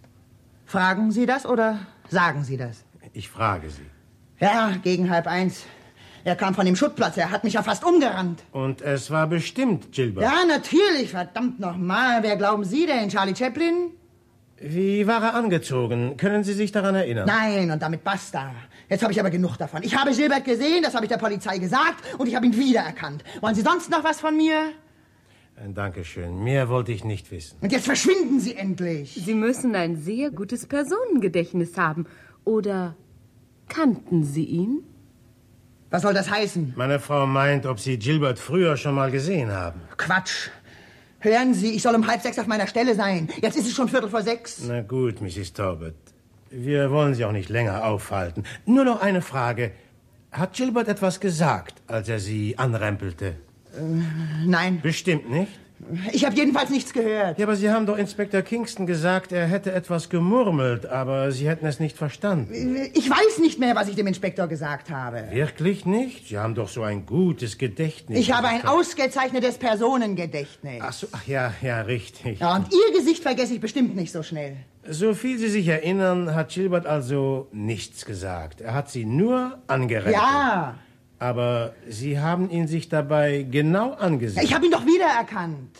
Fragen Sie das oder sagen Sie das? Ich frage Sie. Ja, gegen halb eins. Er kam von dem Schuttplatz, er hat mich ja fast umgerannt. Und es war bestimmt Gilbert? Ja, natürlich, verdammt nochmal. Wer glauben Sie denn, Charlie Chaplin? Wie war er angezogen? Können Sie sich daran erinnern? Nein, und damit basta. Jetzt habe ich aber genug davon. Ich habe Gilbert gesehen, das habe ich der Polizei gesagt und ich habe ihn wiedererkannt. Wollen Sie sonst noch was von mir? Dankeschön. Mehr wollte ich nicht wissen. Und jetzt verschwinden Sie endlich. Sie müssen ein sehr gutes Personengedächtnis haben. Oder kannten Sie ihn? Was soll das heißen? Meine Frau meint, ob Sie Gilbert früher schon mal gesehen haben. Quatsch. Hören Sie, ich soll um halb sechs auf meiner Stelle sein. Jetzt ist es schon Viertel vor sechs. Na gut, Missis Talbot. Wir wollen Sie auch nicht länger aufhalten. Nur noch eine Frage. Hat Gilbert etwas gesagt, als er Sie anrempelte? Äh, nein. Bestimmt nicht? Ich habe jedenfalls nichts gehört. Ja, aber Sie haben doch Inspektor Kingston gesagt, er hätte etwas gemurmelt, aber Sie hätten es nicht verstanden. Ich weiß nicht mehr, was ich dem Inspektor gesagt habe. Wirklich nicht? Sie haben doch so ein gutes Gedächtnis. Ich habe ein ausgezeichnetes Personengedächtnis. Ach so, ach ja, ja, richtig. Ja, und Ihr Gesicht vergesse ich bestimmt nicht so schnell. So viel Sie sich erinnern, hat Gilbert also nichts gesagt. Er hat Sie nur angerempelt. Ja. Aber Sie haben ihn sich dabei genau angesehen. Ich habe ihn doch wiedererkannt.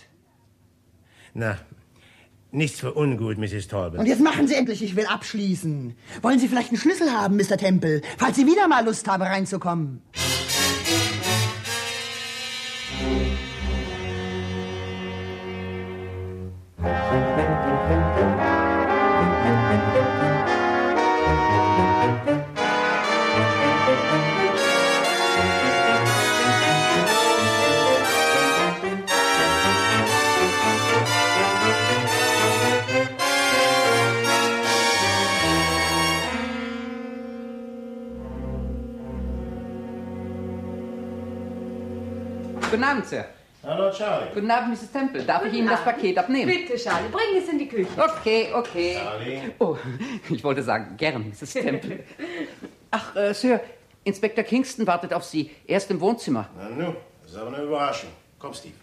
Na, nichts für ungut, Missis Talbot. Und jetzt machen Sie endlich, ich will abschließen. Wollen Sie vielleicht einen Schlüssel haben, Mister Temple, falls Sie wieder mal Lust haben, reinzukommen? Guten Abend, Sir. Hallo, Charlie. Guten Abend, Misses Temple. Darf ich Ihnen das Paket abnehmen? Bitte, Charlie, bring es in die Küche. Okay, okay. Charlie. Oh, ich wollte sagen, gern, Misses Temple. Ach, äh, Sir, Inspektor Kingston wartet auf Sie. Er ist im Wohnzimmer. Na nu, das ist aber eine Überraschung. Komm, Steve.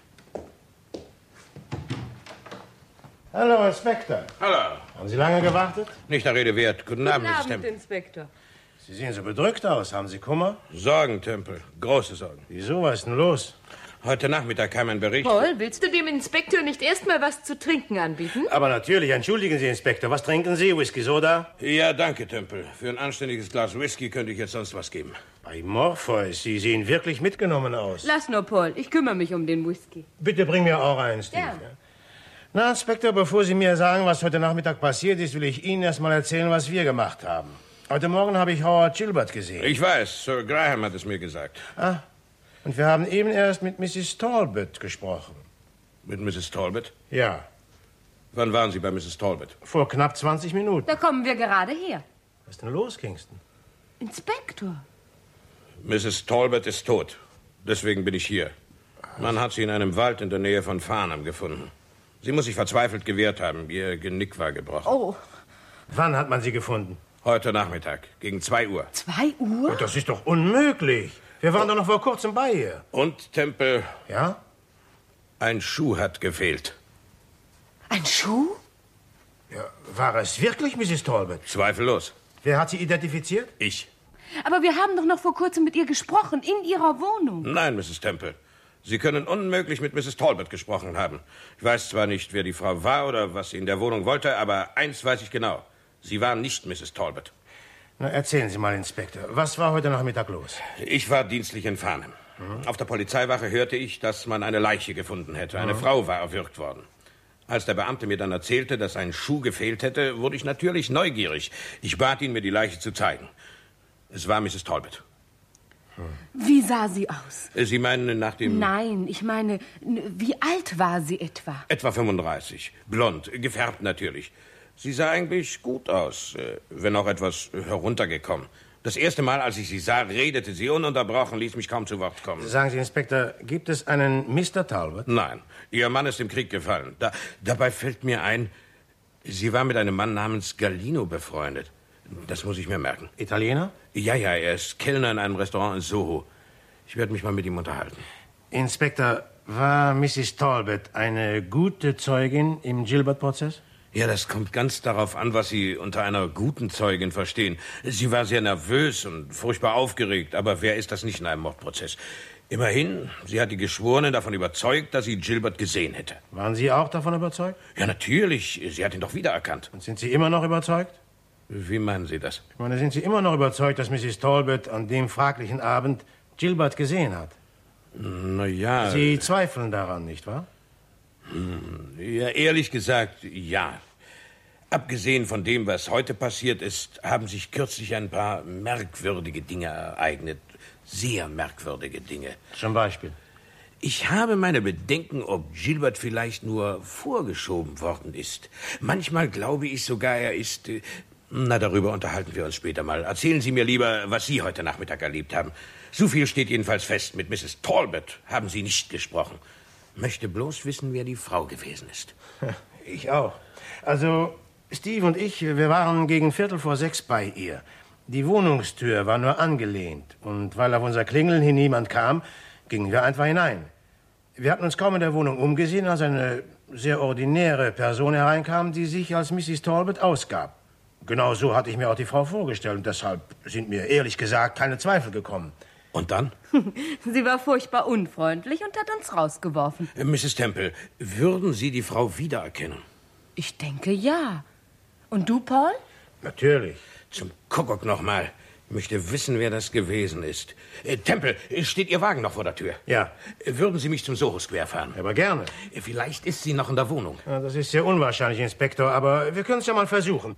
Hallo, Inspektor. Hallo. Haben Sie lange gewartet? Nicht der Rede wert. Guten, Abend, Misses Temple. Inspektor. Sie sehen so bedrückt aus. Haben Sie Kummer? Sorgen, Temple. Große Sorgen. Wieso? Was ist denn los? Heute Nachmittag kam ein Bericht. Paul, willst du dem Inspektor nicht erst mal was zu trinken anbieten? Aber natürlich. Entschuldigen Sie, Inspektor. Was trinken Sie? Whisky Soda? Ja, danke, Temple. Für ein anständiges Glas Whisky könnte ich jetzt sonst was geben. Bei Morpheus. Sie sehen wirklich mitgenommen aus. Lass nur, Paul. Ich kümmere mich um den Whisky. Bitte bring mir auch einen, Steve. Ja. Ja. Na, Inspektor, bevor Sie mir sagen, was heute Nachmittag passiert ist, will ich Ihnen erst mal erzählen, was wir gemacht haben. Heute Morgen habe ich Howard Gilbert gesehen. Ich weiß, Sir Graham hat es mir gesagt. Ah, und wir haben eben erst mit Misses Talbot gesprochen. Mit Misses Talbot? Ja. Wann waren Sie bei Misses Talbot? Vor knapp zwanzig Minuten. Da kommen wir gerade her. Was ist denn los, Kingston? Inspektor. Misses Talbot ist tot. Deswegen bin ich hier. Man hat sie in einem Wald in der Nähe von Farnham gefunden. Sie muss sich verzweifelt gewehrt haben. Ihr Genick war gebrochen. Oh. Wann hat man sie gefunden? Heute Nachmittag, gegen zwei Uhr. Zwei Uhr? Oh, das ist doch unmöglich. Wir waren doch noch vor kurzem bei ihr. Und, Temple? Ja? Ein Schuh hat gefehlt. Ein Schuh? Ja, war es wirklich Misses Talbot? Zweifellos. Wer hat sie identifiziert? Ich. Aber wir haben doch noch vor kurzem mit ihr gesprochen, in ihrer Wohnung. Nein, Misses Temple. Sie können unmöglich mit Misses Talbot gesprochen haben. Ich weiß zwar nicht, wer die Frau war oder was sie in der Wohnung wollte, aber eins weiß ich genau. Sie war nicht Misses Talbot. Na, erzählen Sie mal, Inspektor. Was war heute Nachmittag los? Ich war dienstlich in Farnham. Mhm. Auf der Polizeiwache hörte ich, dass man eine Leiche gefunden hätte. Eine mhm. Frau war erwürgt worden. Als der Beamte mir dann erzählte, dass ein Schuh gefehlt hätte, wurde ich natürlich neugierig. Ich bat ihn, mir die Leiche zu zeigen. Es war Misses Talbot. Wie sah sie aus? Sie meinen nach dem... Nein, ich meine, wie alt war sie etwa? Etwa fünfunddreißig. Blond, gefärbt natürlich. Sie sah eigentlich gut aus, wenn auch etwas heruntergekommen. Das erste Mal, als ich sie sah, redete sie ununterbrochen, ließ mich kaum zu Wort kommen. Sagen Sie, Inspektor, gibt es einen Mister Talbot? Nein, ihr Mann ist im Krieg gefallen. Da, dabei fällt mir ein, sie war mit einem Mann namens Galino befreundet. Das muss ich mir merken. Italiener? Ja, ja, er ist Kellner in einem Restaurant in Soho. Ich werde mich mal mit ihm unterhalten. Inspektor, war Misses Talbot eine gute Zeugin im Gilbert-Prozess? Ja, das kommt ganz darauf an, was Sie unter einer guten Zeugin verstehen. Sie war sehr nervös und furchtbar aufgeregt, aber wer ist das nicht in einem Mordprozess? Immerhin, sie hat die Geschworenen davon überzeugt, dass sie Gilbert gesehen hätte. Waren Sie auch davon überzeugt? Ja, natürlich. Sie hat ihn doch wiedererkannt. Und sind Sie immer noch überzeugt? Wie meinen Sie das? Ich meine, sind Sie immer noch überzeugt, dass Misses Talbot an dem fraglichen Abend Gilbert gesehen hat? Na ja. Sie zweifeln daran, nicht wahr? Ja, ehrlich gesagt, ja. Abgesehen von dem, was heute passiert ist, haben sich kürzlich ein paar merkwürdige Dinge ereignet. Sehr merkwürdige Dinge. Zum Beispiel? Ich habe meine Bedenken, ob Gilbert vielleicht nur vorgeschoben worden ist. Manchmal glaube ich sogar, er ist... Äh, na, darüber unterhalten wir uns später mal. Erzählen Sie mir lieber, was Sie heute Nachmittag erlebt haben. So viel steht jedenfalls fest. Mit Misses Talbot haben Sie nicht gesprochen. Möchte bloß wissen, wer die Frau gewesen ist. Ich auch. Also, Steve und ich, wir waren gegen Viertel vor sechs bei ihr. Die Wohnungstür war nur angelehnt. Und weil auf unser Klingeln hin niemand kam, gingen wir einfach hinein. Wir hatten uns kaum in der Wohnung umgesehen, als eine sehr ordinäre Person hereinkam, die sich als Misses Talbot ausgab. Genau so hatte ich mir auch die Frau vorgestellt. Und deshalb sind mir ehrlich gesagt keine Zweifel gekommen. Und dann? Sie war furchtbar unfreundlich und hat uns rausgeworfen. Äh, Misses Temple, würden Sie die Frau wiedererkennen? Ich denke, ja. Und du, Paul? Natürlich. Zum Kuckuck noch mal. Ich möchte wissen, wer das gewesen ist. Äh, Temple, steht Ihr Wagen noch vor der Tür? Ja. Würden Sie mich zum Soho Square fahren? Aber gerne. Vielleicht ist sie noch in der Wohnung. Ja, das ist sehr unwahrscheinlich, Inspektor, aber wir können es ja mal versuchen.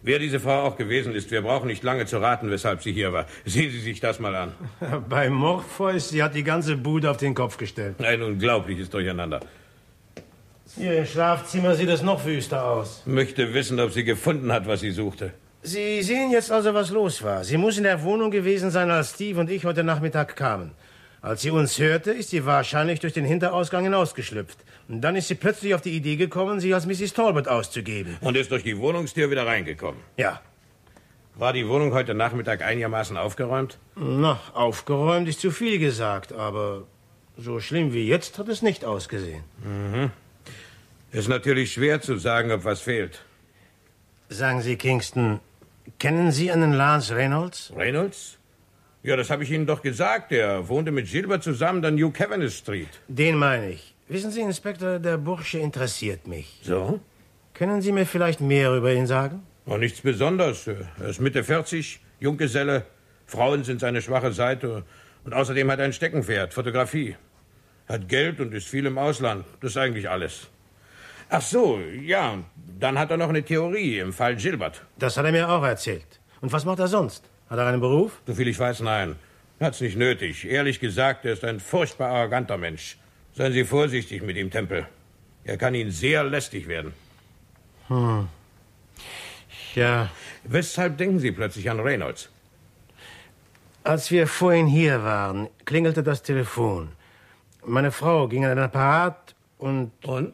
Wer diese Frau auch gewesen ist, wir brauchen nicht lange zu raten, weshalb sie hier war. Sehen Sie sich das mal an. Bei Morpheus, sie hat die ganze Bude auf den Kopf gestellt. Ein unglaubliches Durcheinander. Hier im Schlafzimmer sieht es noch wüster aus. Möchte wissen, ob sie gefunden hat, was sie suchte. Sie sehen jetzt also, was los war. Sie muss in der Wohnung gewesen sein, als Steve und ich heute Nachmittag kamen. Als sie uns hörte, ist sie wahrscheinlich durch den Hinterausgang hinausgeschlüpft. Und dann ist sie plötzlich auf die Idee gekommen, sich als Missis Talbot auszugeben. Und ist durch die Wohnungstür wieder reingekommen? Ja. War die Wohnung heute Nachmittag einigermaßen aufgeräumt? Na, aufgeräumt ist zu viel gesagt, aber so schlimm wie jetzt hat es nicht ausgesehen. Mhm. Ist natürlich schwer zu sagen, ob was fehlt. Sagen Sie, Kingston, kennen Sie einen Lance Reynolds? Reynolds? Ja, das habe ich Ihnen doch gesagt. Er wohnte mit Gilbert zusammen an New Cavendish Street. Den meine ich. Wissen Sie, Inspektor, der Bursche interessiert mich. So? Können Sie mir vielleicht mehr über ihn sagen? Oh, nichts Besonderes. Er ist Mitte vierzig, Junggeselle. Frauen sind seine schwache Seite. Und außerdem hat er ein Steckenpferd, Fotografie. Hat Geld und ist viel im Ausland. Das ist eigentlich alles. Ach so, ja, und dann hat er noch eine Theorie im Fall Gilbert. Das hat er mir auch erzählt. Und was macht er sonst? Hat er einen Beruf? Soviel ich weiß, nein. Hat's nicht nötig. Ehrlich gesagt, er ist ein furchtbar arroganter Mensch. Seien Sie vorsichtig mit ihm, Temple. Er kann Ihnen sehr lästig werden. Hm. Ja. Weshalb denken Sie plötzlich an Reynolds? Als wir vorhin hier waren, klingelte das Telefon. Meine Frau ging an den Apparat und... Und?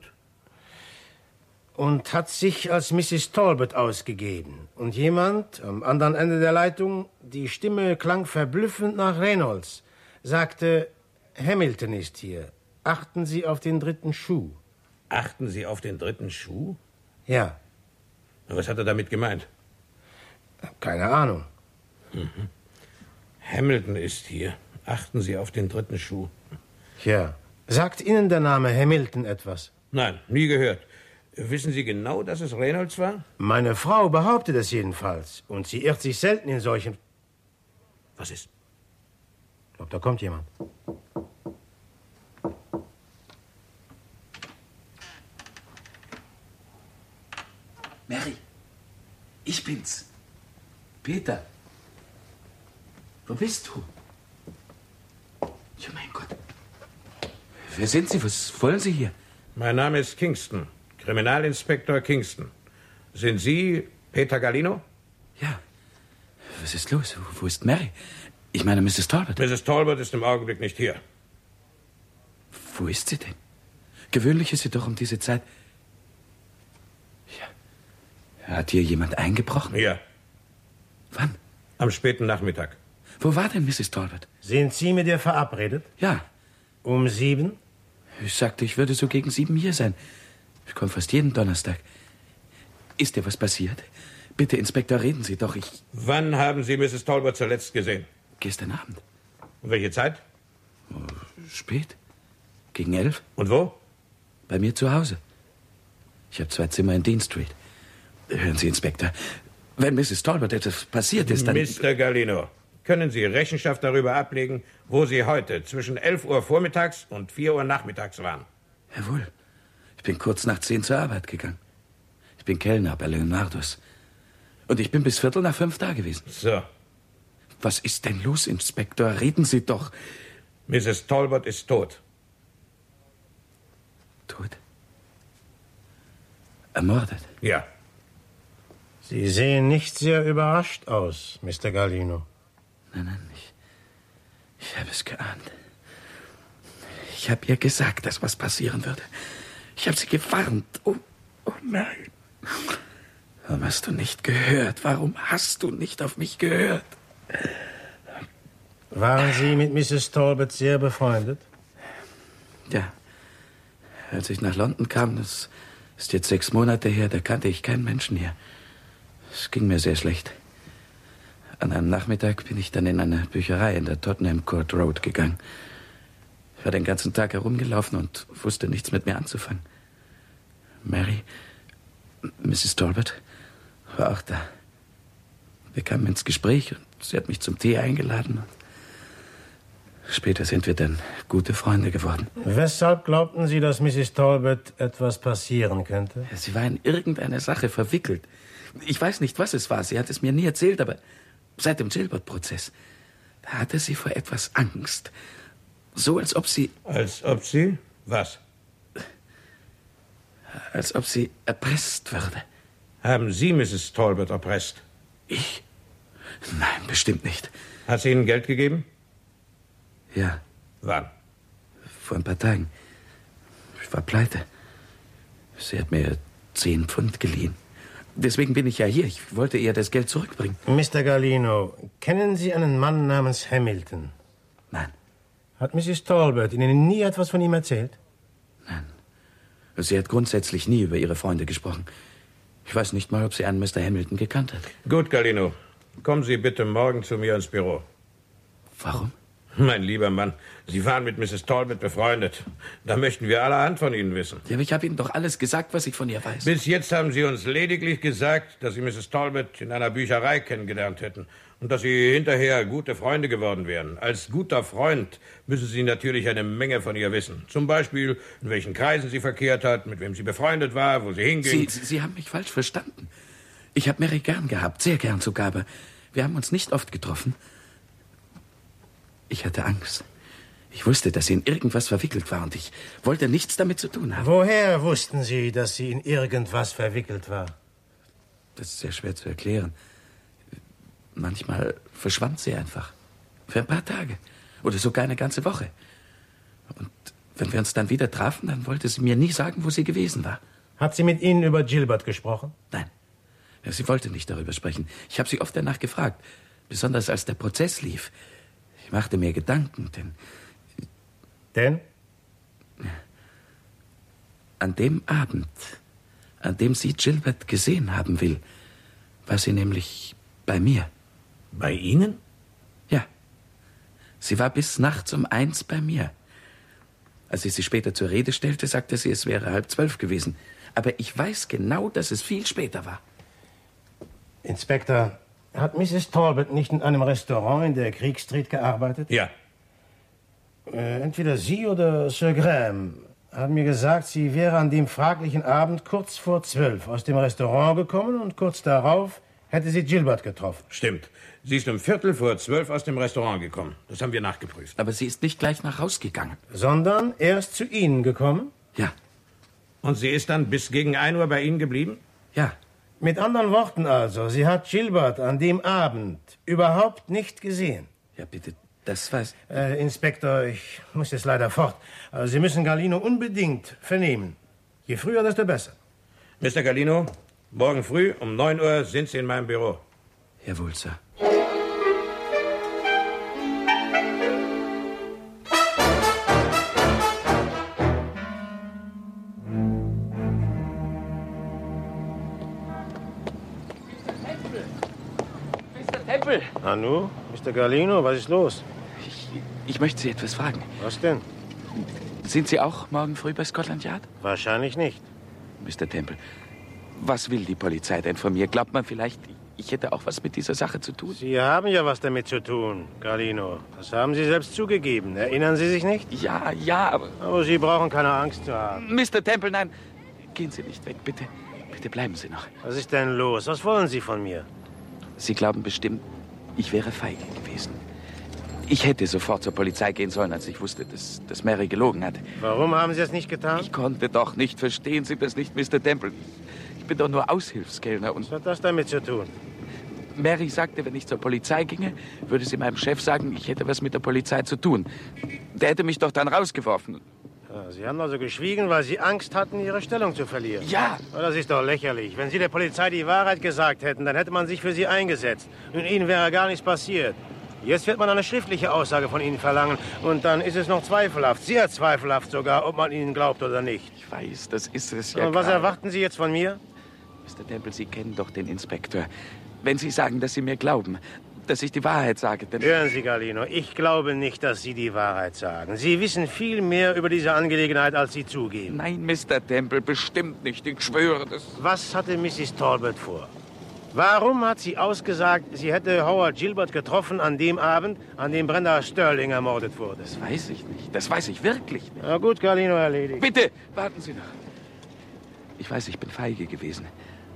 Und hat sich als Missis Talbot ausgegeben. Und jemand am anderen Ende der Leitung, die Stimme klang verblüffend nach Reynolds, sagte, Hamilton ist hier. Achten Sie auf den dritten Schuh. Achten Sie auf den dritten Schuh? Ja. Was hat er damit gemeint? Keine Ahnung. Mhm. Hamilton ist hier. Achten Sie auf den dritten Schuh. Ja. Sagt Ihnen der Name Hamilton etwas? Nein, nie gehört. Wissen Sie genau, dass es Reynolds war? Meine Frau behauptet es jedenfalls. Und sie irrt sich selten in solchen... Was ist? Ich glaube, da kommt jemand. Mary, ich bin's. Peter. Wo bist du? Ja, mein Gott. Wer sind Sie? Was wollen Sie hier? Mein Name ist Kingston. Kriminalinspektor Kingston. Sind Sie Peter Galino? Ja. Was ist los? Wo ist Mary? Ich meine, Misses Talbot. Misses Talbot ist im Augenblick nicht hier. Wo ist sie denn? Gewöhnlich ist sie doch um diese Zeit... Ja. Hat hier jemand eingebrochen? Ja. Wann? Am späten Nachmittag. Wo war denn Misses Talbot? Sind Sie mit ihr verabredet? Ja. Um sieben? Ich sagte, ich würde so gegen sieben hier sein. Ich komme fast jeden Donnerstag. Ist dir was passiert? Bitte, Inspektor, reden Sie doch. Ich... Wann haben Sie Misses Talbot zuletzt gesehen? Gestern Abend. Um welche Zeit? Oh, spät. Gegen elf. Und wo? Bei mir zu Hause. Ich habe zwei Zimmer in Dean Street. Hören Sie, Inspektor, wenn Misses Talbot etwas passiert ist, dann... Mister Galino, können Sie Rechenschaft darüber ablegen, wo Sie heute zwischen elf Uhr vormittags und vier Uhr nachmittags waren? Jawohl. Ich bin kurz nach zehn zur Arbeit gegangen. Ich bin Kellner bei Leonardos. Und ich bin bis Viertel nach fünf da gewesen. So. Was ist denn los, Inspektor? Reden Sie doch. Misses Talbot ist tot. Tot? Ermordet? Ja. Sie sehen nicht sehr überrascht aus, Mister Galino. Nein, nein, ich, ich habe es geahnt. Ich habe ihr gesagt, dass was passieren würde. Ich habe sie gewarnt. Oh, oh nein. Warum hast du nicht gehört? Warum hast du nicht auf mich gehört? Waren Sie mit Misses Talbot sehr befreundet? Ja. Als ich nach London kam, das ist jetzt sechs Monate her, da kannte ich keinen Menschen hier. Es ging mir sehr schlecht. An einem Nachmittag bin ich dann in eine Bücherei in der Tottenham Court Road gegangen. Ich war den ganzen Tag herumgelaufen und wusste nichts mit mir anzufangen. Mary, Misses Talbot, war auch da. Wir kamen ins Gespräch und sie hat mich zum Tee eingeladen. Später sind wir dann gute Freunde geworden. Weshalb glaubten Sie, dass Misses Talbot etwas passieren könnte? Sie war in irgendeine Sache verwickelt. Ich weiß nicht, was es war. Sie hat es mir nie erzählt, aber seit dem Gilbert-Prozess, da hatte sie vor etwas Angst. So, als ob sie... Als ob sie? Was? Als ob sie erpresst würde. Haben Sie Misses Talbot erpresst? Ich? Nein, bestimmt nicht. Hat sie Ihnen Geld gegeben? Ja. Wann? Vor ein paar Tagen. Ich war pleite. Sie hat mir zehn Pfund geliehen. Deswegen bin ich ja hier. Ich wollte ihr das Geld zurückbringen. Mister Galino, kennen Sie einen Mann namens Hamilton? Nein. Hat Misses Talbot Ihnen nie etwas von ihm erzählt? Nein. Sie hat grundsätzlich nie über ihre Freunde gesprochen. Ich weiß nicht mal, ob sie einen Mister Hamilton gekannt hat. Gut, Galino. Kommen Sie bitte morgen zu mir ins Büro. Warum? Mein lieber Mann, Sie waren mit Misses Talbot befreundet. Da möchten wir allerhand von Ihnen wissen. Ja, aber ich habe Ihnen doch alles gesagt, was ich von ihr weiß. Bis jetzt haben Sie uns lediglich gesagt, dass Sie Misses Talbot in einer Bücherei kennengelernt hätten und dass Sie hinterher gute Freunde geworden wären. Als guter Freund müssen Sie natürlich eine Menge von ihr wissen. Zum Beispiel, in welchen Kreisen sie verkehrt hat, mit wem sie befreundet war, wo sie hinging. Sie, Sie haben mich falsch verstanden. Ich habe Mary gern gehabt, sehr gern sogar, aber wir haben uns nicht oft getroffen. Ich hatte Angst. Ich wusste, dass sie in irgendwas verwickelt war und ich wollte nichts damit zu tun haben. Woher wussten Sie, dass sie in irgendwas verwickelt war? Das ist sehr schwer zu erklären. Manchmal verschwand sie einfach. Für ein paar Tage. Oder sogar eine ganze Woche. Und wenn wir uns dann wieder trafen, dann wollte sie mir nie sagen, wo sie gewesen war. Hat sie mit Ihnen über Gilbert gesprochen? Nein. Ja, sie wollte nicht darüber sprechen. Ich habe sie oft danach gefragt. Besonders als der Prozess lief. Ich machte mir Gedanken, denn... Denn? An dem Abend, an dem sie Gilbert gesehen haben will, war sie nämlich bei mir. Bei Ihnen? Ja. Sie war bis nachts um eins bei mir. Als ich sie später zur Rede stellte, sagte sie, es wäre halb zwölf gewesen. Aber ich weiß genau, dass es viel später war. Inspektor, hat Misses Talbot nicht in einem Restaurant in der Creek Street gearbeitet? Ja. Äh, entweder Sie oder Sir Graham haben mir gesagt, sie wäre an dem fraglichen Abend kurz vor zwölf aus dem Restaurant gekommen und kurz darauf hätte sie Gilbert getroffen. Stimmt. Sie ist um Viertel vor zwölf aus dem Restaurant gekommen. Das haben wir nachgeprüft. Aber sie ist nicht gleich nach Haus gegangen. Sondern erst zu Ihnen gekommen? Ja. Und sie ist dann bis gegen ein Uhr bei Ihnen geblieben? Ja. Mit anderen Worten also, sie hat Gilbert an dem Abend überhaupt nicht gesehen. Ja, bitte, das weiß... Äh, Inspektor, ich muss jetzt leider fort. Also Sie müssen Galino unbedingt vernehmen. Je früher, desto besser. Mister Galino, morgen früh um neun Uhr sind Sie in meinem Büro. Jawohl, Sir. Tempel! Nanu, Mister Galino, was ist los? Ich, ich möchte Sie etwas fragen. Was denn? Sind Sie auch morgen früh bei Scotland Yard? Wahrscheinlich nicht. Mister Temple, was will die Polizei denn von mir? Glaubt man vielleicht, ich hätte auch was mit dieser Sache zu tun? Sie haben ja was damit zu tun, Galino. Das haben Sie selbst zugegeben. Erinnern Sie sich nicht? Ja, ja, aber... Aber Sie brauchen keine Angst zu haben. Mister Temple, nein. Gehen Sie nicht weg, bitte. Bitte bleiben Sie noch. Was ist denn los? Was wollen Sie von mir? Sie glauben bestimmt, ich wäre feige gewesen. Ich hätte sofort zur Polizei gehen sollen, als ich wusste, dass, dass Mary gelogen hatte. Warum haben Sie es nicht getan? Ich konnte doch nicht. Verstehen Sie das nicht, Mister Temple? Ich bin doch nur Aushilfskellner und... Was hat das damit zu tun? Mary sagte, wenn ich zur Polizei ginge, würde sie meinem Chef sagen, ich hätte was mit der Polizei zu tun. Der hätte mich doch dann rausgeworfen. Ja, Sie haben also geschwiegen, weil Sie Angst hatten, Ihre Stellung zu verlieren. Ja. Das ist doch lächerlich. Wenn Sie der Polizei die Wahrheit gesagt hätten, dann hätte man sich für Sie eingesetzt. Und Ihnen wäre gar nichts passiert. Jetzt wird man eine schriftliche Aussage von Ihnen verlangen. Und dann ist es noch zweifelhaft, sehr zweifelhaft sogar, ob man Ihnen glaubt oder nicht. Ich weiß, das ist es ja. Und was gerade. erwarten Sie jetzt von mir? Mister Temple, Sie kennen doch den Inspektor. Wenn Sie sagen, dass Sie mir glauben, dass ich die Wahrheit sage, dann... Hören Sie, Galino, ich glaube nicht, dass Sie die Wahrheit sagen. Sie wissen viel mehr über diese Angelegenheit, als Sie zugeben. Nein, Mister Temple, bestimmt nicht. Ich schwöre das. Was hatte Misses Talbot vor? Warum hat sie ausgesagt, sie hätte Howard Gilbert getroffen an dem Abend, an dem Brenda Sterling ermordet wurde? Das weiß ich nicht. Das weiß ich wirklich nicht. Na gut, Galino, erledigt. Bitte, warten Sie noch. Ich weiß, ich bin feige gewesen.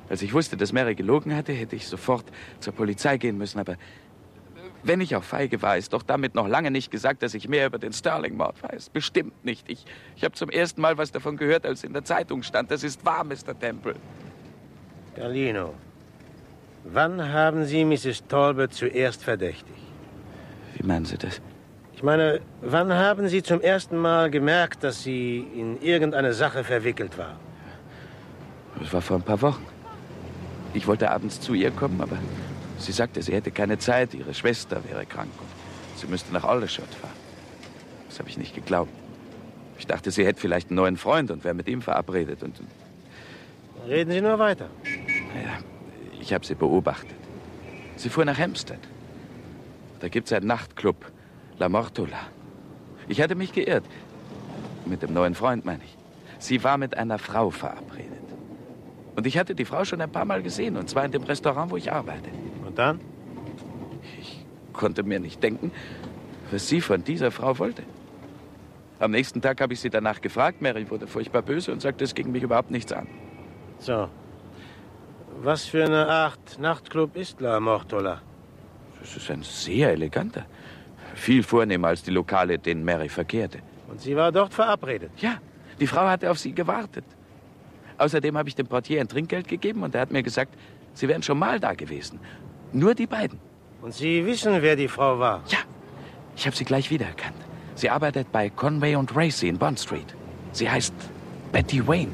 Als ich wusste, dass Mary gelogen hatte, hätte ich sofort zur Polizei gehen müssen. Aber wenn ich auch feige war, ist doch damit noch lange nicht gesagt, dass ich mehr über den Sterling-Mord weiß. Bestimmt nicht. Ich, ich habe zum ersten Mal was davon gehört, als in der Zeitung stand. Das ist wahr, Mister Temple. Galino, wann haben Sie Misses Talbot zuerst verdächtig? Wie meinen Sie das? Ich meine, wann haben Sie zum ersten Mal gemerkt, dass sie in irgendeine Sache verwickelt war? Das war vor ein paar Wochen. Ich wollte abends zu ihr kommen, aber sie sagte, sie hätte keine Zeit, ihre Schwester wäre krank und sie müsste nach Aldershot fahren. Das habe ich nicht geglaubt. Ich dachte, sie hätte vielleicht einen neuen Freund und wäre mit ihm verabredet. Und Reden Sie nur weiter. naja, ich habe sie beobachtet. Sie fuhr nach Hampstead. Da gibt es einen Nachtclub, La Mortola. Ich hatte mich geirrt. Mit dem neuen Freund, meine ich. Sie war mit einer Frau verabredet. Und ich hatte die Frau schon ein paar Mal gesehen, und zwar in dem Restaurant, wo ich arbeite. Und dann? Ich konnte mir nicht denken, was sie von dieser Frau wollte. Am nächsten Tag habe ich sie danach gefragt. Mary wurde furchtbar böse und sagte, es ging mich überhaupt nichts an. So. Was für eine Art Nachtclub ist La Mortola? Das ist ein sehr eleganter. Viel vornehmer als die Lokale, in denen Mary verkehrte. Und sie war dort verabredet? Ja, die Frau hatte auf sie gewartet. Außerdem habe ich dem Portier ein Trinkgeld gegeben und er hat mir gesagt, sie wären schon mal da gewesen. Nur die beiden. Und Sie wissen, wer die Frau war? Ja, ich habe sie gleich wiedererkannt. Sie arbeitet bei Conway und Racy in Bond Street. Sie heißt Betty Wayne.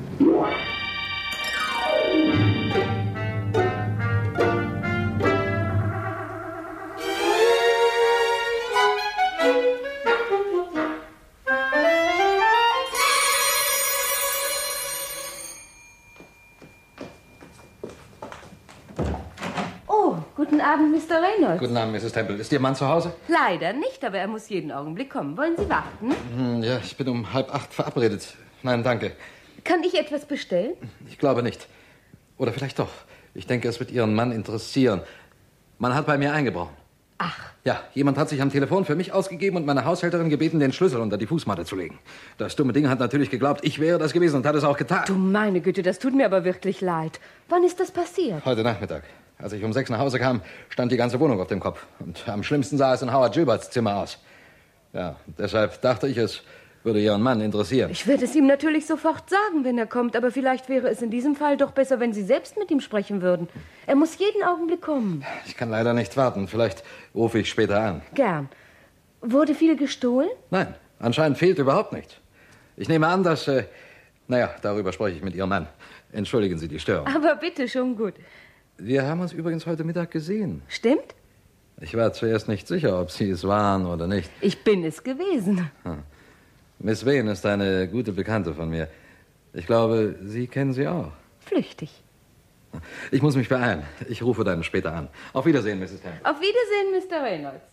Guten Abend, Mister Reynolds. Guten Abend, Misses Temple. Ist Ihr Mann zu Hause? Leider nicht, aber er muss jeden Augenblick kommen. Wollen Sie warten? Hm, ja, ich bin um halb acht verabredet. Nein, danke. Kann ich etwas bestellen? Ich glaube nicht. Oder vielleicht doch. Ich denke, es wird Ihren Mann interessieren. Man hat bei mir eingebrochen. Ach. Ja, jemand hat sich am Telefon für mich ausgegeben und meine Haushälterin gebeten, den Schlüssel unter die Fußmatte zu legen. Das dumme Ding hat natürlich geglaubt, ich wäre das gewesen und hat es auch getan. Du meine Güte, das tut mir aber wirklich leid. Wann ist das passiert? Heute Nachmittag. Als ich um sechs nach Hause kam, stand die ganze Wohnung auf dem Kopf. Und am schlimmsten sah es in Howard Gilberts Zimmer aus. Ja, deshalb dachte ich, es würde Ihren Mann interessieren. Ich werde es ihm natürlich sofort sagen, wenn er kommt. Aber vielleicht wäre es in diesem Fall doch besser, wenn Sie selbst mit ihm sprechen würden. Er muss jeden Augenblick kommen. Ich kann leider nicht warten. Vielleicht rufe ich später an. Gern. Wurde viel gestohlen? Nein, anscheinend fehlt überhaupt nichts. Ich nehme an, dass... Äh, naja, darüber spreche ich mit Ihrem Mann. Entschuldigen Sie die Störung. Aber bitte, schon gut. Wir haben uns übrigens heute Mittag gesehen. Stimmt? Ich war zuerst nicht sicher, ob Sie es waren oder nicht. Ich bin es gewesen. Hm. Miss Wayne ist eine gute Bekannte von mir. Ich glaube, Sie kennen sie auch. Flüchtig. Ich muss mich beeilen. Ich rufe dann später an. Auf Wiedersehen, Misses Temple. Auf Wiedersehen, Mister Reynolds.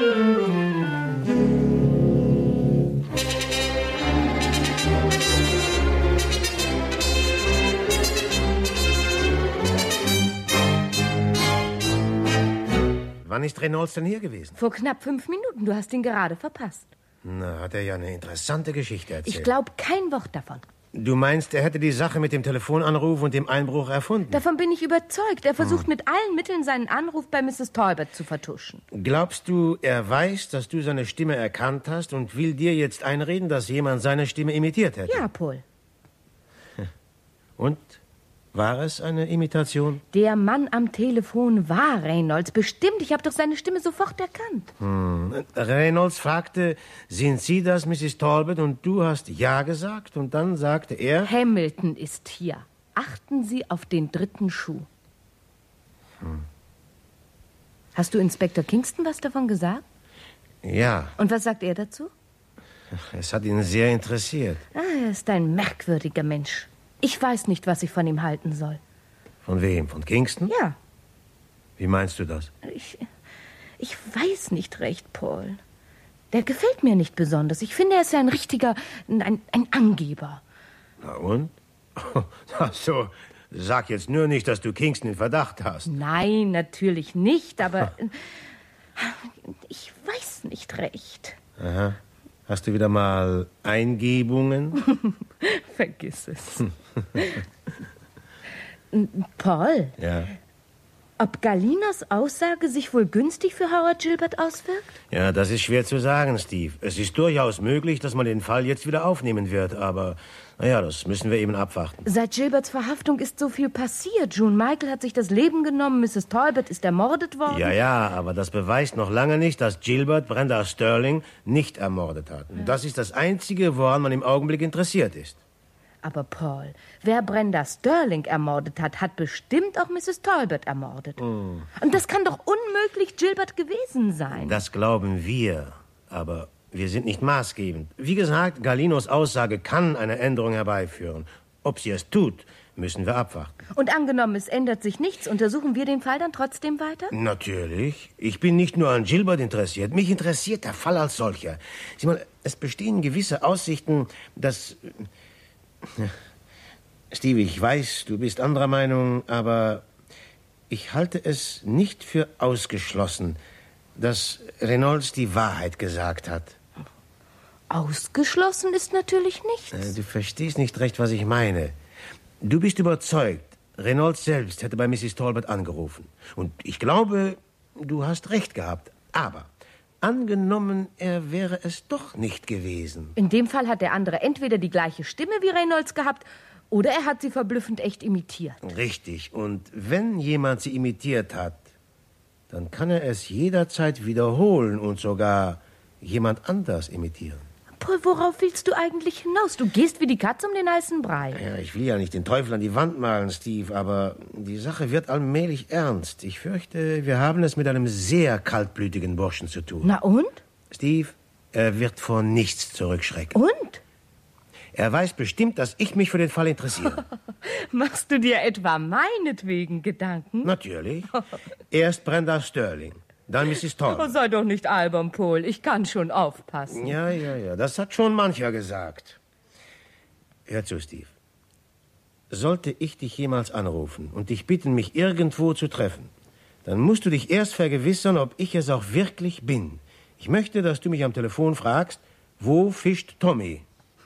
Wann ist Reynolds denn hier gewesen? Vor knapp fünf Minuten. Du hast ihn gerade verpasst. Na, hat er ja eine interessante Geschichte erzählt. Ich glaube kein Wort davon. Du meinst, er hätte die Sache mit dem Telefonanruf und dem Einbruch erfunden? Davon bin ich überzeugt. Er versucht mit allen Mitteln, seinen Anruf bei Misses Talbot zu vertuschen. Glaubst du, er weiß, dass du seine Stimme erkannt hast und will dir jetzt einreden, dass jemand seine Stimme imitiert hätte? Ja, Paul. Und? War es eine Imitation? Der Mann am Telefon war Reynolds. Bestimmt. Ich habe doch seine Stimme sofort erkannt. Hm. Reynolds fragte, sind Sie das, Misses Talbot? Und du hast Ja gesagt. Und dann sagte er... Hamilton ist hier. Achten Sie auf den dritten Schuh. Hm. Hast du Inspektor Kingston was davon gesagt? Ja. Und was sagt er dazu? Es hat ihn sehr interessiert. Ah, er ist ein merkwürdiger Mensch. Ich weiß nicht, was ich von ihm halten soll. Von wem? Von Kingston? Ja. Wie meinst du das? Ich, ich weiß nicht recht, Paul. Der gefällt mir nicht besonders. Ich finde, er ist ein richtiger, ein, ein Angeber. Na und? Ach so, sag jetzt nur nicht, dass du Kingston in Verdacht hast. Nein, natürlich nicht, aber ich weiß nicht recht. Aha. Hast du wieder mal Eingebungen? Vergiss es. Paul, Ja. ob Galinos Aussage sich wohl günstig für Howard Gilbert auswirkt? Ja, das ist schwer zu sagen, Steve. Es ist durchaus möglich, dass man den Fall jetzt wieder aufnehmen wird, aber naja, das müssen wir eben abwarten. Seit Gilberts Verhaftung ist so viel passiert. June Michael hat sich das Leben genommen, Misses Talbot ist ermordet worden. Ja, ja, aber das beweist noch lange nicht, dass Gilbert Brenda Sterling nicht ermordet hat. Und das ist das Einzige, woran man im Augenblick interessiert ist. Aber Paul, wer Brenda Sterling ermordet hat, hat bestimmt auch Misses Talbot ermordet. Hm. Und das kann doch unmöglich Gilbert gewesen sein. Das glauben wir, aber wir sind nicht maßgebend. Wie gesagt, Galinos Aussage kann eine Änderung herbeiführen. Ob sie es tut, müssen wir abwarten. Und angenommen, es ändert sich nichts, untersuchen wir den Fall dann trotzdem weiter? Natürlich. Ich bin nicht nur an Gilbert interessiert. Mich interessiert der Fall als solcher. Sieh mal, es bestehen gewisse Aussichten, dass... Steve, ich weiß, du bist anderer Meinung, aber ich halte es nicht für ausgeschlossen, dass Reynolds die Wahrheit gesagt hat. Ausgeschlossen ist natürlich nichts. Du verstehst nicht recht, was ich meine. Du bist überzeugt, Reynolds selbst hätte bei Misses Talbot angerufen. Und ich glaube, du hast recht gehabt. Aber angenommen, er wäre es doch nicht gewesen. In dem Fall hat der andere entweder die gleiche Stimme wie Reynolds gehabt, oder er hat sie verblüffend echt imitiert. Richtig. Und wenn jemand sie imitiert hat, dann kann er es jederzeit wiederholen und sogar jemand anders imitieren. Paul, worauf willst du eigentlich hinaus? Du gehst wie die Katze um den heißen Brei. Ja, ich will ja nicht den Teufel an die Wand malen, Steve, aber die Sache wird allmählich ernst. Ich fürchte, wir haben es mit einem sehr kaltblütigen Burschen zu tun. Na und? Steve, er wird vor nichts zurückschrecken. Und? Er weiß bestimmt, dass ich mich für den Fall interessiere. Machst du dir etwa meinetwegen Gedanken? Natürlich. Erst Brenda Sterling, dann Misses Talbot. Oh, sei doch nicht albern, Paul. Ich kann schon aufpassen. Ja, ja, ja, das hat schon mancher gesagt. Hör zu, Steve. Sollte ich dich jemals anrufen und dich bitten, mich irgendwo zu treffen, dann musst du dich erst vergewissern, ob ich es auch wirklich bin. Ich möchte, dass du mich am Telefon fragst, wo fischt Tommy?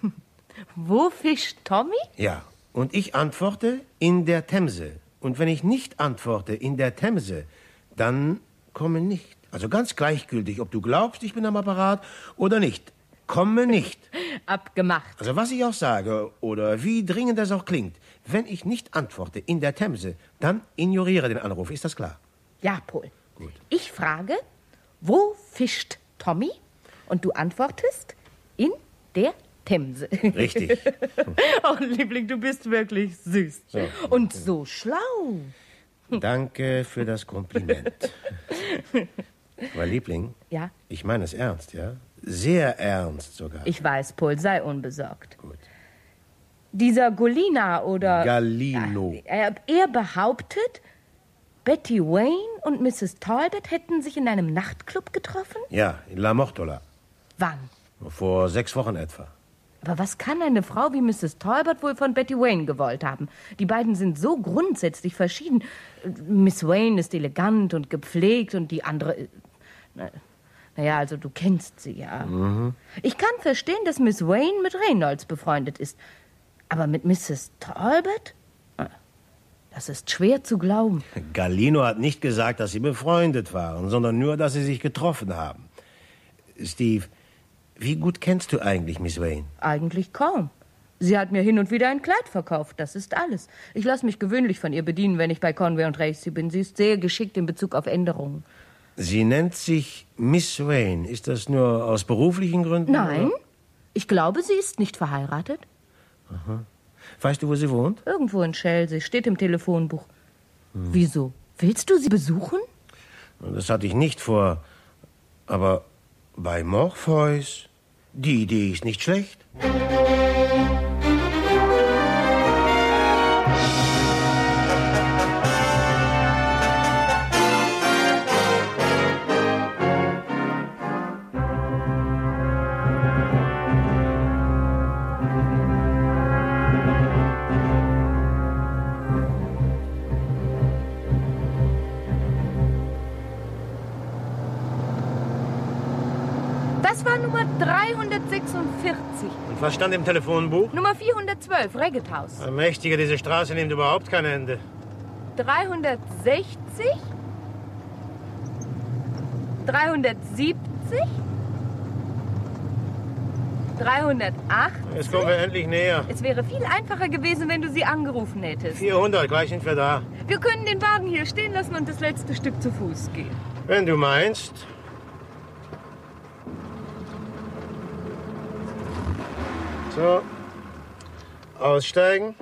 Wo fischt Tommy? Ja, und ich antworte, in der Themse. Und wenn ich nicht antworte, in der Themse, dann komme nicht. Also ganz gleichgültig, ob du glaubst, ich bin am Apparat oder nicht. Komme nicht. Abgemacht. Also was ich auch sage oder wie dringend das auch klingt, wenn ich nicht antworte in der Themse, dann ignoriere den Anruf. Ist das klar? Ja, Paul. Gut. Ich frage, wo fischt Tommy? Und du antwortest, in der Themse. Richtig. Oh, Liebling, du bist wirklich süß. So. Und so schlau. Danke für das Kompliment. Aber Liebling, Ja? ich meine es ernst, ja? Sehr ernst sogar. Ich weiß, Paul, sei unbesorgt. Gut. Dieser Golina oder... Galino. Er, er behauptet, Betty Wayne und Misses Talbot hätten sich in einem Nachtclub getroffen? Ja, in La Mortola. Wann? Vor sechs Wochen etwa. Aber was kann eine Frau wie Misses Talbot wohl von Betty Wayne gewollt haben? Die beiden sind so grundsätzlich verschieden. Miss Wayne ist elegant und gepflegt und die andere... Na, naja, also du kennst sie ja. Mhm. Ich kann verstehen, dass Miss Wayne mit Reynolds befreundet ist. Aber mit Misses Talbot? Das ist schwer zu glauben. Galino hat nicht gesagt, dass sie befreundet waren, sondern nur, dass sie sich getroffen haben. Steve, wie gut kennst du eigentlich Miss Wayne? Eigentlich kaum. Sie hat mir hin und wieder ein Kleid verkauft, das ist alles. Ich lasse mich gewöhnlich von ihr bedienen, wenn ich bei Conway und Racy bin. Sie ist sehr geschickt in Bezug auf Änderungen. Sie nennt sich Miss Wayne. Ist das nur aus beruflichen Gründen? Nein, oder? ich glaube, sie ist nicht verheiratet. Aha. Weißt du, wo sie wohnt? Irgendwo in Chelsea, steht im Telefonbuch. Hm. Wieso? Willst du sie besuchen? Das hatte ich nicht vor. Aber bei Morpheus, die Idee ist nicht schlecht. Das war Nummer dreihundertsechsundvierzig. Und was stand im Telefonbuch? Nummer vierhundertzwölf, Reggethaus. Ein Mächtiger, diese Straße nimmt überhaupt kein Ende. dreihundertsechzig? dreihundertsiebzig? dreihundertachtzig? Jetzt kommen wir endlich näher. Es wäre viel einfacher gewesen, wenn du sie angerufen hättest. vierhundert, gleich sind wir da. Wir können den Wagen hier stehen lassen und das letzte Stück zu Fuß gehen. Wenn du meinst. So. Aussteigen.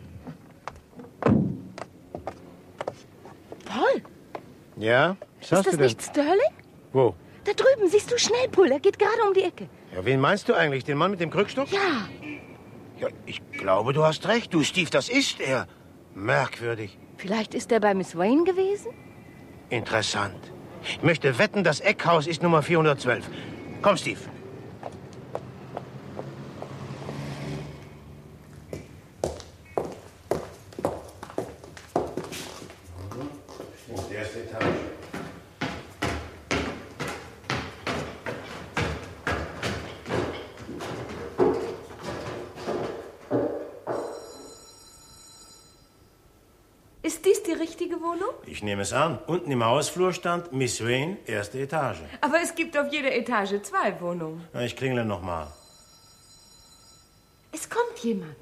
Paul, Ja? Was ist hast das du denn? nicht Sterling? Wo? Da drüben, siehst du schnell, Paul, er geht gerade um die Ecke. Ja, wen meinst du eigentlich? Den Mann mit dem Krückstock? Ja. Ja, ich glaube, du hast recht. Du, Steve, das ist er. Merkwürdig. Vielleicht ist er bei Miss Wayne gewesen? Interessant. Ich möchte wetten, das Eckhaus ist Nummer vierhundertzwölf. Komm, Steve. Erste Etage. Ist dies die richtige Wohnung? Ich nehme es an. Unten im Hausflur stand Miss Wayne, erste Etage. Aber es gibt auf jeder Etage zwei Wohnungen. Na, ich klingle noch mal. Es kommt jemand.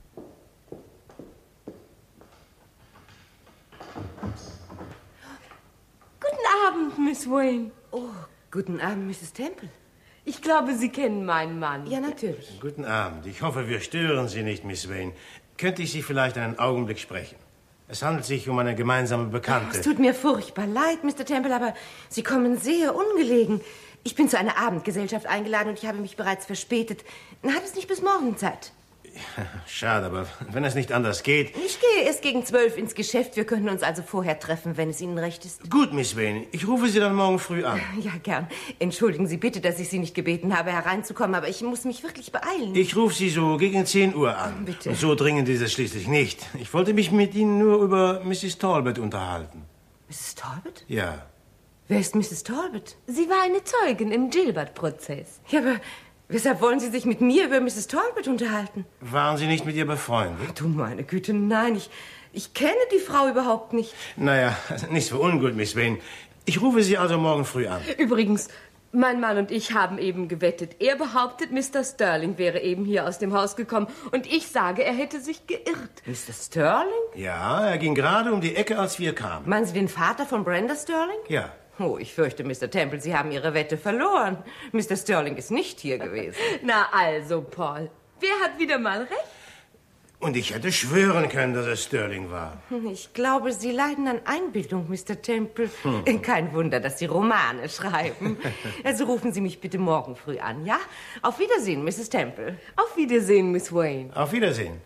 Guten Abend, Miss Wayne. Oh, guten Abend, Misses Temple. Ich glaube, Sie kennen meinen Mann. Ja, natürlich. Guten Abend. Ich hoffe, wir stören Sie nicht, Miss Wayne. Könnte ich Sie vielleicht einen Augenblick sprechen? Es handelt sich um eine gemeinsame Bekannte. Es tut mir furchtbar leid, Mister Temple, aber Sie kommen sehr ungelegen. Ich bin zu einer Abendgesellschaft eingeladen und ich habe mich bereits verspätet. Hat es nicht bis morgen Zeit? Schade, aber wenn es nicht anders geht... Ich gehe erst gegen zwölf ins Geschäft. Wir können uns also vorher treffen, wenn es Ihnen recht ist. Gut, Miss Wayne. Ich rufe Sie dann morgen früh an. Ja, gern. Entschuldigen Sie bitte, dass ich Sie nicht gebeten habe, hereinzukommen, aber ich muss mich wirklich beeilen. Ich rufe Sie so gegen zehn Uhr an. Bitte. Und so dringend ist es schließlich nicht. Ich wollte mich mit Ihnen nur über Misses Talbot unterhalten. Misses Talbot? Ja. Wer ist Misses Talbot? Sie war eine Zeugin im Gilbert-Prozess. Ja, aber weshalb wollen Sie sich mit mir über Misses Talbot unterhalten? Waren Sie nicht mit ihr befreundet? Du meine Güte, nein, ich, ich kenne die Frau überhaupt nicht. Naja, nicht so ungut, Miss Wayne. Ich rufe Sie also morgen früh an. Übrigens, mein Mann und ich haben eben gewettet. Er behauptet, Mister Sterling wäre eben hier aus dem Haus gekommen. Und ich sage, er hätte sich geirrt. Mister Sterling? Ja, er ging gerade um die Ecke, als wir kamen. Meinen Sie den Vater von Brenda Sterling? Ja. Oh, ich fürchte, Mister Temple, Sie haben Ihre Wette verloren. Mister Sterling ist nicht hier gewesen. Na also, Paul, wer hat wieder mal recht? Und ich hätte schwören können, dass es Sterling war. Ich glaube, Sie leiden an Einbildung, Mister Temple. Hm. Kein Wunder, dass Sie Romane schreiben. Also rufen Sie mich bitte morgen früh an, ja? Auf Wiedersehen, Misses Temple. Auf Wiedersehen, Miss Wayne. Auf Wiedersehen.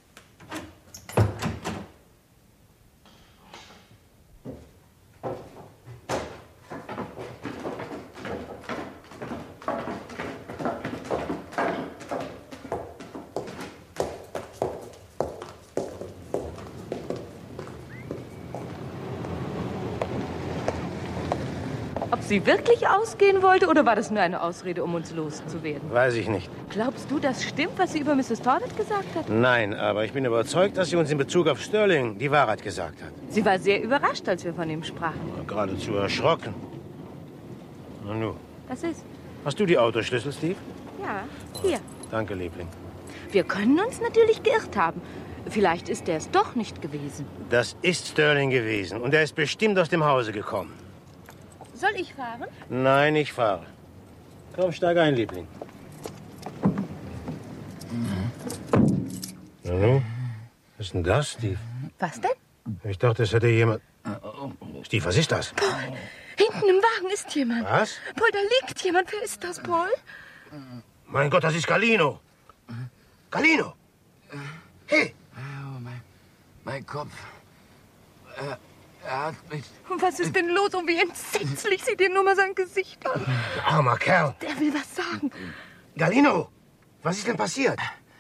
Ob sie wirklich ausgehen wollte oder war das nur eine Ausrede, um uns loszuwerden? Weiß ich nicht. Glaubst du, das stimmt, was sie über Misses Talbot gesagt hat? Nein, aber ich bin überzeugt, dass sie uns in Bezug auf Sterling die Wahrheit gesagt hat. Sie war sehr überrascht, als wir von ihm sprachen. Geradezu erschrocken. Na nu. Was ist? Hast du die Autoschlüssel, Steve? Ja, hier. Danke, Liebling. Wir können uns natürlich geirrt haben. Vielleicht ist er es doch nicht gewesen. Das ist Sterling gewesen und er ist bestimmt aus dem Hause gekommen. Soll ich fahren? Nein, ich fahre. Komm, steig ein, Liebling. Na nu, was ist denn das, Steve? Was denn? Ich dachte, es hätte jemand... Steve, was ist das? Paul, hinten im Wagen ist jemand. Was? Paul, da liegt jemand. Wer ist das, Paul? Mein Gott, das ist Galino. Galino! Hey! Oh, mein, mein Kopf. Er, er hat mich... Und was ist denn los? Und wie entsetzlich sieht dir nur mal sein Gesicht an. Armer Kerl. Der will was sagen. Galino, was ist denn passiert?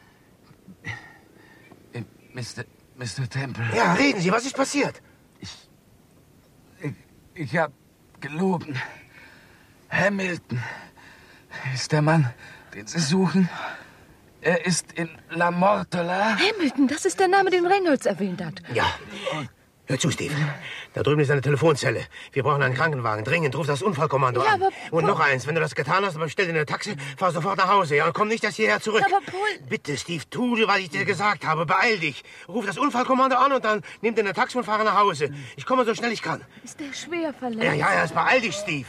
Mister Mister Temple. Ja, reden Sie, was ist passiert? Ich, ich, ich habe gelogen. Hamilton. ist der Mann, den Sie suchen. Er ist in La Mortola. Hamilton, das ist der Name, den Reynolds erwähnt hat. Ja. Hör zu, Steve. Da drüben ist eine Telefonzelle. Wir brauchen einen Krankenwagen. Dringend. Ruf das Unfallkommando Ja, an. aber Und noch eins. Wenn du das getan hast, bestell dir eine Taxi, fahr sofort nach Hause. Ja, und komm nicht erst hierher zurück. Aber Paul... Bitte, Steve, tu, was ich dir gesagt habe. Beeil dich. Ruf das Unfallkommando an und dann nimm dir eine Taxi und fahre nach Hause. Ich komme so schnell ich kann. Ist der schwer verletzt? Ja, ja, ja. Beeil dich, Steve.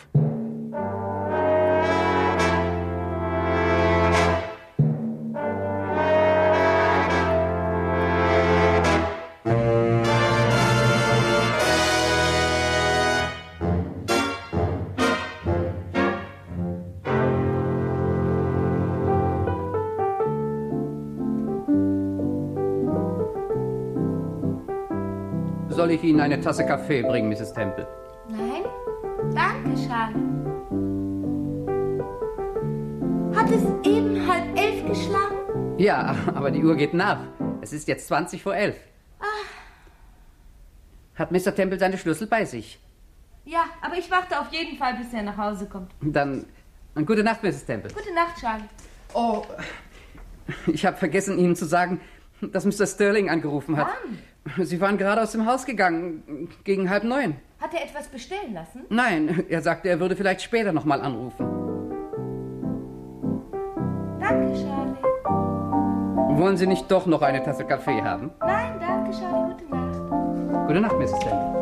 Soll ich Ihnen eine Tasse Kaffee bringen, Misses Temple? Nein, danke, Charlie. Hat es eben halb elf geschlagen? Ja, aber die Uhr geht nach. Es ist jetzt zwanzig vor elf. Ach. Hat Mister Temple seine Schlüssel bei sich? Ja, aber ich warte auf jeden Fall, bis er nach Hause kommt. Dann eine gute Nacht, Misses Temple. Gute Nacht, Charlie. Oh, ich habe vergessen, Ihnen zu sagen, dass Mister Sterling angerufen hat. Wann? Sie waren gerade aus dem Haus gegangen, gegen halb neun. Hat er etwas bestellen lassen? Nein, er sagte, er würde vielleicht später noch mal anrufen. Danke, Charlie. Wollen Sie nicht doch noch eine Tasse Kaffee haben? Nein, danke, Charlie. Gute Nacht. Gute Nacht, Misses Temple.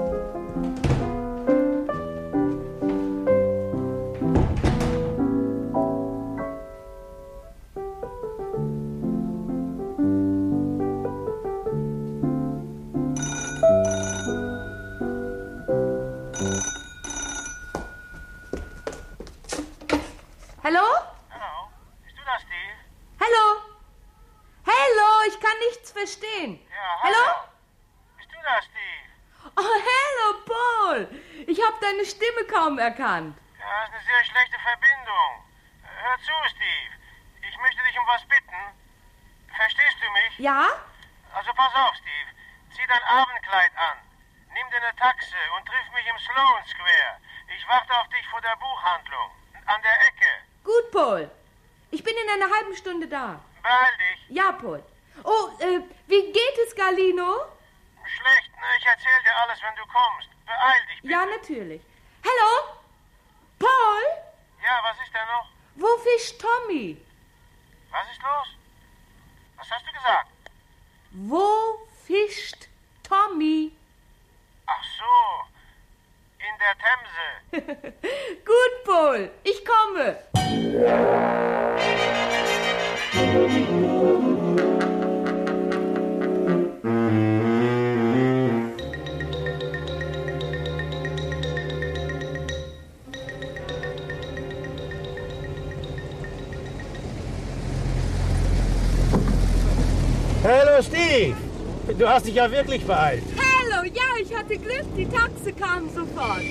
Hallo? Hallo? Bist du das, Steve? Hallo? Hallo, ich kann nichts verstehen. Ja, hallo? Bist du das, Steve? Oh, hallo, Paul. Ich habe deine Stimme kaum erkannt. Ja, das ist eine sehr schlechte Verbindung. Hör zu, Steve. Ich möchte dich um was bitten. Verstehst du mich? Ja? Also pass auf, Steve. Zieh dein Abendkleid an. Nimm dir eine Taxe und triff mich im Sloan Square. Ich warte auf dich vor der Buchhandlung. An der Ecke. Gut, Paul. Ich bin in einer halben Stunde da. Beeil dich. Ja, Paul. Oh, äh, wie geht es, Galino? Schlecht, ne? Ich erzähl dir alles, wenn du kommst. Beeil dich, bitte. Ja, natürlich. Hallo? Paul? Ja, was ist denn noch? Wo fischt Tommy? Was ist los? Was hast du gesagt? Wo fischt Tommy? Ach so. In der Themse. Gut, Paul. Ich komme. Hallo, Steve. Du hast dich ja wirklich beeilt. Hallo, ja, ich hatte Glück. Die Taxe kam sofort.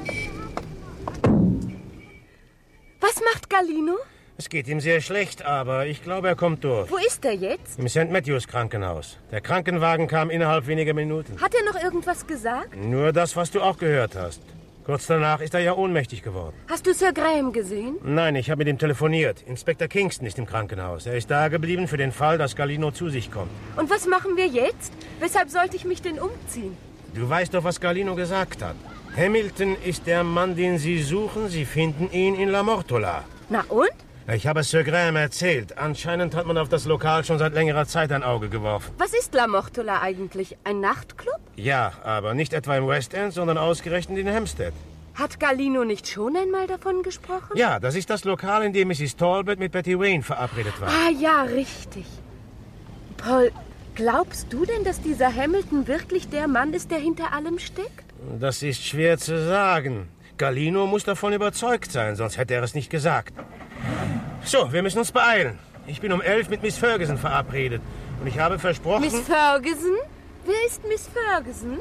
Was macht Galino? Es geht ihm sehr schlecht, aber ich glaube, er kommt durch. Wo ist er jetzt? Im Sankt Matthews Krankenhaus. Der Krankenwagen kam innerhalb weniger Minuten. Hat er noch irgendwas gesagt? Nur das, was du auch gehört hast. Kurz danach ist er ja ohnmächtig geworden. Hast du Sir Graham gesehen? Nein, ich habe mit ihm telefoniert. Inspektor Kingston ist im Krankenhaus. Er ist da geblieben für den Fall, dass Galino zu sich kommt. Und was machen wir jetzt? Weshalb sollte ich mich denn umziehen? Du weißt doch, was Galino gesagt hat. Hamilton ist der Mann, den Sie suchen. Sie finden ihn in La Mortola. Na und? Ich habe es Sir Graham erzählt. Anscheinend hat man auf das Lokal schon seit längerer Zeit ein Auge geworfen. Was ist La Mortola eigentlich? Ein Nachtclub? Ja, aber nicht etwa im West End, sondern ausgerechnet in Hampstead. Hat Galino nicht schon einmal davon gesprochen? Ja, das ist das Lokal, in dem Missis Talbot mit Betty Wayne verabredet war. Ah ja, richtig. Paul, glaubst du denn, dass dieser Hamilton wirklich der Mann ist, der hinter allem steckt? Das ist schwer zu sagen. Galino muss davon überzeugt sein, sonst hätte er es nicht gesagt. So, wir müssen uns beeilen. Ich bin um elf mit Miss Ferguson verabredet. Und ich habe versprochen... Miss Ferguson? Wer ist Miss Ferguson?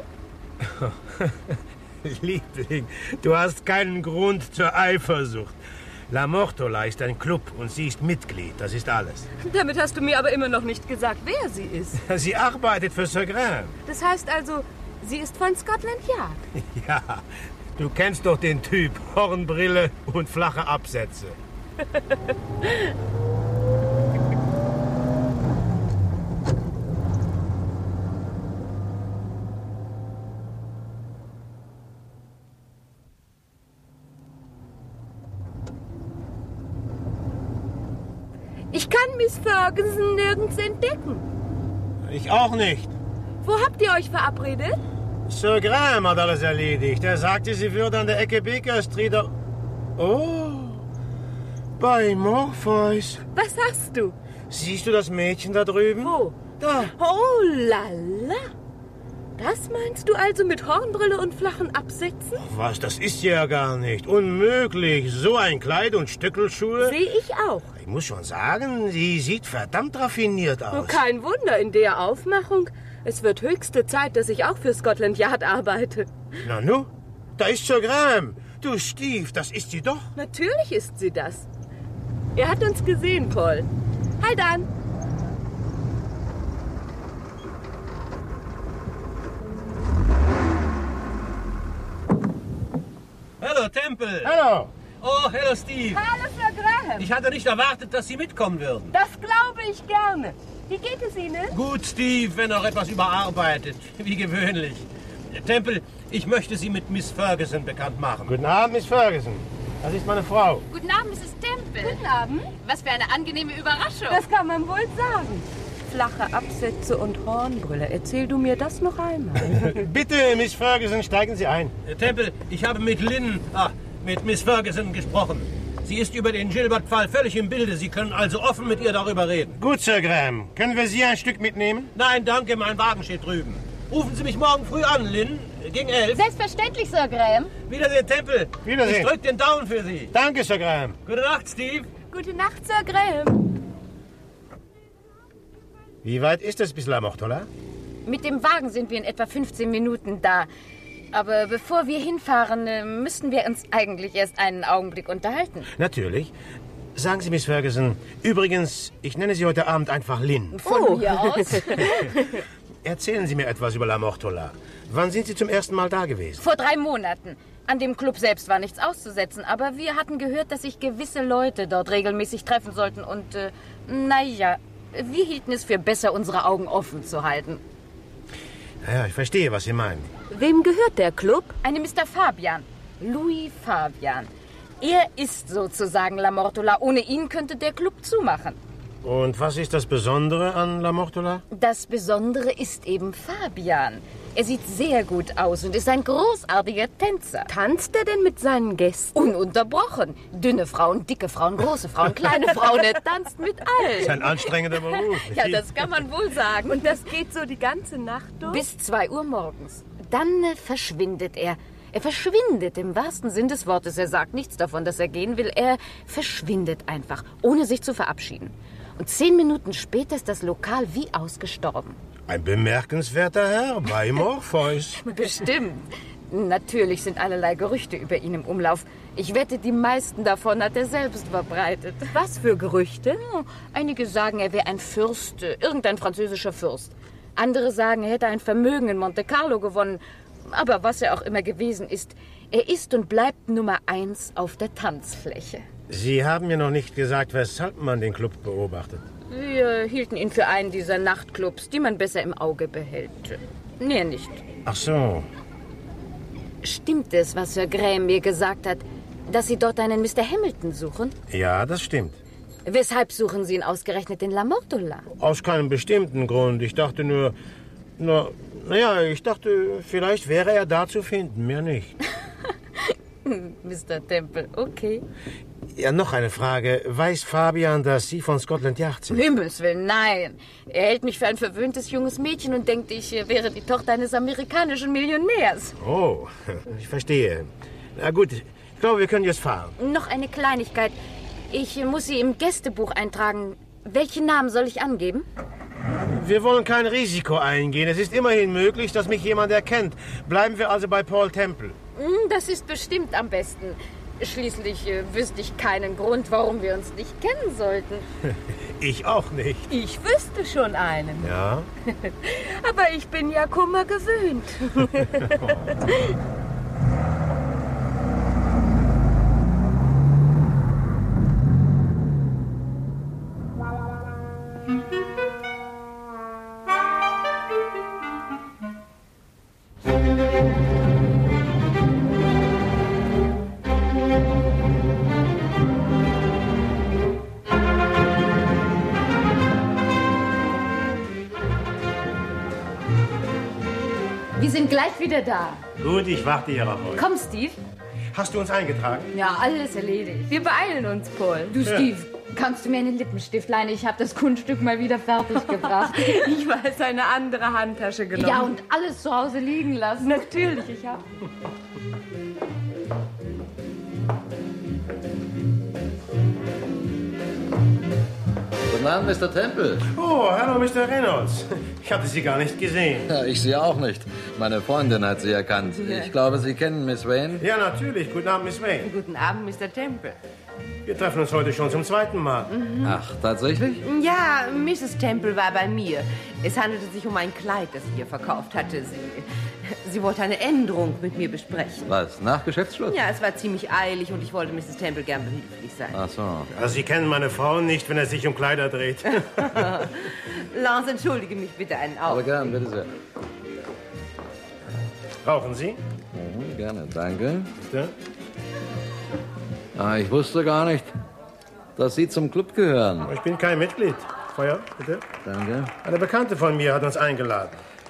Liebling, du hast keinen Grund zur Eifersucht. La Mortola ist ein Club und sie ist Mitglied, das ist alles. Damit hast du mir aber immer noch nicht gesagt, wer sie ist. Sie arbeitet für Sir Graham. Das heißt also, sie ist von Scotland Yard. Ja, du kennst doch den Typ. Hornbrille und flache Absätze. Ich kann Miss Ferguson nirgends entdecken. Ich auch nicht. Wo habt ihr euch verabredet? Sir Graham hat alles erledigt. Er sagte, sie würde an der Ecke Baker Street... Oh, bei Morpheus. Was hast du? Siehst du das Mädchen da drüben? Wo? Da. Oh, lala. Das meinst du also mit Hornbrille und flachen Absätzen? Was, das ist ja gar nicht. Unmöglich. So ein Kleid und Stöckelschuhe. Sehe ich auch. Ich muss schon sagen, sie sieht verdammt raffiniert aus. Oh, kein Wunder in der Aufmachung. Es wird höchste Zeit, dass ich auch für Scotland Yard arbeite. Na nu, da ist Sir Graham. Du Steve, das ist sie doch. Natürlich ist sie das. Er hat uns gesehen, Paul. Halt an. Hallo, Temple. Hallo. Oh, hallo, Steve. Hallo, Sir Graham. Ich hatte nicht erwartet, dass Sie mitkommen würden. Das glaube ich gerne. Wie geht es Ihnen? Gut, Steve, wenn auch etwas überarbeitet. Wie gewöhnlich. Temple, ich möchte Sie mit Miss Ferguson bekannt machen. Guten Abend, Miss Ferguson. Das ist meine Frau. Guten Abend, Misses Temple. Guten Abend. Was für eine angenehme Überraschung. Das kann man wohl sagen. Flache Absätze und Hornbrille. Erzähl du mir das noch einmal. Bitte, Miss Ferguson, steigen Sie ein. Temple, ich habe mit Lynn, ah, mit Miss Ferguson gesprochen. Sie ist über den Gilbert-Fall völlig im Bilde. Sie können also offen mit ihr darüber reden. Gut, Sir Graham. Können wir Sie ein Stück mitnehmen? Nein, danke, mein Wagen steht drüben. Rufen Sie mich morgen früh an, Lynn, gegen elf. Selbstverständlich, Sir Graham. Wiedersehen, Temple. Wiedersehen. Ich drück den Daumen für Sie. Danke, Sir Graham. Gute Nacht, Steve. Gute Nacht, Sir Graham. Wie weit ist es bis La Mortola? Mit dem Wagen sind wir in etwa fünfzehn Minuten da. Aber bevor wir hinfahren, äh, müssten wir uns eigentlich erst einen Augenblick unterhalten. Natürlich. Sagen Sie, Miss Ferguson, übrigens, ich nenne Sie heute Abend einfach Lynn. Von Oh. mir aus. Erzählen Sie mir etwas über La Mortola. Wann sind Sie zum ersten Mal da gewesen? Vor drei Monaten. An dem Club selbst war nichts auszusetzen, aber wir hatten gehört, dass sich gewisse Leute dort regelmäßig treffen sollten. Und, äh, naja, wir hielten es für besser, unsere Augen offen zu halten. Ja, ich verstehe, was Sie meinen. Wem gehört der Club? Einem Mister Fabian. Louis Fabian. Er ist sozusagen La Mortola. Ohne ihn könnte der Club zumachen. Und was ist das Besondere an La Mortola? Das Besondere ist eben Fabian. Er sieht sehr gut aus und ist ein großartiger Tänzer. Tanzt er denn mit seinen Gästen? Ununterbrochen. Dünne Frauen, dicke Frauen, große Frauen, kleine Frauen. Er tanzt mit allen. Das ist ein anstrengender Beruf. Ja, das kann man wohl sagen. Und das geht so die ganze Nacht durch? Bis zwei Uhr morgens. Dann äh, verschwindet er. Er verschwindet im wahrsten Sinn des Wortes. Er sagt nichts davon, dass er gehen will. Er verschwindet einfach, ohne sich zu verabschieden. Und zehn Minuten später ist das Lokal wie ausgestorben. Ein bemerkenswerter Herr bei Morpheus. Bestimmt. Natürlich sind allerlei Gerüchte über ihn im Umlauf. Ich wette, die meisten davon hat er selbst verbreitet. Was für Gerüchte? Hm, einige sagen, er wäre ein Fürst, äh, irgendein französischer Fürst. Andere sagen, er hätte ein Vermögen in Monte Carlo gewonnen. Aber was er auch immer gewesen ist, er ist und bleibt Nummer eins auf der Tanzfläche. Sie haben mir noch nicht gesagt, weshalb man den Club beobachtet. Wir hielten ihn für einen dieser Nachtclubs, die man besser im Auge behält. Nee, nicht. Ach so. Stimmt es, was Sir Graham mir gesagt hat, dass Sie dort einen Mister Hamilton suchen? Ja, das stimmt. Weshalb suchen Sie ihn ausgerechnet in La Mortola? Aus keinem bestimmten Grund. Ich dachte nur... Na, naja, ich dachte, vielleicht wäre er da zu finden, mehr nicht. Mister Temple, okay. Ja, noch eine Frage. Weiß Fabian, dass Sie von Scotland Yard sind? Himmels Willen, nein. Er hält mich für ein verwöhntes junges Mädchen und denkt, ich wäre die Tochter eines amerikanischen Millionärs. Oh, ich verstehe. Na gut, ich glaube, wir können jetzt fahren. Noch eine Kleinigkeit. Ich muss Sie im Gästebuch eintragen. Welchen Namen soll ich angeben? Wir wollen kein Risiko eingehen. Es ist immerhin möglich, dass mich jemand erkennt. Bleiben wir also bei Paul Temple. Das ist bestimmt am besten. Schließlich äh, wüsste ich keinen Grund, warum wir uns nicht kennen sollten. Ich auch nicht. Ich wüsste schon einen. Ja? Aber ich bin ja Kummer gewöhnt. Wir sind gleich wieder da. Gut, ich warte Ihrer heute. Komm, Steve. Hast du uns eingetragen? Ja, alles erledigt. Wir beeilen uns, Paul. Du, Ja. Steve, kannst du mir einen Lippenstift leihen? Ich habe das Kunststück mal wieder fertig gebracht. Ich weiß, eine andere Handtasche genommen. Ja, und alles zu Hause liegen lassen. Natürlich, ich hab. Guten Abend, Mister Temple. Oh, hallo, Mister Reynolds. Ich hatte Sie gar nicht gesehen. Ja, ich Sie auch nicht. Meine Freundin hat Sie erkannt. Ich glaube, Sie kennen Miss Wayne. Ja, natürlich. Guten Abend, Miss Wayne. Guten Abend, Mister Temple. Wir treffen uns heute schon zum zweiten Mal. Mhm. Ach, tatsächlich? Ja, Misses Temple war bei mir. Es handelte sich um ein Kleid, das sie ihr verkauft hatte. Sie, sie wollte eine Änderung mit mir besprechen. Was, nach Geschäftsschluss? Ja, es war ziemlich eilig und ich wollte Misses Temple gern behilflich sein. Ach so. Also Sie kennen meine Frau nicht, wenn es sich um Kleider dreht. Lance, entschuldige mich bitte einen Aber Augenblick. gern, bitte sehr. Rauchen Sie? Mhm, gerne, danke. Bitte? Ah, ich wusste gar nicht, dass Sie zum Club gehören. Ich bin kein Mitglied. Feuer, bitte. Danke. Eine Bekannte von mir hat uns eingeladen.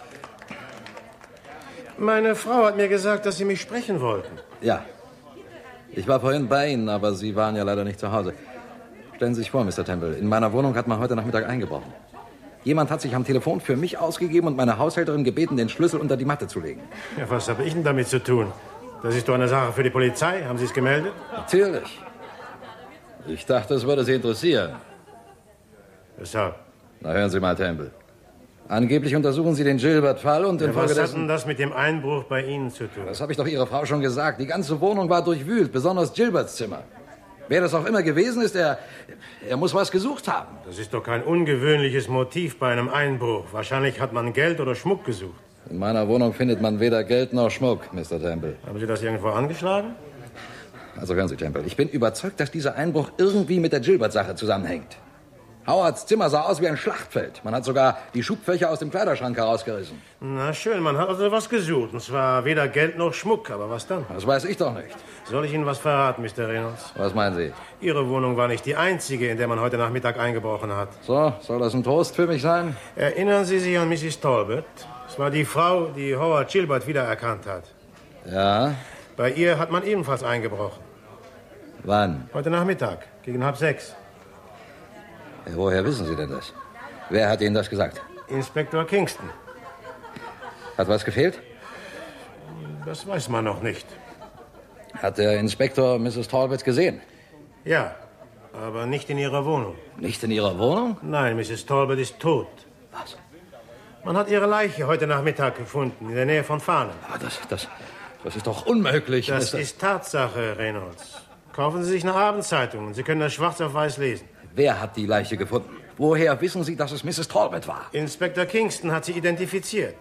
Meine Frau hat mir gesagt, dass Sie mich sprechen wollten. Ja. Ich war vorhin bei Ihnen, aber Sie waren ja leider nicht zu Hause. Stellen Sie sich vor, Mister Temple, in meiner Wohnung hat man heute Nachmittag eingebrochen. Jemand hat sich am Telefon für mich ausgegeben und meine Haushälterin gebeten, den Schlüssel unter die Matte zu legen. Ja, was habe ich denn damit zu tun? Das ist doch eine Sache für die Polizei. Haben Sie es gemeldet? Natürlich. Ich dachte, es würde Sie interessieren. Weshalb? Na, hören Sie mal, Temple. Angeblich untersuchen Sie den Gilbert-Fall und Ja, was hat infolgedessen... denn das mit dem Einbruch bei Ihnen zu tun? Das habe ich doch Ihrer Frau schon gesagt. Die ganze Wohnung war durchwühlt, besonders Gilberts Zimmer. Wer das auch immer gewesen ist, er, er muss was gesucht haben. Das ist doch kein ungewöhnliches Motiv bei einem Einbruch. Wahrscheinlich hat man Geld oder Schmuck gesucht. In meiner Wohnung findet man weder Geld noch Schmuck, Mister Temple. Haben Sie das irgendwo angeschlagen? Also hören Sie, Temple, ich bin überzeugt, dass dieser Einbruch irgendwie mit der Gilbert-Sache zusammenhängt. Howards Zimmer sah aus wie ein Schlachtfeld. Man hat sogar die Schubfächer aus dem Kleiderschrank herausgerissen. Na schön, man hat also was gesucht. Und zwar weder Geld noch Schmuck. Aber was dann? Das weiß ich doch nicht. Soll ich Ihnen was verraten, Mister Reynolds? Was meinen Sie? Ihre Wohnung war nicht die einzige, in der man heute Nachmittag eingebrochen hat. So, soll das ein Trost für mich sein? Erinnern Sie sich an Missus Talbot? Es war die Frau, die Howard Gilbert wiedererkannt hat. Ja? Bei ihr hat man ebenfalls eingebrochen. Wann? Heute Nachmittag, gegen halb sechs. Ja, woher wissen Sie denn das? Wer hat Ihnen das gesagt? Inspektor Kingston. Hat was gefehlt? Das weiß man noch nicht. Hat der Inspektor Missus Talbot gesehen? Ja, aber nicht in ihrer Wohnung. Nicht in Ihrer Wohnung? Nein, Missus Talbot ist tot. Was? Man hat ihre Leiche heute Nachmittag gefunden, in der Nähe von Farnham. Aber das, das, das ist doch unmöglich. Das Mister ist Tatsache, Reynolds. Kaufen Sie sich eine Abendzeitung und Sie können das schwarz auf weiß lesen. Wer hat die Leiche gefunden? Woher wissen Sie, dass es Missus Talbot war? Inspektor Kingston hat sie identifiziert.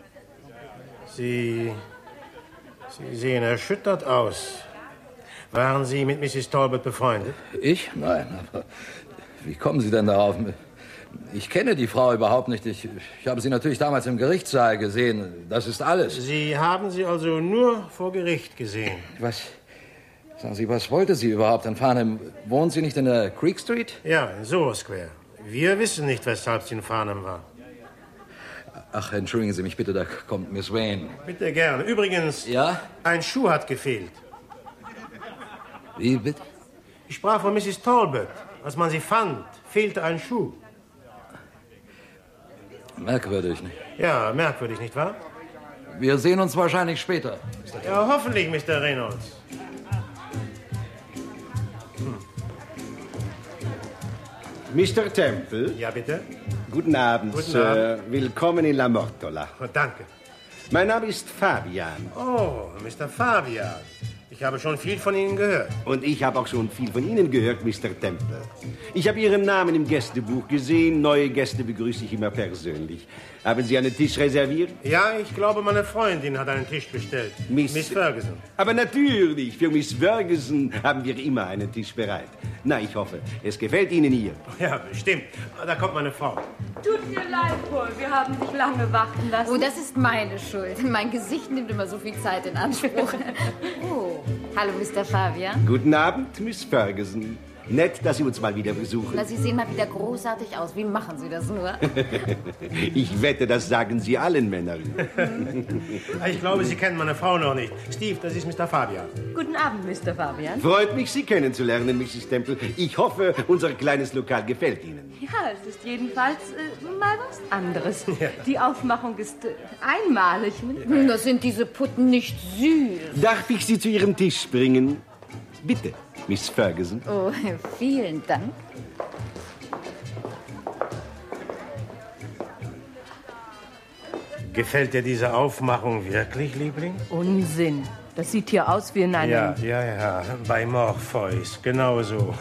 Sie... Sie sehen erschüttert aus. Waren Sie mit Missus Talbot befreundet? Ich? Nein, aber wie kommen Sie denn darauf? Ich kenne die Frau überhaupt nicht. Ich, ich habe sie natürlich damals im Gerichtssaal gesehen. Das ist alles. Sie haben sie also nur vor Gericht gesehen? Was? Sagen Sie, was wollte sie überhaupt in Farnham? Wohnt sie nicht in der Creek Street? Ja, in Soho Square. Wir wissen nicht, weshalb sie in Farnham war. Ach, entschuldigen Sie mich bitte, da kommt Miss Wayne. Bitte gerne. Übrigens, ja? Ein Schuh hat gefehlt. Wie bitte? Ich sprach von Missus Talbot. Als man sie fand, fehlte ein Schuh. Merkwürdig, nicht? Ja, merkwürdig, nicht wahr? Wir sehen uns wahrscheinlich später. Ja, hoffentlich, Mister Reynolds. Hm. Mister Temple? Ja, bitte? Guten Abend, Guten Sir. Abend. Willkommen in La Mortola. Oh, danke. Mein Name ist Fabian. Oh, Mister Fabian. Ich habe schon viel von Ihnen gehört. Und ich habe auch schon viel von Ihnen gehört, Mister Temple. Ich habe Ihren Namen im Gästebuch gesehen. Neue Gäste begrüße ich immer persönlich. Haben Sie einen Tisch reserviert? Ja, ich glaube, meine Freundin hat einen Tisch bestellt. Miss, Miss Ferguson. Aber natürlich, für Miss Ferguson haben wir immer einen Tisch bereit. Na, ich hoffe, es gefällt Ihnen hier. Ja, bestimmt. Da kommt meine Frau. Tut mir leid, Paul, wir haben dich lange warten lassen. Oh, das ist meine Schuld. Mein Gesicht nimmt immer so viel Zeit in Anspruch. Oh, hallo, Mister Fabian. Guten Abend, Miss Ferguson. Nett, dass Sie uns mal wieder besuchen. Na, Sie sehen mal wieder großartig aus. Wie machen Sie das nur? Ich wette, das sagen Sie allen Männern. Ich glaube, Sie kennen meine Frau noch nicht. Steve, das ist Mister Fabian. Guten Abend, Mister Fabian. Freut mich, Sie kennenzulernen, Missus Temple. Ich hoffe, unser kleines Lokal gefällt Ihnen. Ja, es ist jedenfalls äh, mal was anderes. Ja. Die Aufmachung ist äh, einmalig. Ne? Das sind diese Putten nicht süß. Darf ich Sie zu Ihrem Tisch bringen? Bitte, Miss Ferguson. Oh, vielen Dank. Gefällt dir diese Aufmachung wirklich, Liebling? Unsinn. Das sieht hier aus wie in einem... Ja, ja, ja. Bei Morpheus. Genau so.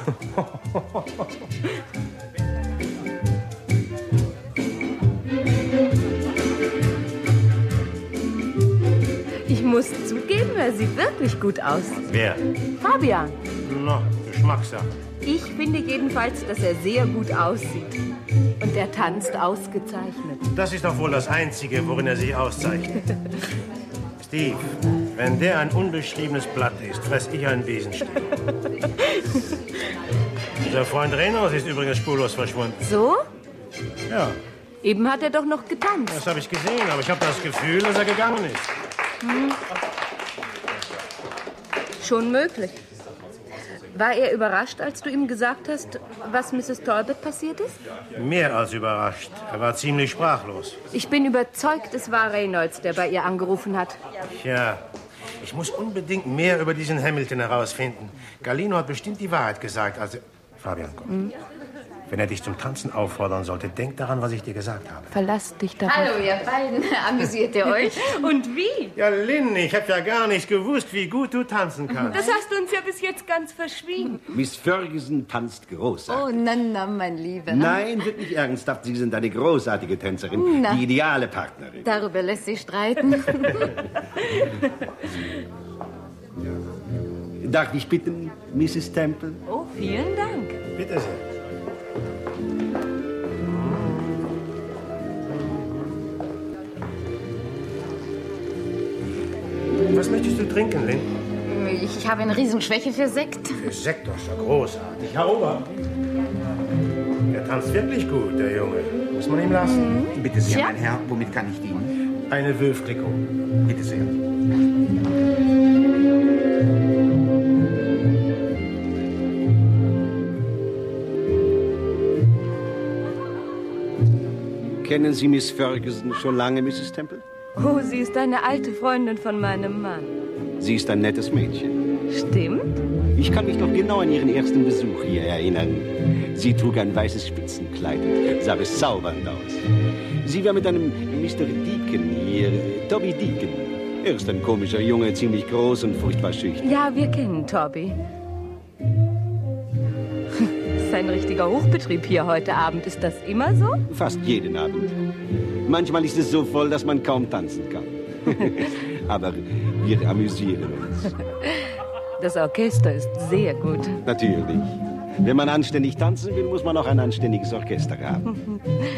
Ich muss zugeben, er sieht wirklich gut aus. Wer? Fabian. Na, Geschmackssache. Ich finde jedenfalls, dass er sehr gut aussieht. Und er tanzt ausgezeichnet. Das ist doch wohl das Einzige, worin er sich auszeichnet. Steve, wenn der ein unbeschriebenes Blatt ist, fress ich einen Besenstiel. Unser Freund Reynolds ist übrigens spurlos verschwunden. So? Ja. Eben hat er doch noch getanzt. Das habe ich gesehen, aber ich habe das Gefühl, dass er gegangen ist. Hm. Schon möglich. War er überrascht, als du ihm gesagt hast, was Misses Talbot passiert ist? Mehr als überrascht. Er war ziemlich sprachlos. Ich bin überzeugt, es war Reynolds, der bei ihr angerufen hat. Tja, ich muss unbedingt mehr über diesen Hamilton herausfinden. Galino hat bestimmt die Wahrheit gesagt, als er... Fabian, komm. Hm. Wenn er dich zum Tanzen auffordern sollte, denk daran, was ich dir gesagt habe. Verlass dich darauf. Hallo, ihr beiden. Amüsiert ihr euch? Und wie? Ja, Lynn, ich habe ja gar nicht gewusst, wie gut du tanzen kannst. Das hast du uns ja bis jetzt ganz verschwiegen. Miss Ferguson tanzt großartig. Oh, na, na, mein Lieber. Nein, wirklich ernsthaft. Sie sind eine großartige Tänzerin. Na. Die ideale Partnerin. Darüber lässt sich streiten. Darf ich bitten, Misses Temple? Oh, vielen Dank. Bitte sehr. Was möchtest du trinken, Lynn? Ich, ich habe eine Riesenschwäche für Sekt. Für Sekt, das ist ja großartig. Herr Ober. Er tanzt wirklich gut, der Junge. Muss man ihm lassen. Mhm. Bitte sehr, Ja? mein Herr. Womit kann ich dienen? Eine Wülfkliko. Bitte sehr. Kennen Sie Miss Ferguson schon lange, Misses Temple? Oh, sie ist eine alte Freundin von meinem Mann. Sie ist ein nettes Mädchen. Stimmt? Ich kann mich noch genau an Ihren ersten Besuch hier erinnern. Sie trug ein weißes Spitzenkleid und sah bezaubernd aus. Sie war mit einem Mister Deacon hier, Toby Deacon. Er ist ein komischer Junge, ziemlich groß und furchtbar schüchtern. Ja, wir kennen Toby. Das ist ein richtiger Hochbetrieb hier heute Abend. Ist das immer so? Fast jeden Abend. Manchmal ist es so voll, dass man kaum tanzen kann. Aber wir amüsieren uns. Das Orchester ist sehr gut. Natürlich. Wenn man anständig tanzen will, muss man auch ein anständiges Orchester haben.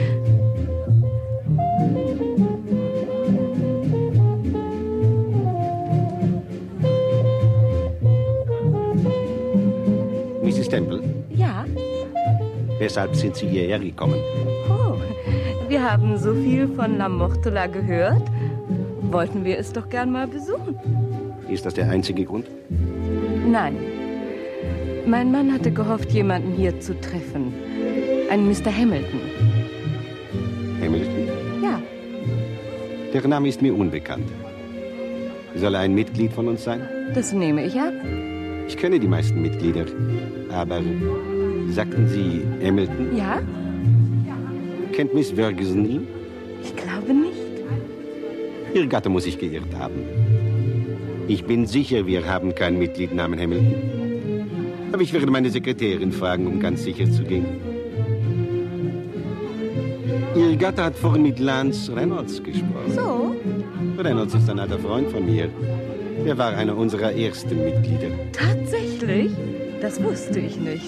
Misses Temple, Ja? weshalb sind Sie hierher gekommen? Oh, wir haben so viel von La Mortola gehört. Wollten wir es doch gern mal besuchen. Ist das der einzige Grund? Nein. Mein Mann hatte gehofft, jemanden hier zu treffen. Einen Mister Hamilton. Hamilton? Ja. Der Name ist mir unbekannt. Soll er ein Mitglied von uns sein? Das nehme ich ab. Ich kenne die meisten Mitglieder. Aber sagten Sie Hamilton? Ja? Kennt Miss Ferguson ihn? Ich glaube nicht. Ihr Gatte muss sich geirrt haben. Ich bin sicher, wir haben kein Mitglied namens Hamilton. Aber ich werde meine Sekretärin fragen, um ganz sicher zu gehen. Ihr Gatte hat vorhin mit Lance Reynolds gesprochen. So? Reynolds ist ein alter Freund von mir. Er war einer unserer ersten Mitglieder. Tatsächlich? Das wusste ich nicht.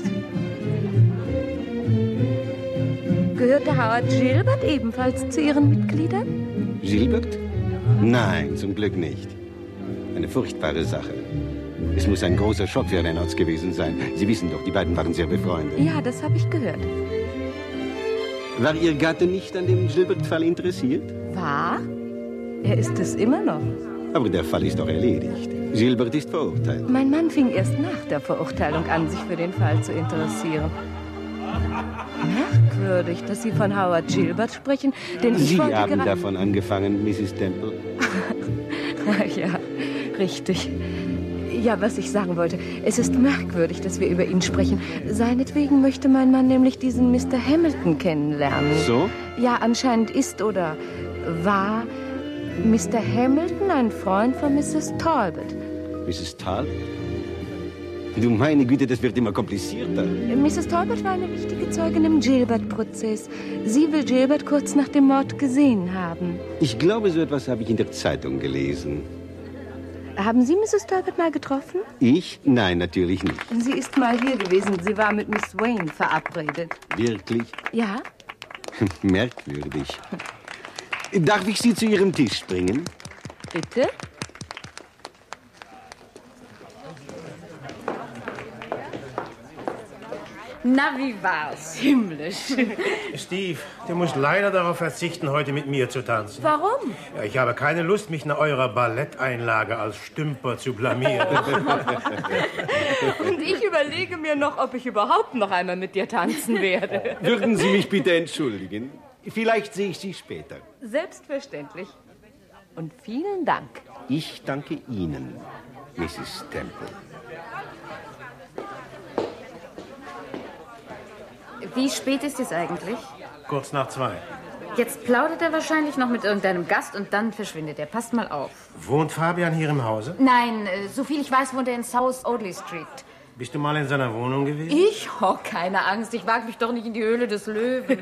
Gehörte Howard Gilbert ebenfalls zu Ihren Mitgliedern? Gilbert? Nein, zum Glück nicht. Eine furchtbare Sache. Es muss ein großer Schock für Reynolds gewesen sein. Sie wissen doch, die beiden waren sehr befreundet. Ja, das habe ich gehört. War Ihr Gatte nicht an dem Gilbert-Fall interessiert? War? Er ist es immer noch. Aber der Fall ist doch erledigt. Gilbert ist verurteilt. Mein Mann fing erst nach der Verurteilung an, sich für den Fall zu interessieren. Merkwürdig, dass Sie von Howard Gilbert sprechen, denn ich Sie wollte haben gerade... davon angefangen, Misses Temple. Ja, richtig. Ja, was ich sagen wollte, es ist merkwürdig, dass wir über ihn sprechen. Seinetwegen möchte mein Mann nämlich diesen Mister Hamilton kennenlernen. So? Ja, anscheinend ist oder war Mister Hamilton ein Freund von Misses Talbot. Misses Talbot? Du meine Güte, das wird immer komplizierter. Misses Talbot war eine wichtige Zeugin im Gilbert-Prozess. Sie will Gilbert kurz nach dem Mord gesehen haben. Ich glaube, so etwas habe ich in der Zeitung gelesen. Haben Sie Misses Talbot mal getroffen? Ich? Nein, natürlich nicht. Sie ist mal hier gewesen. Sie war mit Miss Wayne verabredet. Wirklich? Ja? Merkwürdig. Darf ich Sie zu Ihrem Tisch bringen? Bitte? Na, wie war's? Himmlisch. Steve, du musst leider darauf verzichten, heute mit mir zu tanzen. Warum? Ja, ich habe keine Lust, mich nach eurer Balletteinlage als Stümper zu blamieren. Und ich überlege mir noch, ob ich überhaupt noch einmal mit dir tanzen werde. Würden Sie mich bitte entschuldigen? Vielleicht sehe ich Sie später. Selbstverständlich. Und vielen Dank. Ich danke Ihnen, Misses Temple. Wie spät ist es eigentlich? Kurz nach zwei. Jetzt plaudert er wahrscheinlich noch mit irgendeinem Gast und dann verschwindet er. Passt mal auf. Wohnt Fabian hier im Hause? Nein, äh, soviel ich weiß, wohnt er in South Audley Street. Bist du mal in seiner Wohnung gewesen? Ich? Oh, keine Angst. Ich wage mich doch nicht in die Höhle des Löwen.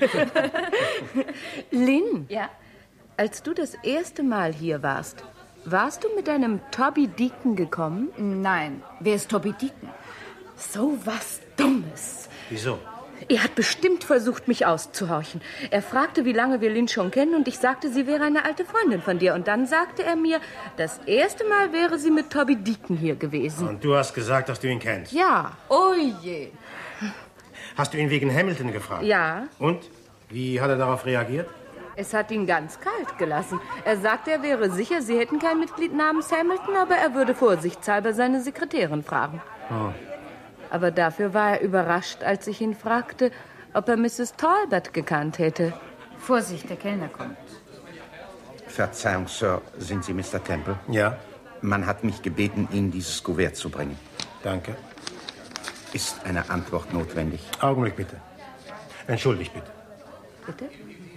Lynn? Ja? Als du das erste Mal hier warst, warst du mit deinem Toby Deacon gekommen? Nein. Wer ist Toby Deacon? So was Dummes. Wieso? Er hat bestimmt versucht, mich auszuhorchen. Er fragte, wie lange wir Lynn schon kennen, und ich sagte, sie wäre eine alte Freundin von dir. Und dann sagte er mir, das erste Mal wäre sie mit Toby Deacon hier gewesen. Und du hast gesagt, dass du ihn kennst? Ja. Oh je. Hast du ihn wegen Hamilton gefragt? Ja. Und? Wie hat er darauf reagiert? Es hat ihn ganz kalt gelassen. Er sagte, er wäre sicher, sie hätten kein Mitglied namens Hamilton, aber er würde vorsichtshalber seine Sekretärin fragen. Oh. Aber dafür war er überrascht, als ich ihn fragte, ob er Misses Talbot gekannt hätte. Vorsicht, der Kellner kommt. Verzeihung, Sir, sind Sie Mister Temple? Ja. Man hat mich gebeten, Ihnen dieses Kuvert zu bringen. Danke. Ist eine Antwort notwendig? Augenblick, bitte. Entschuldigt, bitte. Bitte?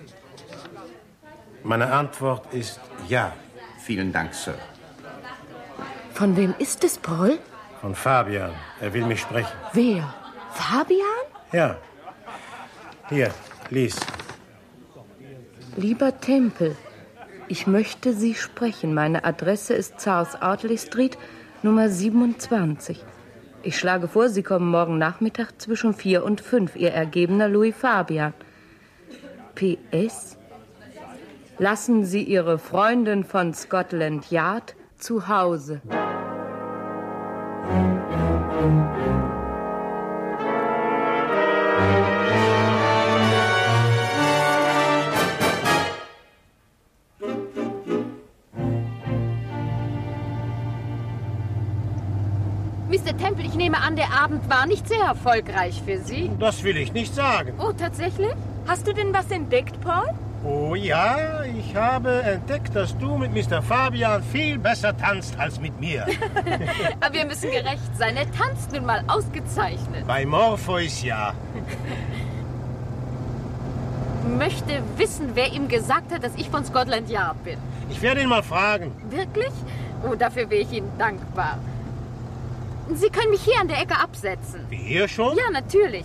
Meine Antwort ist ja. Vielen Dank, Sir. Von wem ist es, Paul? Von Fabian. Er will mich sprechen. Wer? Fabian? Ja. Hier, lies. Lieber Temple, ich möchte Sie sprechen. Meine Adresse ist South Audley Street, Nummer siebenundzwanzig. Ich schlage vor, Sie kommen morgen Nachmittag zwischen vier und fünf. Ihr ergebener Louis Fabian. P S Lassen Sie Ihre Freundin von Scotland Yard zu Hause. Mister Temple, ich nehme an, der Abend war nicht sehr erfolgreich für Sie. Das will ich nicht sagen. Oh, tatsächlich? Hast du denn was entdeckt, Paul? Oh ja, ich habe entdeckt, dass du mit Mister Fabian viel besser tanzt als mit mir. Aber wir müssen gerecht sein. Er tanzt nun mal ausgezeichnet. Bei Morpheus ja. Möchte wissen, wer ihm gesagt hat, dass ich von Scotland Yard bin. Ich werde ihn mal fragen. Wirklich? Oh, dafür wäre ich Ihnen dankbar. Sie können mich hier an der Ecke absetzen. Wie, hier schon? Ja, natürlich.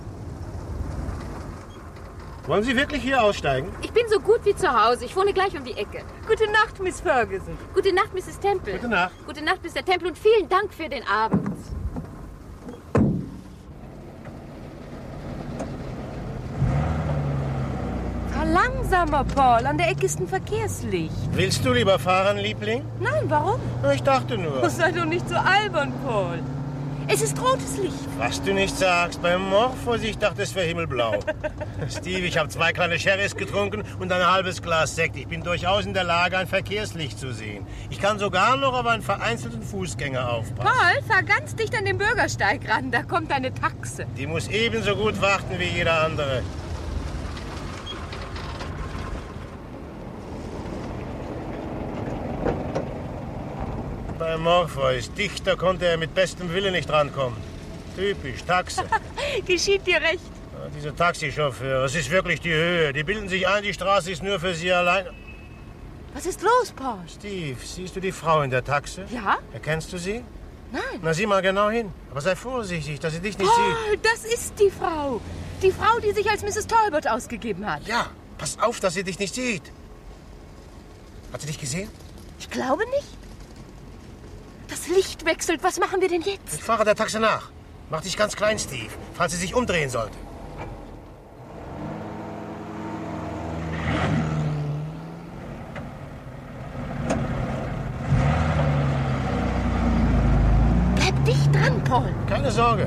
Wollen Sie wirklich hier aussteigen? Ich bin so gut wie zu Hause. Ich wohne gleich um die Ecke. Gute Nacht, Miss Ferguson. Gute Nacht, Misses Temple. Gute Nacht. Gute Nacht, Mister Temple, und vielen Dank für den Abend. langsamer, Paul. An der Ecke ist ein Verkehrslicht. Willst du lieber fahren, Liebling? Nein, warum? Ich dachte nur. Sei doch nicht so albern, Paul. Es ist rotes Licht. Was du nicht sagst, beim Morpheus, dachte es wäre himmelblau. Steve, ich habe zwei kleine Sherrys getrunken und ein halbes Glas Sekt. Ich bin durchaus in der Lage, ein Verkehrslicht zu sehen. Ich kann sogar noch auf einen vereinzelten Fußgänger aufpassen. Paul, fahr ganz dicht an den Bürgersteig ran. Da kommt eine Taxe. Die muss ebenso gut warten wie jeder andere. Bei Morpheus, dichter konnte er mit bestem Willen nicht rankommen. Typisch, Taxe. Geschieht dir recht. Ja, diese Taxichauffeure, es ist wirklich die Höhe. Die bilden sich ein, die Straße ist nur für sie allein. Was ist los, Paul? Steve, siehst du die Frau in der Taxe? Ja. Erkennst du sie? Nein. Na, sieh mal genau hin. Aber sei vorsichtig, dass sie dich nicht Paul, sieht. das ist die Frau. Die Frau, die sich als Misses Talbot ausgegeben hat. Ja, pass auf, dass sie dich nicht sieht. Hat sie dich gesehen? Ich glaube nicht. Das Licht wechselt. Was machen wir denn jetzt? Ich fahre der Taxe nach. Mach dich ganz klein, Steve, falls sie sich umdrehen sollte. Bleib dicht dran, Paul. Keine Sorge.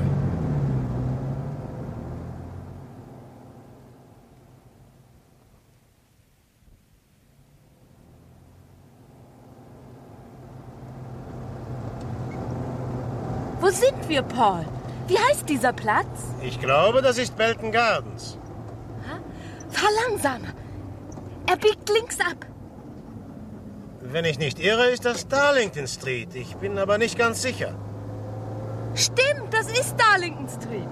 Wo sind wir, Paul? Wie heißt dieser Platz? Ich glaube, das ist Belton Gardens. Fahr langsamer. Er biegt links ab. Wenn ich nicht irre, ist das Darlington Street. Ich bin aber nicht ganz sicher. Stimmt, das ist Darlington Street.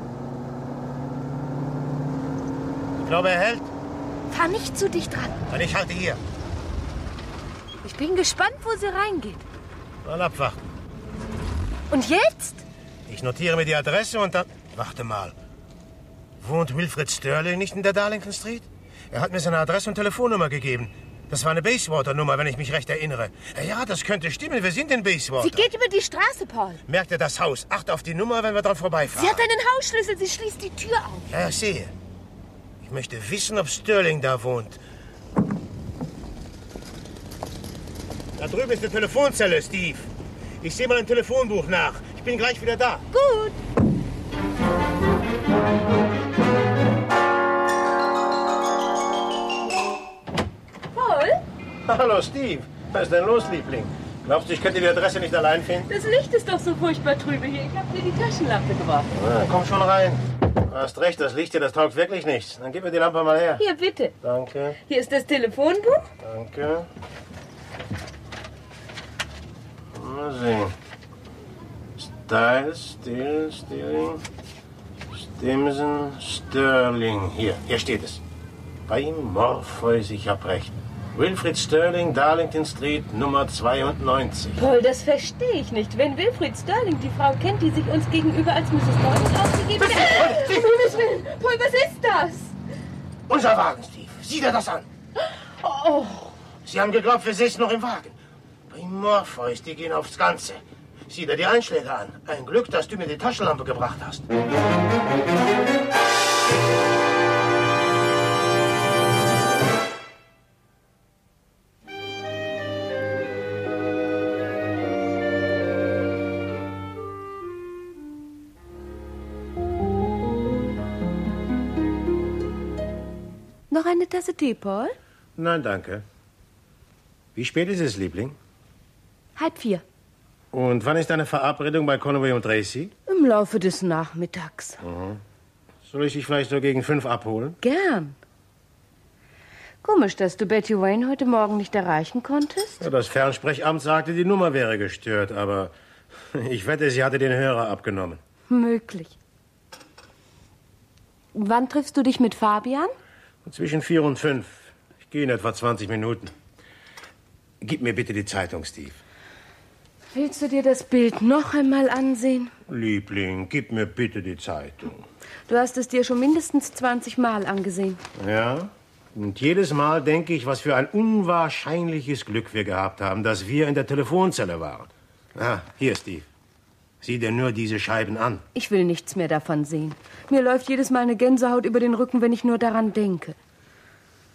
Ich glaube, er hält. Fahr nicht zu dicht dran. Dann ich halte hier. Ich bin gespannt, wo sie reingeht. Mal abwarten. Und jetzt? Ich notiere mir die Adresse und dann... Warte mal. Wohnt Wilfred Sterling nicht in der Darlington Street? Er hat mir seine Adresse und Telefonnummer gegeben. Das war eine Bayswater-Nummer, wenn ich mich recht erinnere. Ja, das könnte stimmen. Wir sind in Bayswater. Sie geht über die Straße, Paul. Merkt ihr das Haus? Acht auf die Nummer, wenn wir dran vorbeifahren. Sie hat einen Hausschlüssel. Sie schließt die Tür auf. Ja, ich sehe. Ich möchte wissen, ob Sterling da wohnt. Da drüben ist eine Telefonzelle, Steve. Ich sehe mal im Telefonbuch nach. Ich bin gleich wieder da. Gut. Paul? Hallo, Steve. Was ist denn los, Liebling? Glaubst du, ich könnte die Adresse nicht allein finden? Das Licht ist doch so furchtbar trübe hier. Ich habe dir die Taschenlampe geworfen. Na, komm schon rein. Du hast recht, das Licht hier, das taugt wirklich nichts. Dann gib mir die Lampe mal her. Hier, bitte. Danke. Hier ist das Telefonbuch. Danke. Mal sehen. Styles, Still, Stirling, Stimson, Sterling. Hier, hier steht es. Bei Morpheus, ich hab recht. Wilfred Sterling, Darlington Street, Nummer zweiundneunzig. Paul, das verstehe ich nicht. Wenn Wilfred Sterling die Frau kennt, die sich uns gegenüber als Misses Talbot ausgegeben hat... Um Himmels Willen! Paul, was ist das? Unser Wagen, Steve. Sieh dir das an. Oh. Sie haben geglaubt, wir sitzen noch im Wagen. Bei Morpheus, die gehen aufs Ganze. Sieh dir die Einschläge an. Ein Glück, dass du mir die Taschenlampe gebracht hast. Noch eine Tasse Tee, Paul? Nein, danke. Wie spät ist es, Liebling? Halb vier. Und wann ist deine Verabredung bei Conway und Tracy? Im Laufe des Nachmittags. Mhm. Soll ich dich vielleicht so gegen fünf abholen? Gern. Komisch, dass du Betty Wayne heute Morgen nicht erreichen konntest. Ja, das Fernsprechamt sagte, die Nummer wäre gestört, aber ich wette, sie hatte den Hörer abgenommen. Möglich. Wann triffst du dich mit Fabian? Zwischen vier und fünf. Ich gehe in etwa zwanzig Minuten. Gib mir bitte die Zeitung, Steve. Willst du dir das Bild noch einmal ansehen? Liebling, gib mir bitte die Zeitung. Du hast es dir schon mindestens zwanzig Mal angesehen. Ja? Und jedes Mal denke ich, was für ein unwahrscheinliches Glück wir gehabt haben, dass wir in der Telefonzelle waren. Ah, hier, Steve. Sieh dir nur diese Scheiben an. Ich will nichts mehr davon sehen. Mir läuft jedes Mal eine Gänsehaut über den Rücken, wenn ich nur daran denke.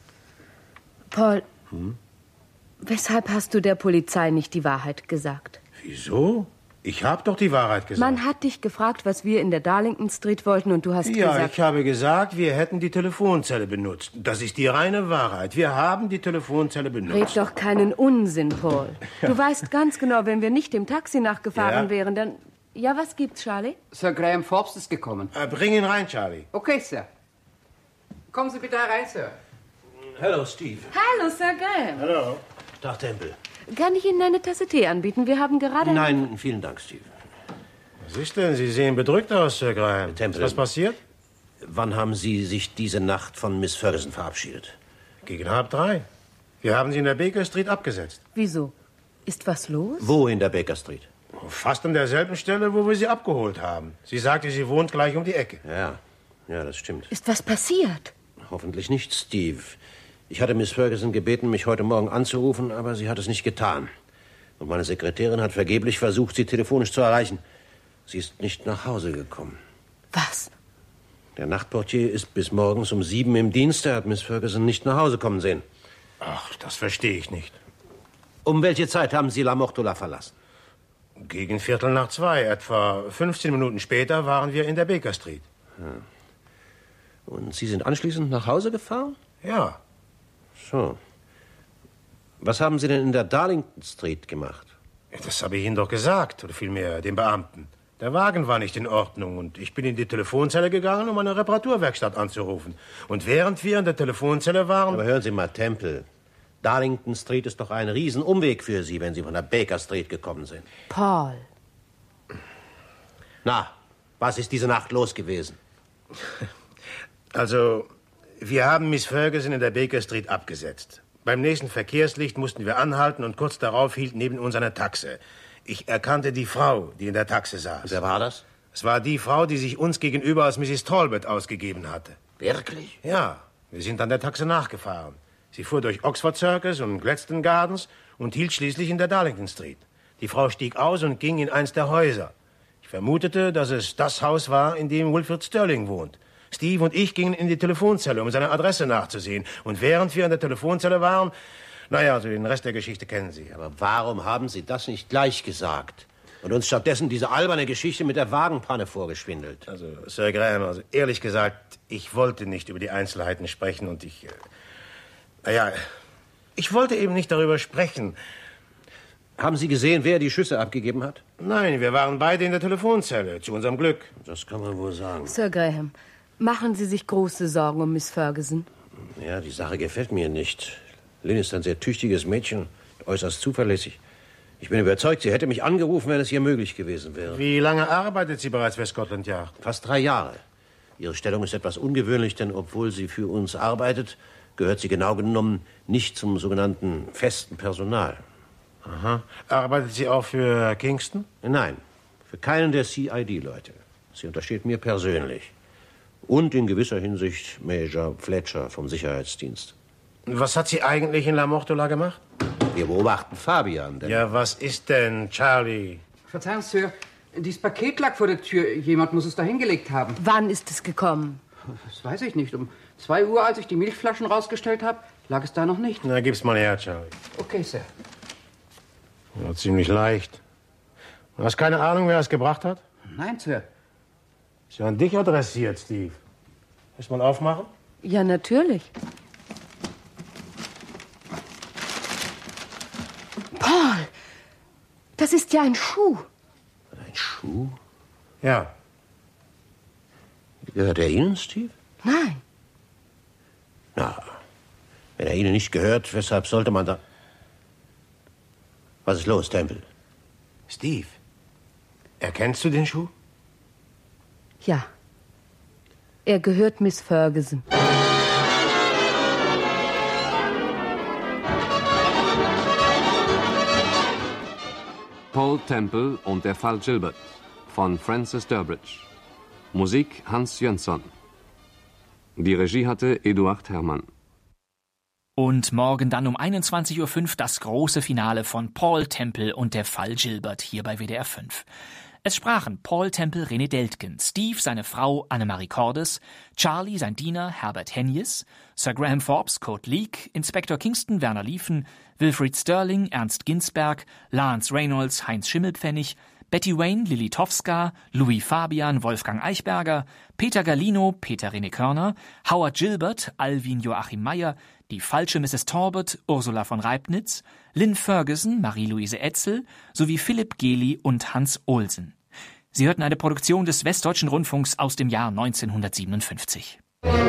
Paul, Hm? weshalb hast du der Polizei nicht die Wahrheit gesagt? Wieso? Ich habe doch die Wahrheit gesagt. Man hat dich gefragt, was wir in der Darlington Street wollten, und du hast Ja, gesagt... ich habe gesagt, wir hätten die Telefonzelle benutzt. Das ist die reine Wahrheit. Wir haben die Telefonzelle benutzt. Red doch keinen Unsinn, Paul. Du weißt ganz genau, wenn wir nicht dem Taxi nachgefahren Ja. wären, dann... Ja, was gibt's, Charlie? Sir Graham Forbes ist gekommen. Äh, bring ihn rein, Charlie. Okay, Sir. Kommen Sie bitte herein, Sir. Hallo, Steve. Hallo, Sir Graham. Hallo. Tag, Temple. Kann ich Ihnen eine Tasse Tee anbieten? Wir haben gerade... Nein, vielen Dank, Steve. Was ist denn? Sie sehen bedrückt aus, Sir Graham. Temple. Ist was passiert? Wann haben Sie sich diese Nacht von Miss Ferguson verabschiedet? Gegen halb drei. Wir haben sie in der Baker Street abgesetzt. Wieso? Ist was los? Wo in der Baker Street? Fast an derselben Stelle, wo wir sie abgeholt haben. Sie sagte, sie wohnt gleich um die Ecke. Ja, ja, das stimmt. Ist was passiert? Hoffentlich nicht, Steve. Ich hatte Miss Ferguson gebeten, mich heute Morgen anzurufen, aber sie hat es nicht getan. Und meine Sekretärin hat vergeblich versucht, sie telefonisch zu erreichen. Sie ist nicht nach Hause gekommen. Was? Der Nachtportier ist bis morgens um sieben im Dienst. Er hat Miss Ferguson nicht nach Hause kommen sehen. Ach, das verstehe ich nicht. Um welche Zeit haben Sie La Mortola verlassen? Gegen Viertel nach zwei. Etwa fünfzehn Minuten später waren wir in der Baker Street. Hm. Und Sie sind anschließend nach Hause gefahren? Ja. So. Was haben Sie denn in der Darlington Street gemacht? Das habe ich Ihnen doch gesagt, oder vielmehr dem Beamten. Der Wagen war nicht in Ordnung und ich bin in die Telefonzelle gegangen, um eine Reparaturwerkstatt anzurufen. Und während wir in der Telefonzelle waren... Aber hören Sie mal, Temple. Darlington Street ist doch ein Riesenumweg für Sie, wenn Sie von der Baker Street gekommen sind. Paul. Na, was ist diese Nacht los gewesen? Also, wir haben Miss Ferguson in der Baker Street abgesetzt. Beim nächsten Verkehrslicht mussten wir anhalten und kurz darauf hielt neben uns eine Taxe. Ich erkannte die Frau, die in der Taxe saß. Wer war das? Es war die Frau, die sich uns gegenüber als Missis Talbot ausgegeben hatte. Wirklich? Ja, wir sind an der Taxe nachgefahren. Sie fuhr durch Oxford Circus und Gladstone Gardens und hielt schließlich in der Darlington Street. Die Frau stieg aus und ging in eins der Häuser. Ich vermutete, dass es das Haus war, in dem Wilfred Sterling wohnt. Steve und ich gingen in die Telefonzelle, um seine Adresse nachzusehen. Und während wir in der Telefonzelle waren... Naja, also den Rest der Geschichte kennen Sie. Aber warum haben Sie das nicht gleich gesagt? Und uns stattdessen diese alberne Geschichte mit der Wagenpanne vorgeschwindelt? Also, Sir Graham, also ehrlich gesagt, ich wollte nicht über die Einzelheiten sprechen und ich... Äh, naja, ich wollte eben nicht darüber sprechen. Haben Sie gesehen, wer die Schüsse abgegeben hat? Nein, wir waren beide in der Telefonzelle, zu unserem Glück. Das kann man wohl sagen. Sir Graham, machen Sie sich große Sorgen um Miss Ferguson? Ja, die Sache gefällt mir nicht. Lynn ist ein sehr tüchtiges Mädchen, äußerst zuverlässig. Ich bin überzeugt, sie hätte mich angerufen, wenn es ihr möglich gewesen wäre. Wie lange arbeitet sie bereits für Scotland Yard? Fast drei Jahre. Ihre Stellung ist etwas ungewöhnlich, denn obwohl sie für uns arbeitet, gehört sie genau genommen nicht zum sogenannten festen Personal. Aha. Arbeitet sie auch für Kingston? Nein, für keinen der C I D-Leute. Sie untersteht mir persönlich. Und in gewisser Hinsicht Major Fletcher vom Sicherheitsdienst. Was hat sie eigentlich in La Mortola gemacht? Wir beobachten Fabian. Denn Ja, was ist denn, Charlie? Verzeihen, Sir, dieses Paket lag vor der Tür. Jemand muss es da hingelegt haben. Wann ist es gekommen? Das weiß ich nicht. Um zwei Uhr, als ich die Milchflaschen rausgestellt habe, lag es da noch nicht. Na, gib's mal her, Charlie. Okay, Sir. Ja, ziemlich leicht. Du hast keine Ahnung, wer es gebracht hat? Nein, Sir. Ist ja an dich adressiert, Steve. Willst du mal aufmachen? Ja, natürlich. Paul, das ist ja ein Schuh. Ein Schuh? Ja. Gehört er Ihnen, Steve? Nein. Na, wenn er Ihnen nicht gehört, weshalb sollte man da... Was ist los, Temple? Steve, erkennst du den Schuh? Ja. Er gehört Miss Ferguson. Paul Temple und der Fall Gilbert von Francis Durbridge. Musik Hans Jönsson. Die Regie hatte Eduard Herrmann. Und morgen dann um einundzwanzig Uhr fünf das große Finale von Paul Temple und der Fall Gilbert hier bei W D R fünf. Es sprachen Paul Temple, René Deltgen, Steve, seine Frau Annemarie Cordes, Charlie, sein Diener Herbert Hennies, Sir Graham Forbes, Kurt Leek, Inspektor Kingston, Werner Liefen, Wilfried Sterling, Ernst Ginsberg, Lance Reynolds, Heinz Schimmelpfennig, Betty Wayne, Lilly Tofska, Louis Fabian, Wolfgang Eichberger, Peter Galino, Peter René Körner, Howard Gilbert, Alwin Joachim Meyer, die falsche Misses Talbot, Ursula von Reibnitz, Lynn Ferguson, Marie-Louise Etzel sowie Philipp Gehli und Hans Olsen. Sie hörten eine Produktion des Westdeutschen Rundfunks aus dem Jahr neunzehnhundertsiebenundfünfzig.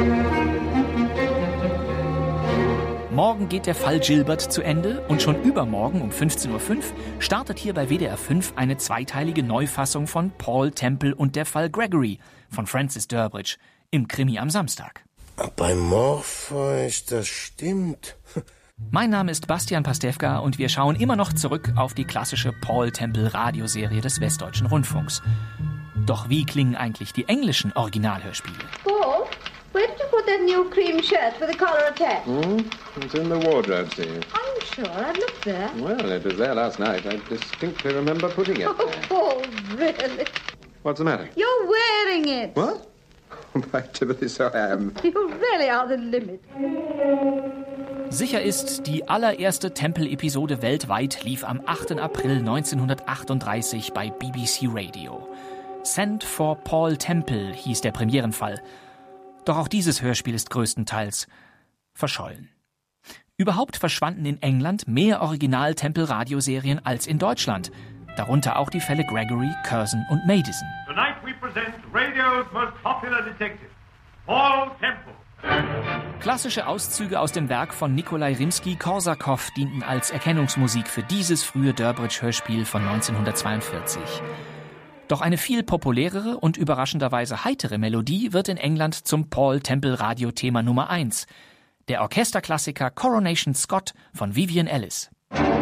Morgen geht der Fall Gilbert zu Ende und schon übermorgen um fünfzehn Uhr fünf startet hier bei W D R fünf eine zweiteilige Neufassung von Paul Temple und der Fall Gregory von Francis Durbridge im Krimi am Samstag. Bei Morpheus, das stimmt. Mein Name ist Bastian Pastewka und wir schauen immer noch zurück auf die klassische Paul Temple Radioserie des Westdeutschen Rundfunks. Doch wie klingen eigentlich die englischen Originalhörspiele? Paul, where did you put that new cream shirt with the collar attached? Hmm? It's in the wardrobe, Steve. Are you sure? I've looked there. Well, it was there last night. I distinctly remember putting it Oh, there. Paul, really? What's the matter? You're wearing it. What? By Timothy, so I am. You really are the limit. Sicher ist, die allererste Temple-Episode weltweit lief am achten April neunzehnhundertachtunddreißig bei B B C Radio. Send for Paul Temple hieß der Premierenfall. Doch auch dieses Hörspiel ist größtenteils verschollen. Überhaupt verschwanden in England mehr Original-Temple-Radioserien als in Deutschland. Darunter auch die Fälle Gregory, Curzon und Madison. Tonight we present radio's most popular detective, Paul Temple. Klassische Auszüge aus dem Werk von Nikolai Rimsky-Korsakow dienten als Erkennungsmusik für dieses frühe Durbridge-Hörspiel von neunzehnhundertzweiundvierzig. Doch eine viel populärere und überraschenderweise heitere Melodie wird in England zum Paul Temple Radiothema Nummer eins, der Orchesterklassiker Coronation Scott von Vivian Ellis.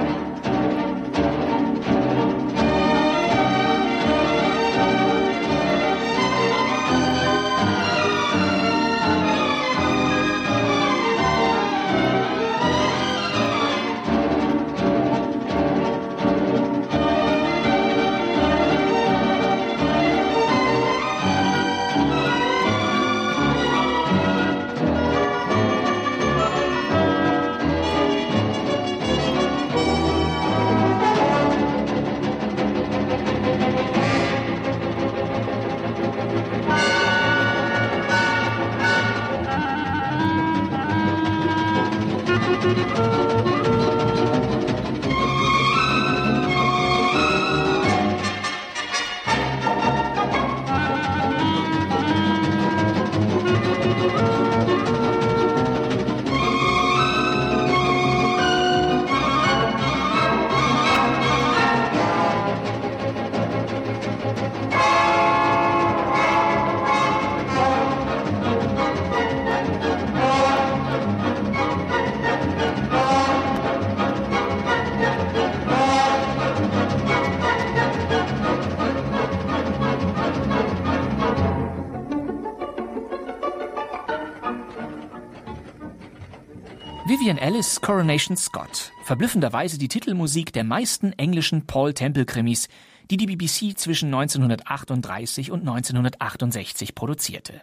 Vivian Ellis' Coronation Scott, verblüffenderweise die Titelmusik der meisten englischen Paul Temple-Krimis, die die B B C zwischen neunzehnhundertachtunddreißig und neunzehnhundertachtundsechzig produzierte.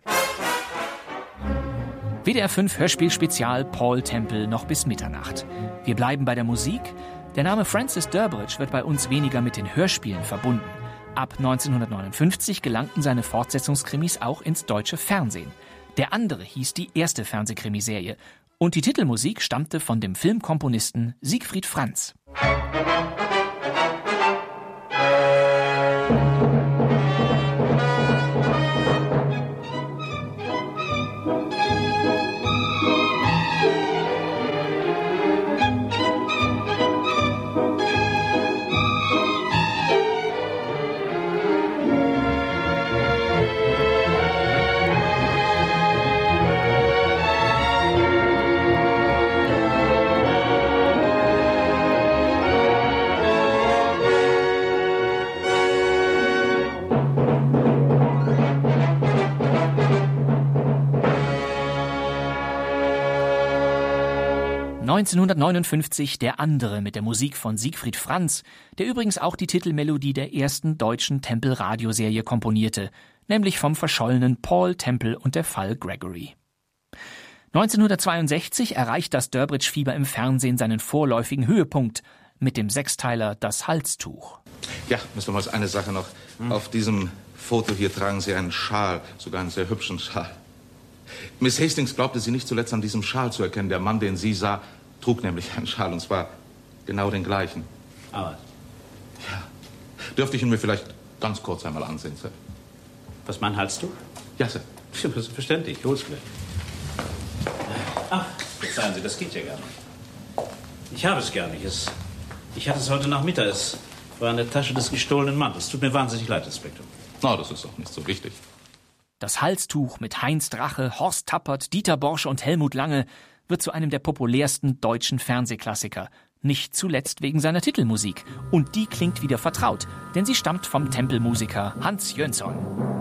W D R fünf Hörspiel-Spezial Paul Temple noch bis Mitternacht. Wir bleiben bei der Musik. Der Name Francis Durbridge wird bei uns weniger mit den Hörspielen verbunden. Ab neunzehnhundertneunundfünfzig gelangten seine Fortsetzungskrimis auch ins deutsche Fernsehen. Der andere hieß die erste Fernsehkrimiserie. Und die Titelmusik stammte von dem Filmkomponisten Siegfried Franz. neunzehnhundertneunundfünfzig der andere mit der Musik von Siegfried Franz, der übrigens auch die Titelmelodie der ersten deutschen Temple-Radioserie komponierte, nämlich vom verschollenen Paul Temple und der Fall Gregory. neunzehnhundertzweiundsechzig erreicht das Durbridge-Fieber im Fernsehen seinen vorläufigen Höhepunkt mit dem Sechsteiler Das Halstuch. Ja, Mister Morse, eine Sache noch. Hm. Auf diesem Foto hier tragen Sie einen Schal, sogar einen sehr hübschen Schal. Miss Hastings glaubte Sie nicht zuletzt an diesem Schal zu erkennen. Der Mann, den sie sah, trug nämlich einen Schal, und zwar genau den gleichen. Aber? Ja. Dürfte ich ihn mir vielleicht ganz kurz einmal ansehen, Sir? Was, mein Halstuch? Ja, Sir. Selbstverständlich, ich hol's gleich. Ach, verzeihen Sie, das geht ja gar nicht. Ich habe es gar nicht. Es, ich hatte es heute Nachmittag. Es war in der Tasche des gestohlenen Mantels. Tut mir wahnsinnig leid, Inspektor. Na, das ist auch nicht so wichtig. Das Halstuch mit Heinz Drache, Horst Tappert, Dieter Borsche und Helmut Lange wird zu einem der populärsten deutschen Fernsehklassiker. Nicht zuletzt wegen seiner Titelmusik. Und die klingt wieder vertraut, denn sie stammt vom Tempelmusiker Hans Jönsson.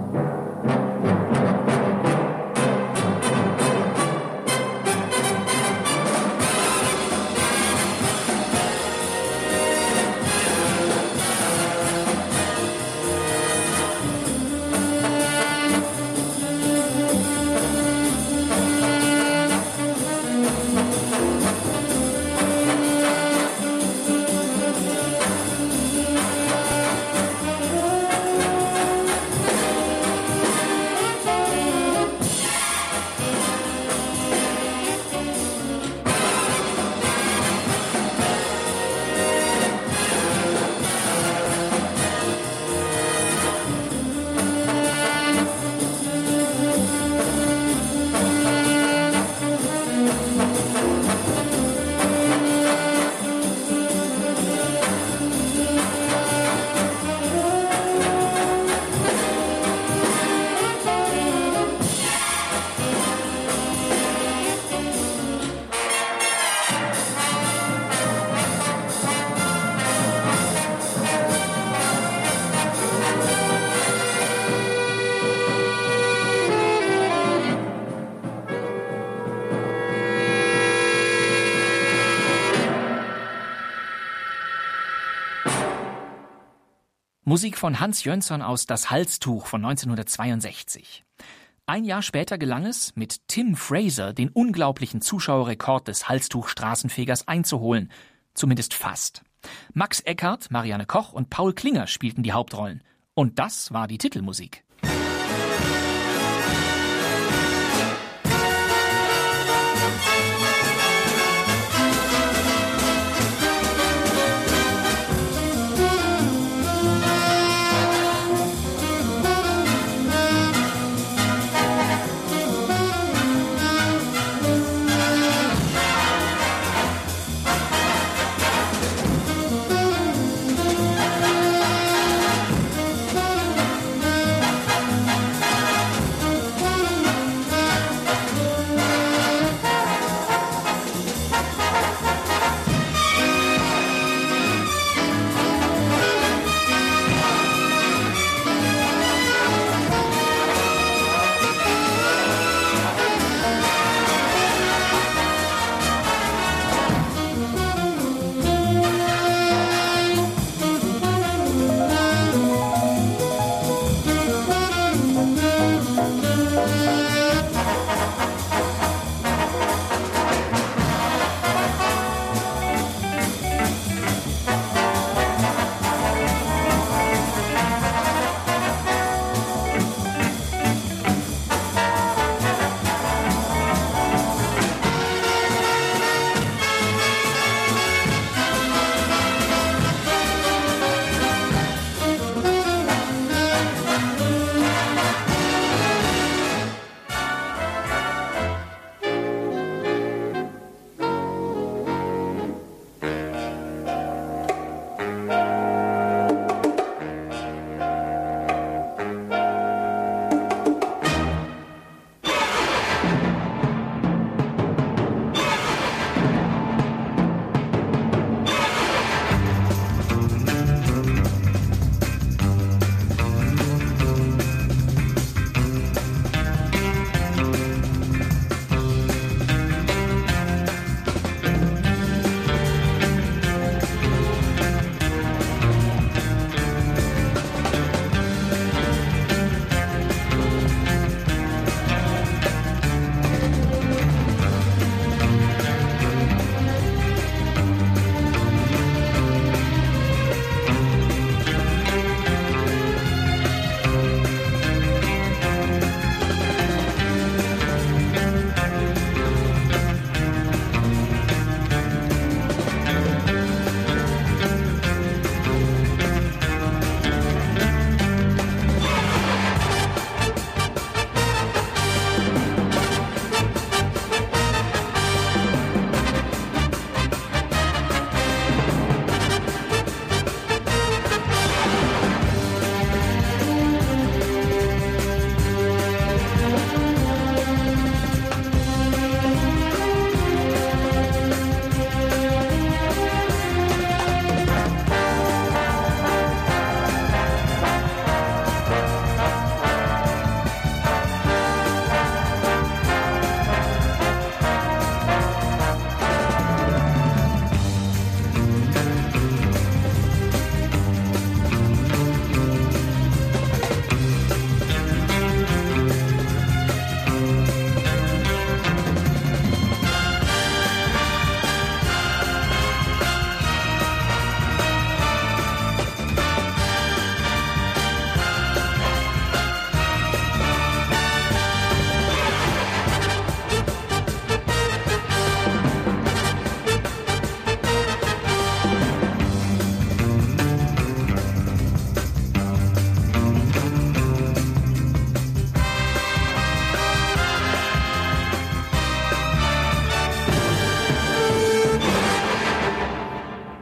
Musik von Hans Jönsson aus Das Halstuch von neunzehnhundertzweiundsechzig. Ein Jahr später gelang es, mit Tim Fraser den unglaublichen Zuschauerrekord des Halstuch-Straßenfegers einzuholen. Zumindest fast. Max Eckhardt, Marianne Koch und Paul Klinger spielten die Hauptrollen. Und das war die Titelmusik.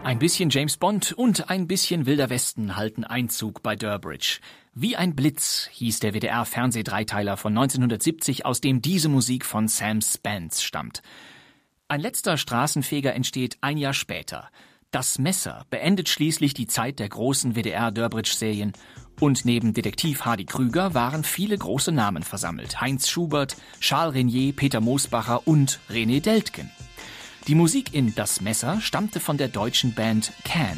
Ein bisschen James Bond und ein bisschen Wilder Westen halten Einzug bei Durbridge. Wie ein Blitz hieß der W D R-Fernseh-Dreiteiler von neunzehnhundertsiebzig, aus dem diese Musik von Sam Spence stammt. Ein letzter Straßenfeger entsteht ein Jahr später. Das Messer beendet schließlich die Zeit der großen W D R-Durbridge-Serien. Und neben Detektiv Hardy Krüger waren viele große Namen versammelt. Heinz Schubert, Charles Renier, Peter Mosbacher und René Deltgen. Die Musik in Das Messer stammte von der deutschen Band Can.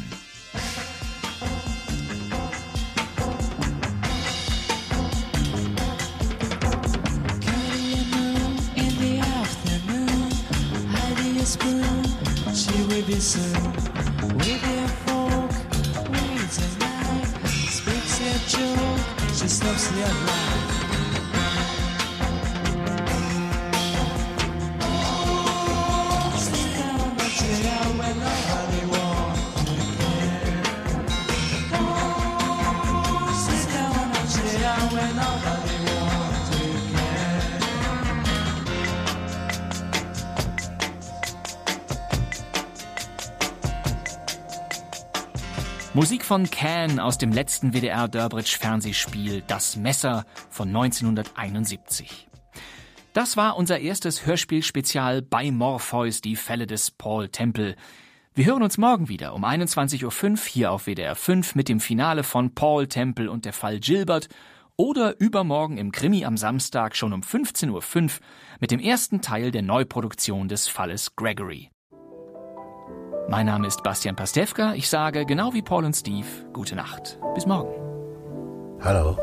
Musik von Can aus dem letzten W D R-Durbridge-Fernsehspiel Das Messer von neunzehnhunderteinundsiebzig. Das war unser erstes Hörspielspezial bei Morpheus, die Fälle des Paul Temple. Wir hören uns morgen wieder um einundzwanzig Uhr fünf hier auf W D R fünf mit dem Finale von Paul Temple und der Fall Gilbert oder übermorgen im Krimi am Samstag schon um fünfzehn Uhr fünf mit dem ersten Teil der Neuproduktion des Falles Gregory. Mein Name ist Bastian Pastewka. Ich sage, genau wie Paul und Steve, gute Nacht. Bis morgen. Hallo.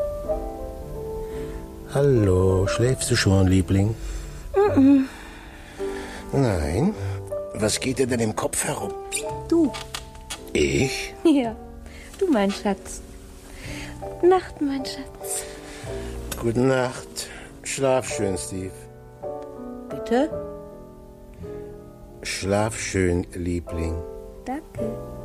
Hallo, schläfst du schon, Liebling? Mm-mm. Nein. Was geht dir denn im Kopf herum? Du. Ich? Ja, du, mein Schatz. Nacht, mein Schatz. Gute Nacht. Schlaf schön, Steve. Bitte? Schlaf schön, Liebling. Danke.